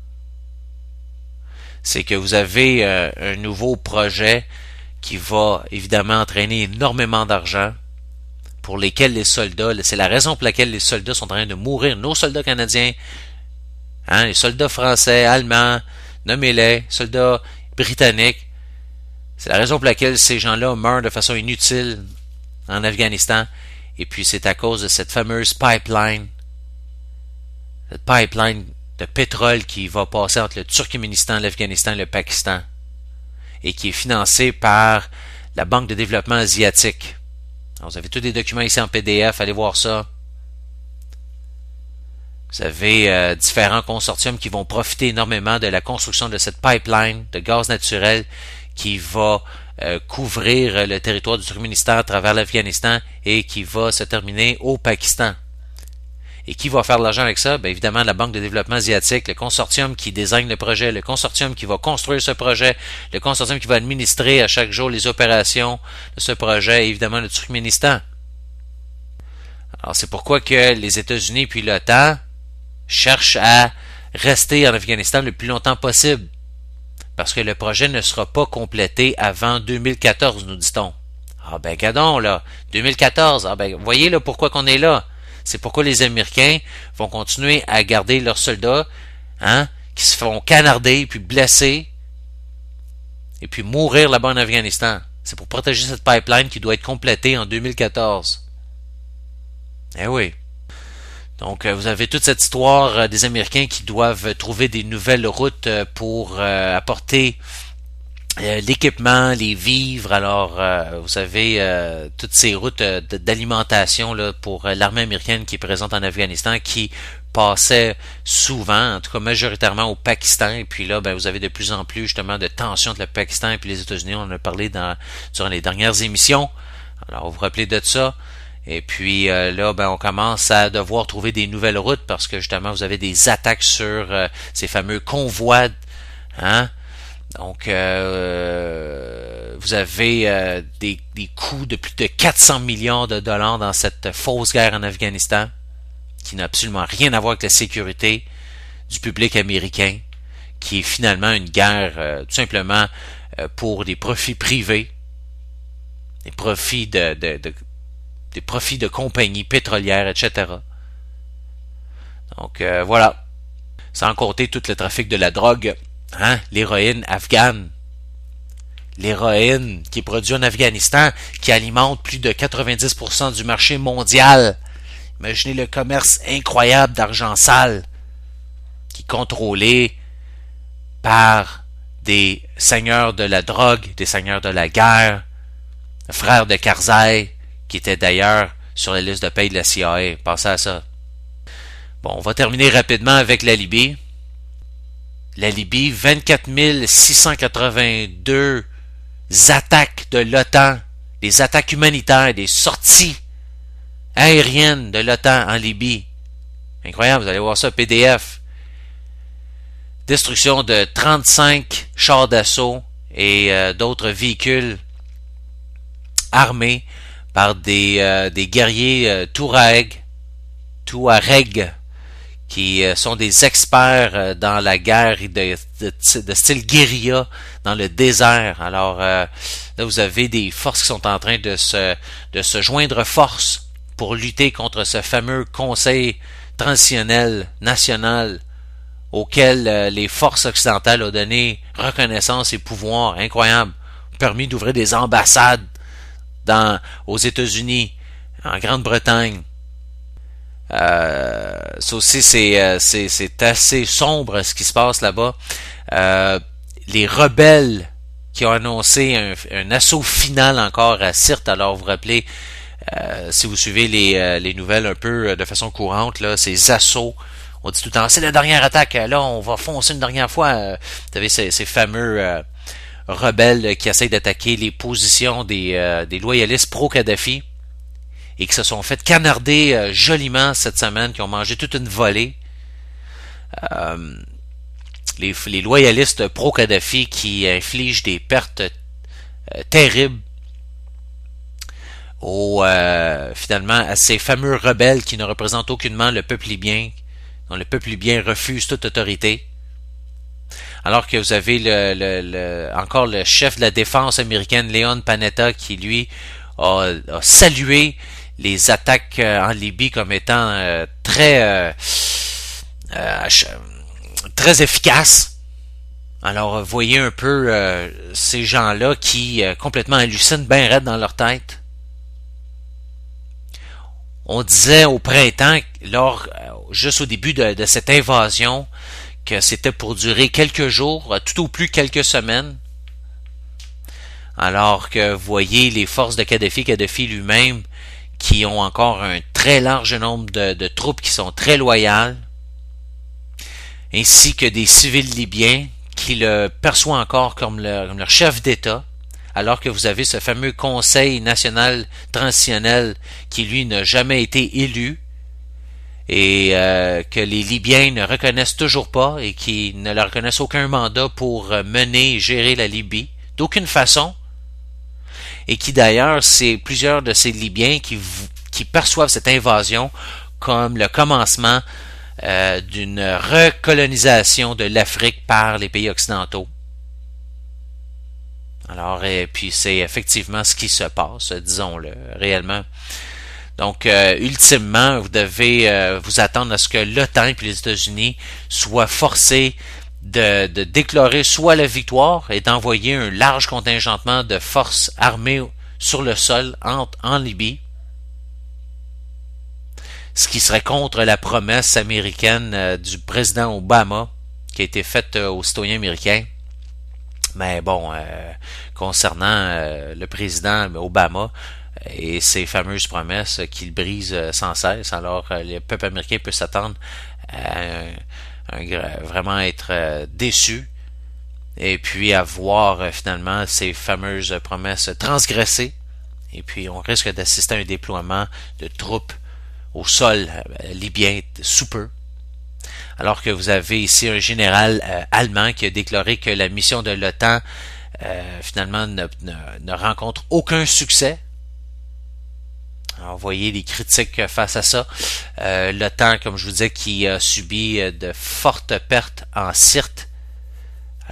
c'est que vous avez euh, un nouveau projet qui va évidemment entraîner énormément d'argent, pour lesquels les soldats, c'est la raison pour laquelle les soldats sont en train de mourir, nos soldats canadiens, hein, les soldats français, allemands, nommez-les, soldats britanniques. C'est la raison pour laquelle ces gens-là meurent de façon inutile en Afghanistan. Et puis c'est à cause de cette fameuse pipeline, cette pipeline de pétrole qui va passer entre le Turkménistan, l'Afghanistan et le Pakistan, et qui est financée par la Banque de développement asiatique. Alors, vous avez tous les documents ici en P D F, allez voir ça. Vous avez euh, différents consortiums qui vont profiter énormément de la construction de cette pipeline de gaz naturel qui va euh, couvrir le territoire du Turkménistan à travers l'Afghanistan et qui va se terminer au Pakistan. Et qui va faire de l'argent avec ça? Bien évidemment, la Banque de développement asiatique, le consortium qui désigne le projet, le consortium qui va construire ce projet, le consortium qui va administrer à chaque jour les opérations de ce projet, et évidemment le Turkménistan. Alors c'est pourquoi que les États-Unis puis l'OTAN cherche à rester en Afghanistan le plus longtemps possible, parce que le projet ne sera pas complété avant deux mille quatorze, nous dit-on. Ah ben gadon là, deux mille quatorze, ah ben voyez là pourquoi qu'on est là. C'est pourquoi les Américains vont continuer à garder leurs soldats, hein, qui se font canarder, puis blesser, et puis mourir là-bas en Afghanistan. C'est pour protéger cette pipeline qui doit être complétée en deux mille quatorze. Eh oui. Donc, vous avez toute cette histoire des Américains qui doivent trouver des nouvelles routes pour euh, apporter euh, l'équipement, les vivres. Alors, euh, vous avez euh, toutes ces routes euh, d'alimentation là, pour euh, l'armée américaine qui est présente en Afghanistan, qui passait souvent, en tout cas majoritairement au Pakistan. Et puis là, ben, vous avez de plus en plus justement de tensions entre le Pakistan et puis les États-Unis. On en a parlé dans, durant les dernières émissions. Alors, vous vous rappelez de ça. Et puis euh, là, ben, on commence à devoir trouver des nouvelles routes parce que justement, vous avez des attaques sur euh, ces fameux convois. Hein? Donc, euh, vous avez euh, des, des coûts de plus de quatre cents millions de dollars dans cette fausse guerre en Afghanistan, qui n'a absolument rien à voir avec la sécurité du public américain, qui est finalement une guerre euh, tout simplement euh, pour des profits privés, des profits de, de, de des profits de compagnies pétrolières, et cetera. Donc euh, voilà. Sans compter tout le trafic de la drogue, hein, l'héroïne afghane. L'héroïne qui est produite en Afghanistan, qui alimente plus de quatre-vingt-dix pour cent du marché mondial. Imaginez le commerce incroyable d'argent sale qui est contrôlé par des seigneurs de la drogue, des seigneurs de la guerre, le frère de Karzai, qui était d'ailleurs sur la liste de paye de la C I A. Pensez à ça. Bon, on va terminer rapidement avec la Libye. La Libye, vingt-quatre mille six cent quatre-vingt-deux attaques de l'OTAN, des attaques humanitaires, des sorties aériennes de l'OTAN en Libye. Incroyable, vous allez voir ça, P D F. Destruction de trente-cinq chars d'assaut et euh, d'autres véhicules armés par des, euh, des guerriers euh, Touareg, Touareg, qui euh, sont des experts euh, dans la guerre de, de, de style guérilla dans le désert. Alors euh, là, vous avez des forces qui sont en train de se, de se joindre force pour lutter contre ce fameux Conseil transitionnel national auquel euh, les forces occidentales ont donné reconnaissance et pouvoir incroyable, permis d'ouvrir des ambassades dans, aux États-Unis, en Grande-Bretagne. Euh, ça aussi, c'est, euh, c'est, c'est assez sombre ce qui se passe là-bas. Euh, les rebelles qui ont annoncé un, un assaut final encore à Sirte. Alors, vous vous rappelez, euh, si vous suivez les, euh, les nouvelles un peu de façon courante, là, ces assauts, on dit tout le temps, c'est la dernière attaque, là, on va foncer une dernière fois. Euh, vous savez, ces, ces fameux euh, rebelles qui essayent d'attaquer les positions des, euh, des loyalistes pro-Kadhafi et qui se sont fait canarder euh, joliment cette semaine, qui ont mangé toute une volée. Euh, les, les loyalistes pro-Kadhafi qui infligent des pertes euh, terribles aux, euh, finalement, à ces fameux rebelles qui ne représentent aucunement le peuple libyen, dont le peuple libyen refuse toute autorité. Alors que vous avez le, le, le, encore le chef de la défense américaine, Leon Panetta, qui lui a, a salué les attaques en Libye comme étant euh, très euh, euh, très efficaces. Alors, voyez un peu euh, ces gens-là qui euh, complètement hallucinent bien raide dans leur tête. On disait au printemps, lors juste au début de, de cette invasion, que c'était pour durer quelques jours, tout au plus quelques semaines. Alors que vous voyez les forces de Kadhafi, Kadhafi lui-même, qui ont encore un très large nombre de, de troupes qui sont très loyales, ainsi que des civils libyens qui le perçoivent encore comme, le, comme leur chef d'État, alors que vous avez ce fameux Conseil national transitionnel qui, lui, n'a jamais été élu et euh, que les Libyens ne reconnaissent toujours pas et qui ne leur reconnaissent aucun mandat pour mener et gérer la Libye, d'aucune façon. Et qui d'ailleurs, c'est plusieurs de ces Libyens qui, qui perçoivent cette invasion comme le commencement euh, d'une recolonisation de l'Afrique par les pays occidentaux. Alors, et puis c'est effectivement ce qui se passe, disons-le, réellement. Donc, euh, ultimement, vous devez euh, vous attendre à ce que l'OTAN et les États-Unis soient forcés De, de déclarer soit la victoire et d'envoyer un large contingentement de forces armées sur le sol en, en Libye, ce qui serait contre la promesse américaine euh, du président Obama qui a été faite euh, aux citoyens américains. Mais bon, euh, concernant euh, le président Obama et ses fameuses promesses qu'il brise euh, sans cesse, alors euh, le peuple américain peut s'attendre à un Un, vraiment être euh, déçu et puis avoir euh, finalement ces fameuses promesses transgressées et puis on risque d'assister à un déploiement de troupes au sol euh, libyen sous peu, alors que vous avez ici un général euh, allemand qui a déclaré que la mission de l'OTAN euh, finalement ne, ne, ne rencontre aucun succès. Alors, vous voyez les critiques face à ça. Euh, L'OTAN, comme je vous disais, qui a subi de fortes pertes en Sirte.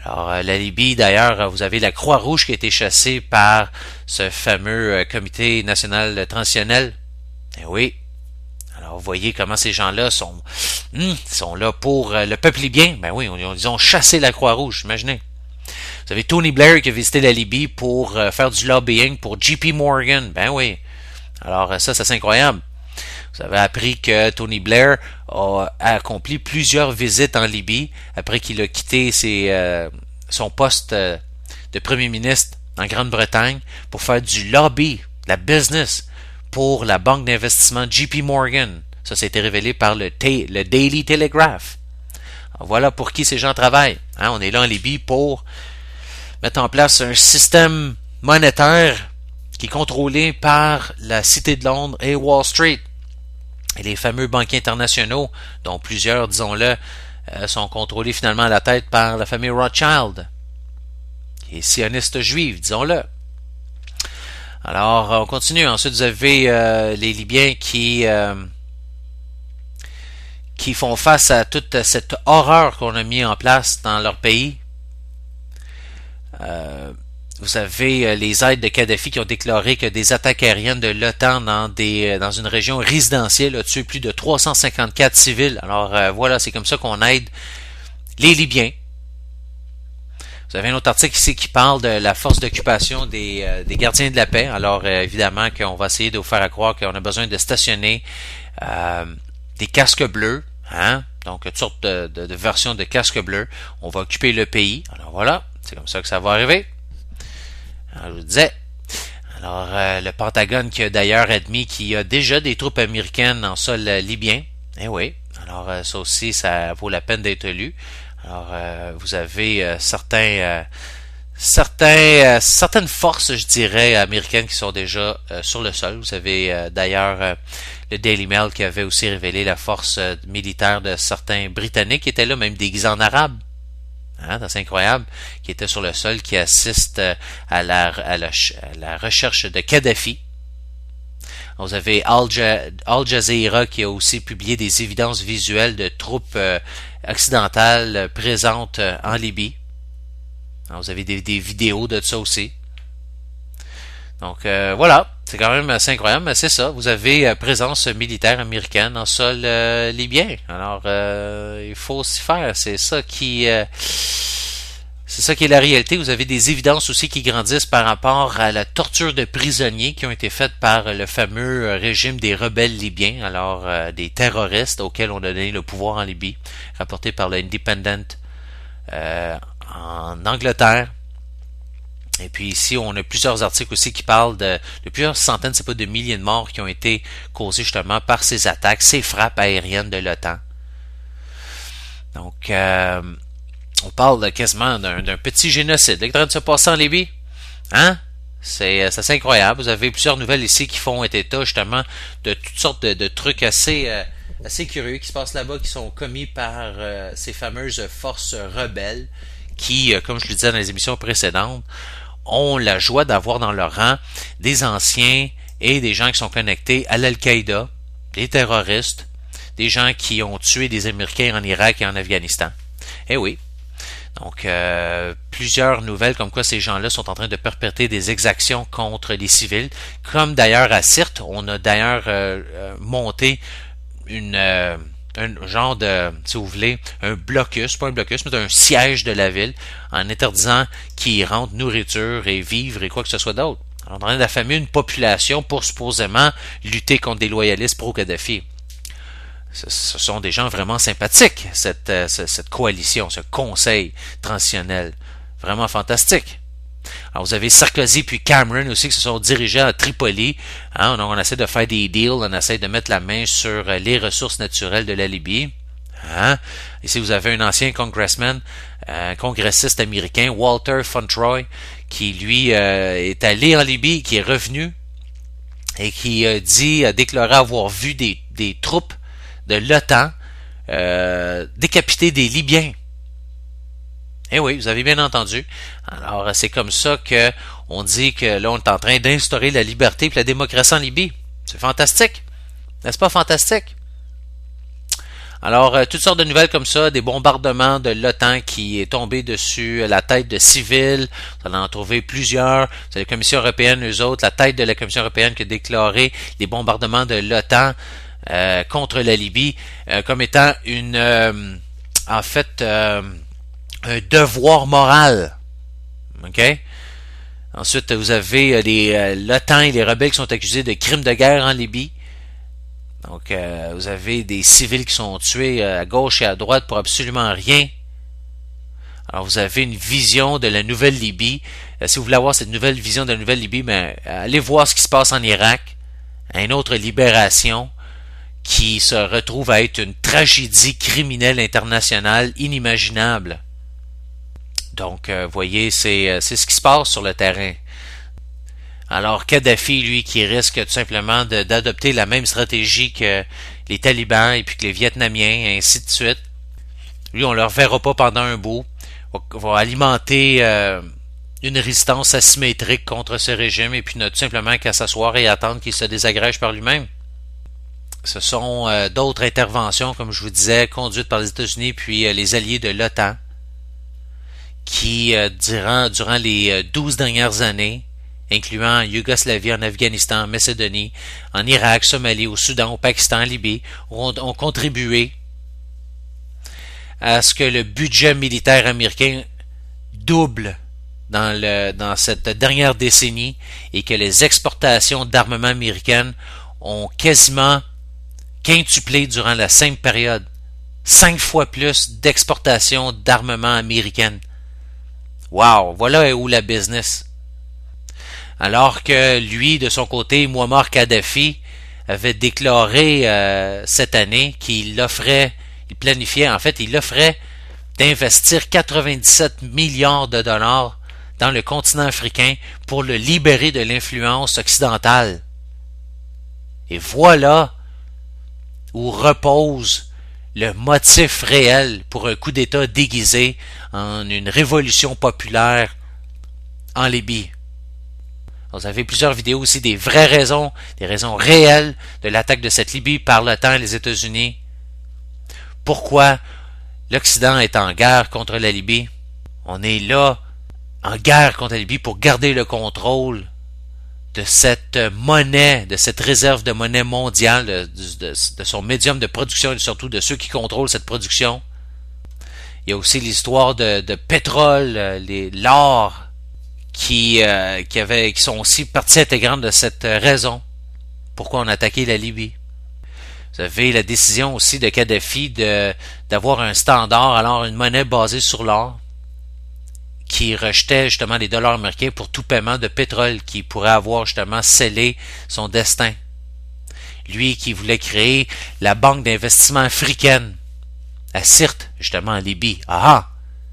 Alors, euh, la Libye, d'ailleurs, vous avez la Croix-Rouge qui a été chassée par ce fameux euh, comité national transitionnel. Eh oui. Alors, vous voyez comment ces gens-là sont, hum, sont là pour euh, le peuple libyen. Ben oui, on, ils ont chassé la Croix-Rouge, imaginez. Vous avez Tony Blair qui a visité la Libye pour euh, faire du lobbying pour J P Morgan. Ben oui. Alors, ça, ça c'est incroyable. Vous avez appris que Tony Blair a accompli plusieurs visites en Libye après qu'il a quitté ses, euh, son poste euh, de premier ministre en Grande-Bretagne pour faire du lobby, de la business pour la banque d'investissement J P Morgan. Ça, ça a été révélé par le, ta- le Daily Telegraph. Alors, voilà pour qui ces gens travaillent. Hein, on est là en Libye pour mettre en place un système monétaire qui est contrôlé par la Cité de Londres et Wall Street. Et les fameux banquiers internationaux, dont plusieurs, disons-le, euh, sont contrôlés finalement à la tête par la famille Rothschild, qui est sioniste juive, disons-le. Alors, on continue. Ensuite, vous avez euh, les Libyens qui, euh, qui font face à toute cette horreur qu'on a mis en place dans leur pays. Euh, Vous avez les aides de Kadhafi qui ont déclaré que des attaques aériennes de l'OTAN dans des dans une région résidentielle a tué plus de trois cent cinquante-quatre civils. Alors euh, voilà, c'est comme ça qu'on aide les Libyens. Vous avez un autre article ici qui parle de la force d'occupation des, euh, des gardiens de la paix. Alors euh, évidemment qu'on va essayer de vous faire croire qu'on a besoin de stationner euh, des casques bleus, hein? Donc toutes sortes de, de, de versions de casques bleus. On va occuper le pays. Alors voilà, c'est comme ça que ça va arriver. Alors, je vous disais, alors euh, le Pentagone qui a d'ailleurs admis qu'il y a déjà des troupes américaines en sol euh, libyen. Eh oui, alors euh, ça aussi, ça vaut la peine d'être lu. Alors, euh, vous avez euh, certains, euh, certains, euh, certaines forces, je dirais, américaines qui sont déjà euh, sur le sol. Vous avez euh, d'ailleurs euh, le Daily Mail qui avait aussi révélé la force euh, militaire de certains Britanniques qui étaient là, même déguisés en arabes. Hein, c'est incroyable, qui était sur le sol, qui assiste à la, à la, à la recherche de Kadhafi. Vous avez Al, Al Jazeera qui a aussi publié des évidences visuelles de troupes euh, occidentales présentes euh, en Libye. Alors, vous avez des, des vidéos de ça aussi. Donc euh, voilà, c'est quand même assez incroyable, mais c'est ça. Vous avez euh, présence militaire américaine en sol euh, libyen. Alors euh, il faut s'y faire. C'est ça qui, euh, c'est ça qui est la réalité. Vous avez des évidences aussi qui grandissent par rapport à la torture de prisonniers qui ont été faites par le fameux régime des rebelles libyens. Alors euh, des terroristes auxquels on a donné le pouvoir en Libye, rapporté par le Independent euh, en Angleterre. Et puis ici, on a plusieurs articles aussi qui parlent de, de plusieurs centaines, c'est pas de milliers de morts qui ont été causés justement par ces attaques, ces frappes aériennes de l'OTAN. Donc, euh, on parle de quasiment d'un, d'un petit génocide qui est en train de se passer en Libye. Hein? C'est, c'est assez incroyable. Vous avez plusieurs nouvelles ici qui font état justement de toutes sortes de, de trucs assez, euh, assez curieux qui se passent là-bas, qui sont commis par euh, ces fameuses forces rebelles qui, euh, comme je le disais dans les émissions précédentes, ont la joie d'avoir dans leur rang des anciens et des gens qui sont connectés à l'Al-Qaïda, des terroristes, des gens qui ont tué des Américains en Irak et en Afghanistan. Eh oui. Donc, euh, plusieurs nouvelles comme quoi ces gens-là sont en train de perpétrer des exactions contre les civils. Comme d'ailleurs à Sirte, on a d'ailleurs euh, euh, monté une... Euh, un genre de, si vous voulez, un blocus, pas un blocus, mais un siège de la ville, en interdisant qu'ils rentrent nourriture et vivres et quoi que ce soit d'autre. Alors, on est en train d'affamer une population pour supposément lutter contre des loyalistes pro-Kadhafi. Ce, ce sont des gens vraiment sympathiques, cette, cette coalition, ce conseil transitionnel. Vraiment fantastique. Alors, vous avez Sarkozy puis Cameron aussi qui se sont dirigés à Tripoli. Hein, on, on essaie de faire des deals, on essaie de mettre la main sur les ressources naturelles de la Libye. Hein? Ici, vous avez un ancien congressman, un congressiste américain, Walter Fauntroy, qui, lui, euh, est allé en Libye, qui est revenu et qui a dit, a déclaré avoir vu des, des troupes de l'OTAN euh, décapiter des Libyens. Eh oui, vous avez bien entendu. Alors, c'est comme ça que on dit que là, on est en train d'instaurer la liberté et la démocratie en Libye. C'est fantastique. N'est-ce pas fantastique? Alors, euh, toutes sortes de nouvelles comme ça, des bombardements de l'OTAN qui est tombé dessus la tête de civils. Vous allez en trouver plusieurs. C'est la Commission européenne, eux autres, la tête de la Commission européenne qui a déclaré les bombardements de l'OTAN euh, contre la Libye euh, comme étant une, euh, en fait, euh, un devoir moral. OK? Ensuite, vous avez les, euh, l'OTAN et les rebelles qui sont accusés de crimes de guerre en Libye. Donc, euh, vous avez des civils qui sont tués à gauche et à droite pour absolument rien. Alors, vous avez une vision de la nouvelle Libye. Euh, si vous voulez avoir cette nouvelle vision de la nouvelle Libye, ben, allez voir ce qui se passe en Irak. Une autre libération qui se retrouve à être une tragédie criminelle internationale inimaginable. Donc, euh, voyez, c'est, c'est ce qui se passe sur le terrain. Alors, Kadhafi, lui, qui risque tout simplement de, d'adopter la même stratégie que les talibans et puis que les Vietnamiens, et ainsi de suite. Lui, on ne le reverra pas pendant un bout. Va, va alimenter euh, une résistance asymétrique contre ce régime et puis n'a tout simplement qu'à s'asseoir et attendre qu'il se désagrège par lui-même. Ce sont euh, d'autres interventions, comme je vous disais, conduites par les États-Unis puis euh, les alliés de l'OTAN qui, euh, durant, durant les douze dernières années, incluant Yougoslavie, en Afghanistan, en Macédonie, en Irak, Somalie, au Soudan, au Pakistan, en Libye, ont, ont contribué à ce que le budget militaire américain double dans, le, dans cette dernière décennie et que les exportations d'armement américaines ont quasiment quintuplé durant la simple période. Cinq fois plus d'exportations d'armement américaines. Wow! Voilà où la business. Alors que lui, de son côté, Muammar Kadhafi, avait déclaré euh, cette année qu'il offrait, il planifiait, en fait, il offrait d'investir quatre-vingt-dix-sept milliards de dollars dans le continent africain pour le libérer de l'influence occidentale. Et voilà où repose le motif réel pour un coup d'État déguisé en une révolution populaire en Libye. Vous avez plusieurs vidéos aussi des vraies raisons, des raisons réelles de l'attaque de cette Libye par l'OTAN et les États-Unis. Pourquoi l'Occident est en guerre contre la Libye? On est là, en guerre contre la Libye, pour garder le contrôle de cette monnaie, de cette réserve de monnaie mondiale, de, de, de son médium de production et surtout de ceux qui contrôlent cette production. Il y a aussi l'histoire de, de pétrole, les, l'or, qui, euh, qui, avait, qui sont aussi partie intégrante de cette raison. Pourquoi on a attaqué la Libye. Vous avez la décision aussi de Kadhafi de, d'avoir un standard, alors une monnaie basée sur l'or, qui rejetait justement les dollars américains pour tout paiement de pétrole, qui pourrait avoir justement scellé son destin. Lui qui voulait créer la banque d'investissement africaine, à Sirte, justement en Libye. Ah!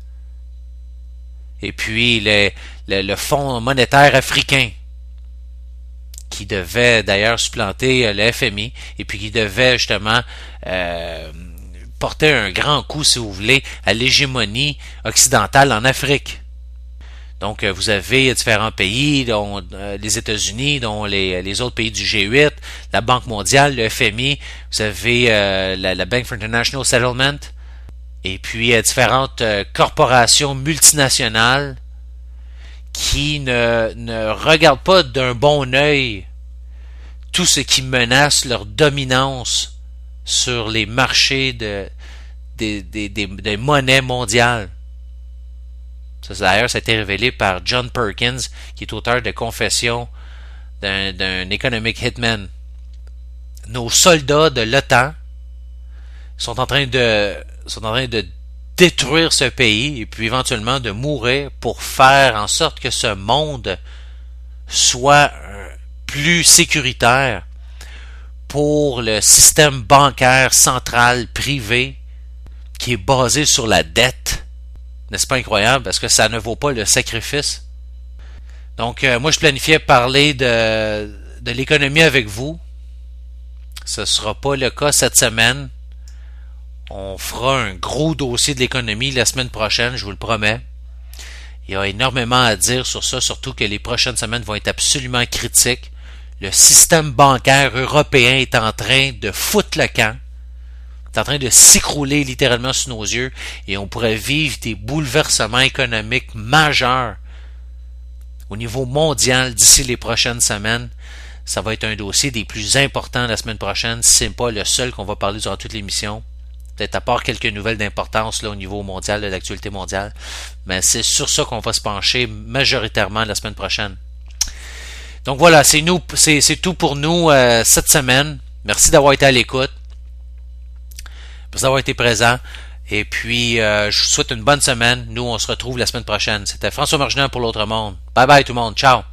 Et puis le, le, le Fonds monétaire africain, qui devait d'ailleurs supplanter le F M I, et puis qui devait justement euh, porter un grand coup, si vous voulez, à l'hégémonie occidentale en Afrique. Donc, vous avez différents pays, dont euh, les États-Unis, dont les, les autres pays du G huit, la Banque mondiale, le F M I, vous avez euh, la, la Bank for International Settlement, et puis euh, différentes euh, corporations multinationales qui ne, ne regardent pas d'un bon œil tout ce qui menace leur dominance sur les marchés de, des, des, des, des monnaies mondiales. Ça, d'ailleurs, ça a été révélé par John Perkins, qui est auteur de Confessions d'un, d'un economic hitman. Nos soldats de l'OTAN sont en train de, sont en train de détruire ce pays et puis éventuellement de mourir pour faire en sorte que ce monde soit plus sécuritaire pour le système bancaire central privé qui est basé sur la dette. N'est-ce pas incroyable? Parce que ça ne vaut pas le sacrifice. Donc, euh, moi, je planifiais parler de, de l'économie avec vous. Ce ne sera pas le cas cette semaine. On fera un gros dossier de l'économie la semaine prochaine, je vous le promets. Il y a énormément à dire sur ça, surtout que les prochaines semaines vont être absolument critiques. Le système bancaire européen est en train de foutre le camp. est en train de s'écrouler littéralement sous nos yeux et on pourrait vivre des bouleversements économiques majeurs au niveau mondial d'ici les prochaines semaines. Ça va être un dossier des plus importants la semaine prochaine, si ce n'est pas le seul qu'on va parler durant toute l'émission. Peut-être à part quelques nouvelles d'importance là au niveau mondial, de l'actualité mondiale. Mais c'est sur ça qu'on va se pencher majoritairement la semaine prochaine. Donc voilà, c'est nous, c'est, c'est tout pour nous euh, cette semaine. Merci d'avoir été à l'écoute. Merci d'avoir été présent. Et puis, euh, je vous souhaite une bonne semaine. Nous, on se retrouve la semaine prochaine. C'était François Marginal pour l'Autre Monde. Bye bye tout le monde. Ciao.